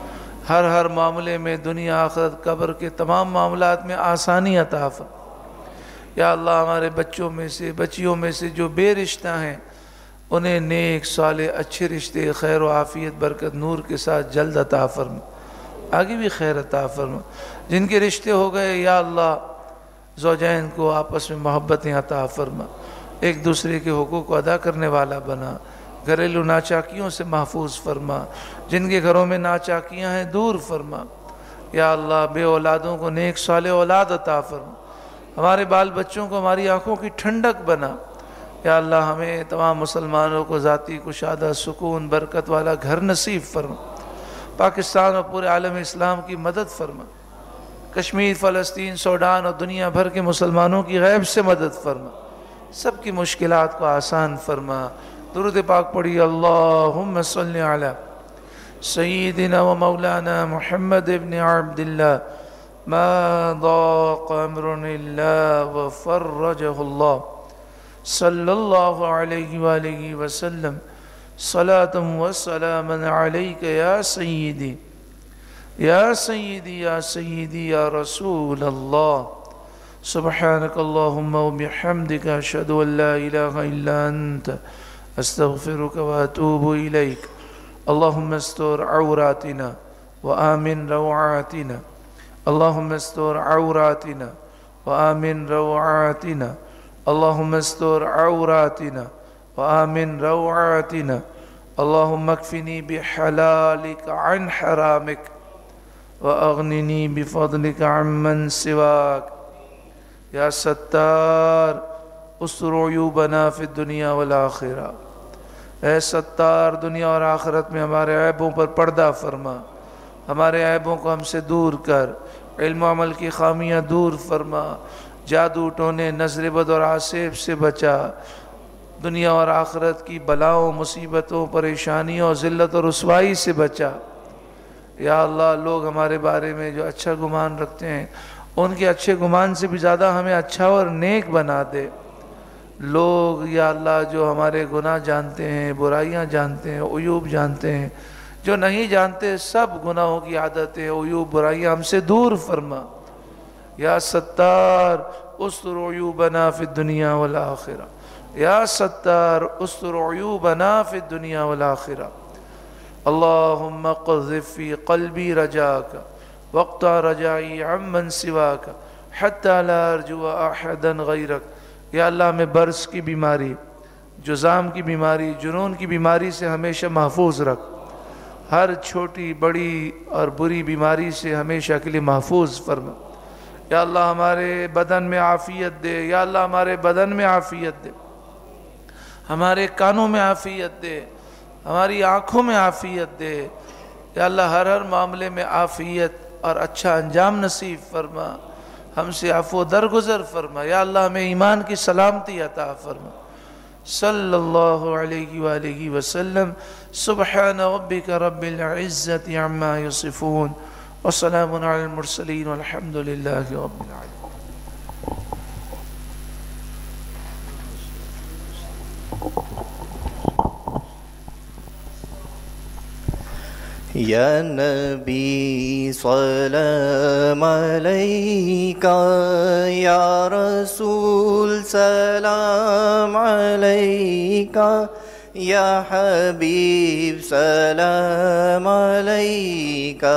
ہر معاملے میں، دنیا آخرت قبر کے تمام معاملات میں آسانی عطا فرما۔ یا اللہ ہمارے بچوں میں سے، بچیوں میں سے جو بے رشتہ ہیں، انہیں نیک صالح اچھے رشتے، خیر و عافیت برکت نور کے ساتھ جلد عطا فرما، آگے بھی خیر عطا فرما۔ جن کے رشتے ہو گئے یا اللہ زوجین کو آپس میں محبتیں عطا فرما، ایک دوسرے کے حقوق کو ادا کرنے والا بنا، گھریلو ناچاکیوں سے محفوظ فرما، جن کے گھروں میں ناچاکیاں ہیں دور فرما۔ یا اللہ بے اولادوں کو نیک صالح اولاد عطا فرما، ہمارے بال بچوں کو ہماری آنکھوں کی ٹھنڈک بنا۔ یا اللہ ہمیں تمام مسلمانوں کو ذاتی کشادہ سکون برکت والا گھر نصیب فرما، پاکستان اور پورے عالم اسلام کی مدد فرما، کشمیر، فلسطین، سوڈان اور دنیا بھر کے مسلمانوں کی غیب سے مدد فرما، سب کی مشکلات کو آسان فرما۔ درود پاک پڑھی، اللہم صلی علی سیدنا و مولانا محمد ابن عبداللہ ما ضاق امر اللہ وفرجہ اللہ صلی اللہ علیہ وآلہ وسلم صلاة و سلاما علیک یا سیدی یا سیدی یا سیدی یا رسول اللہ۔ سبحانک اللہم و بحمدک اشہد ان لا الہ الا انت استغفرک و اتوب الیک۔ اللہم استر عوراتنا وآمن روعاتنا، اللہم استر عوراتنا وآمن روعاتنا، اللہم استر عوراتنا وآمن روعاتنا، اللہم اکفنی بحلالک عن حرامک وأغننی بفضلک عمن سواک۔ یا ستار استر عیوبنا فی الدنیا والآخرہ، اے ستار دنیا اور آخرت میں ہمارے عیبوں پر پردہ فرما، ہمارے عیبوں کو ہم سے دور کر، علم و عمل کی خامیاں دور فرما، جادو ٹونے نظر بد اور آسیب سے بچا، دنیا اور آخرت کی بلاؤں مصیبتوں پریشانیوں اور ذلت اور رسوائی سے بچا۔ یا اللہ لوگ ہمارے بارے میں جو اچھا گمان رکھتے ہیں، ان کے اچھے گمان سے بھی زیادہ ہمیں اچھا اور نیک بنا دے۔ لوگ یا اللہ جو ہمارے گناہ جانتے ہیں، برائیاں جانتے ہیں، عیوب جانتے ہیں، جو نہیں جانتے سب گناہوں کی عادتیں عیوب برائیاں ہم سے دور فرما۔ یا ستار استر عیوبنا فی الدنیا والآخرہ، یا ستار استر عیوبنا فی الدنیا والآخرہ۔ اللہم قذف فی قلبی رجاک واقطع رجائی عمن سواک حتی لا ارجو احدا غیرک۔ یا اللہ ہمیں برص کی بیماری، جذام کی بیماری، جنون کی بیماری سے ہمیشہ محفوظ رکھ، ہر چھوٹی بڑی اور بری بیماری سے ہمیشہ کے لیے محفوظ فرما۔ یا اللہ ہمارے بدن میں عافیت دے، یا اللہ ہمارے بدن میں عافیت دے، ہمارے کانوں میں عافیت دے، ہماری آنکھوں میں عافیت دے۔ یا اللہ ہر معاملے میں عافیت اور اچھا انجام نصیب فرما، ہم سے عفو درگزر فرما۔ یا اللہ ہمیں ایمان کی سلامتی عطا فرما۔ صلی اللہ علیہ وآلہ وسلم۔ سبحان ربک رب العزت عما یصفون وسلام علی المرسلین والحمد للہ رب العالمین۔ یا نبی سلام علیکہ، یا رسول سلام علیکہ، یا حبیب سلام علیکہ،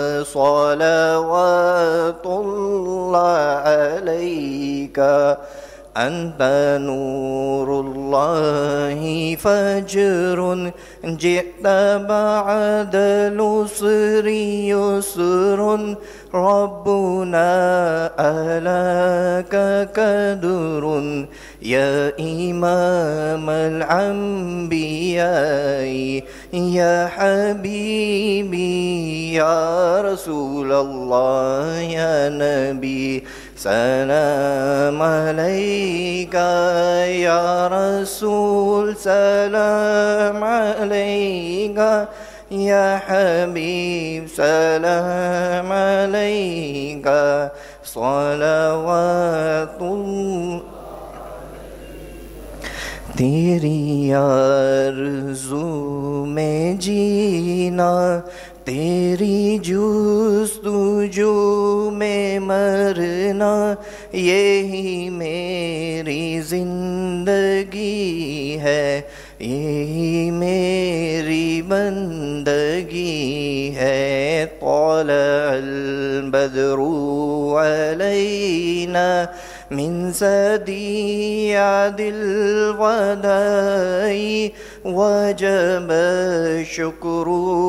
صلوات اللہ علیکہ، انت نور اللہ فجر جئت بعد العسر یسر، ربنا ألاك قدر يا إمام الأنبياء يا حبيبي يا رسول الله يا نبي سلام عليك يا رسول سلام عليك يا حبيب سلام عليك صلوات الله تیری آرزو میں جینا تیری جستجو میں مرنا یہی میری زندگی ہے یہی میری بندگی ہے طلع البدر علینا من ثنیات الوداع وجب الشکر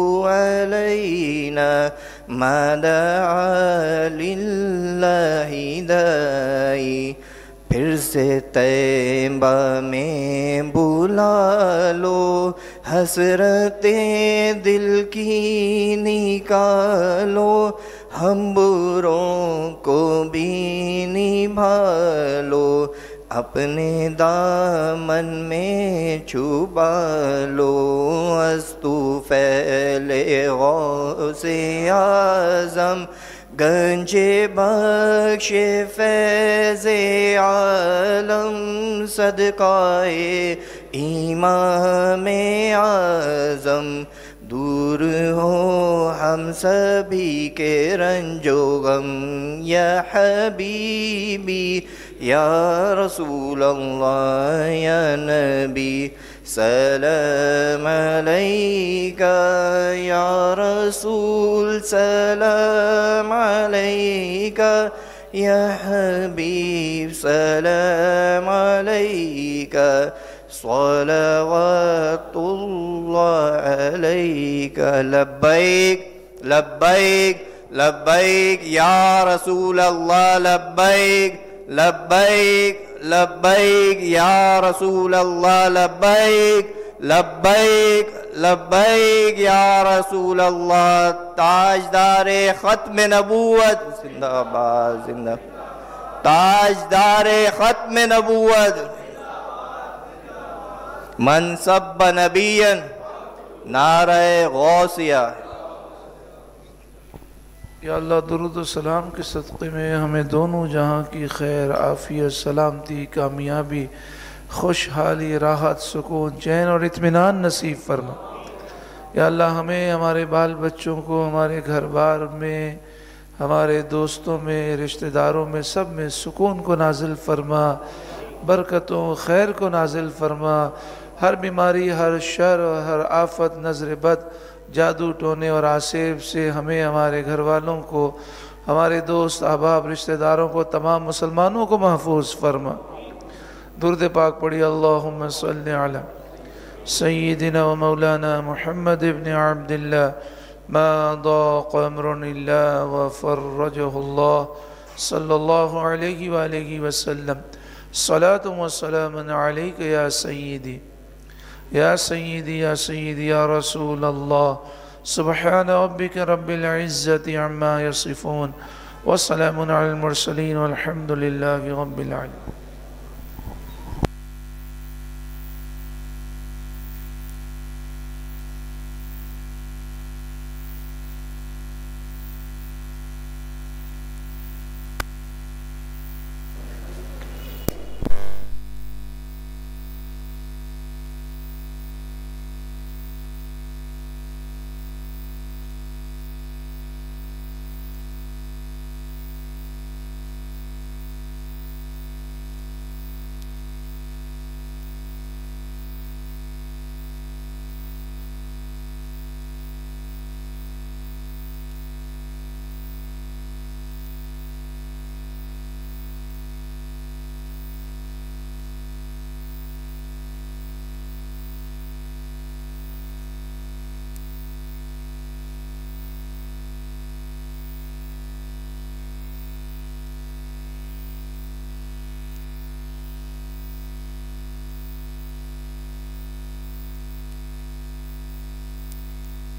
علینا ما دعا للہ داعی پھر سے طیبہ میں بلا لو حسرتیں دل کی نکالو ہم بروں کو بھی نبھا لو اپنے دامن میں چھپا لو استو فعل غوث اعظم گنج بخش فیض عالم صدقہ امام اعظم دور ہو ہم سبھی کے رنج و غم یا حبیبی یا رسول اللہ یا نبی سلام علیکہ یا رسول سلام علیکہ یا حبیب سلام علیکہ صلوات اللہ علیکہ لبیک لبیک لبیک یا رسول اللہ لبیک لبیک لبیک یا رسول اللہ لبیک لبیک لبیک یا رسول اللہ تاجدار ختم نبوت زندہ آباد زندہ تاجدار ختم نبوت منصب نبیًا نعرہ غوثیہ یا اللہ درود و سلام کے صدقے میں ہمیں دونوں جہاں کی خیر عافیت سلامتی کامیابی خوشحالی راحت سکون چین اور اطمینان نصیب فرما یا اللہ ہمیں، ہمارے بال بچوں کو، ہمارے گھر بار میں، ہمارے دوستوں میں، رشتہ داروں میں، سب میں سکون کو نازل فرما، برکتوں خیر کو نازل فرما، ہر بیماری، ہر شر، ہر آفت، نظر بد، جادو ٹونے اور آسیب سے ہمیں، ہمارے گھر والوں کو، ہمارے دوست احباب رشتہ داروں کو، تمام مسلمانوں کو محفوظ فرما۔ درود پاک پڑھی۔ اللہم صلی علی سیدنا و مولانا محمد ابن عبداللہ ما ضاق امر الا وفرجہ اللہ صلی اللہ علیہ وآلہ وسلم۔ صلاۃ و سلام علیک یا سیدی یا سیدی یا سیدی یا رسول اللہ۔ سبحان ربک رب العزت عما یصفون وسلام علی المرسلین والحمد للہ رب العالمین۔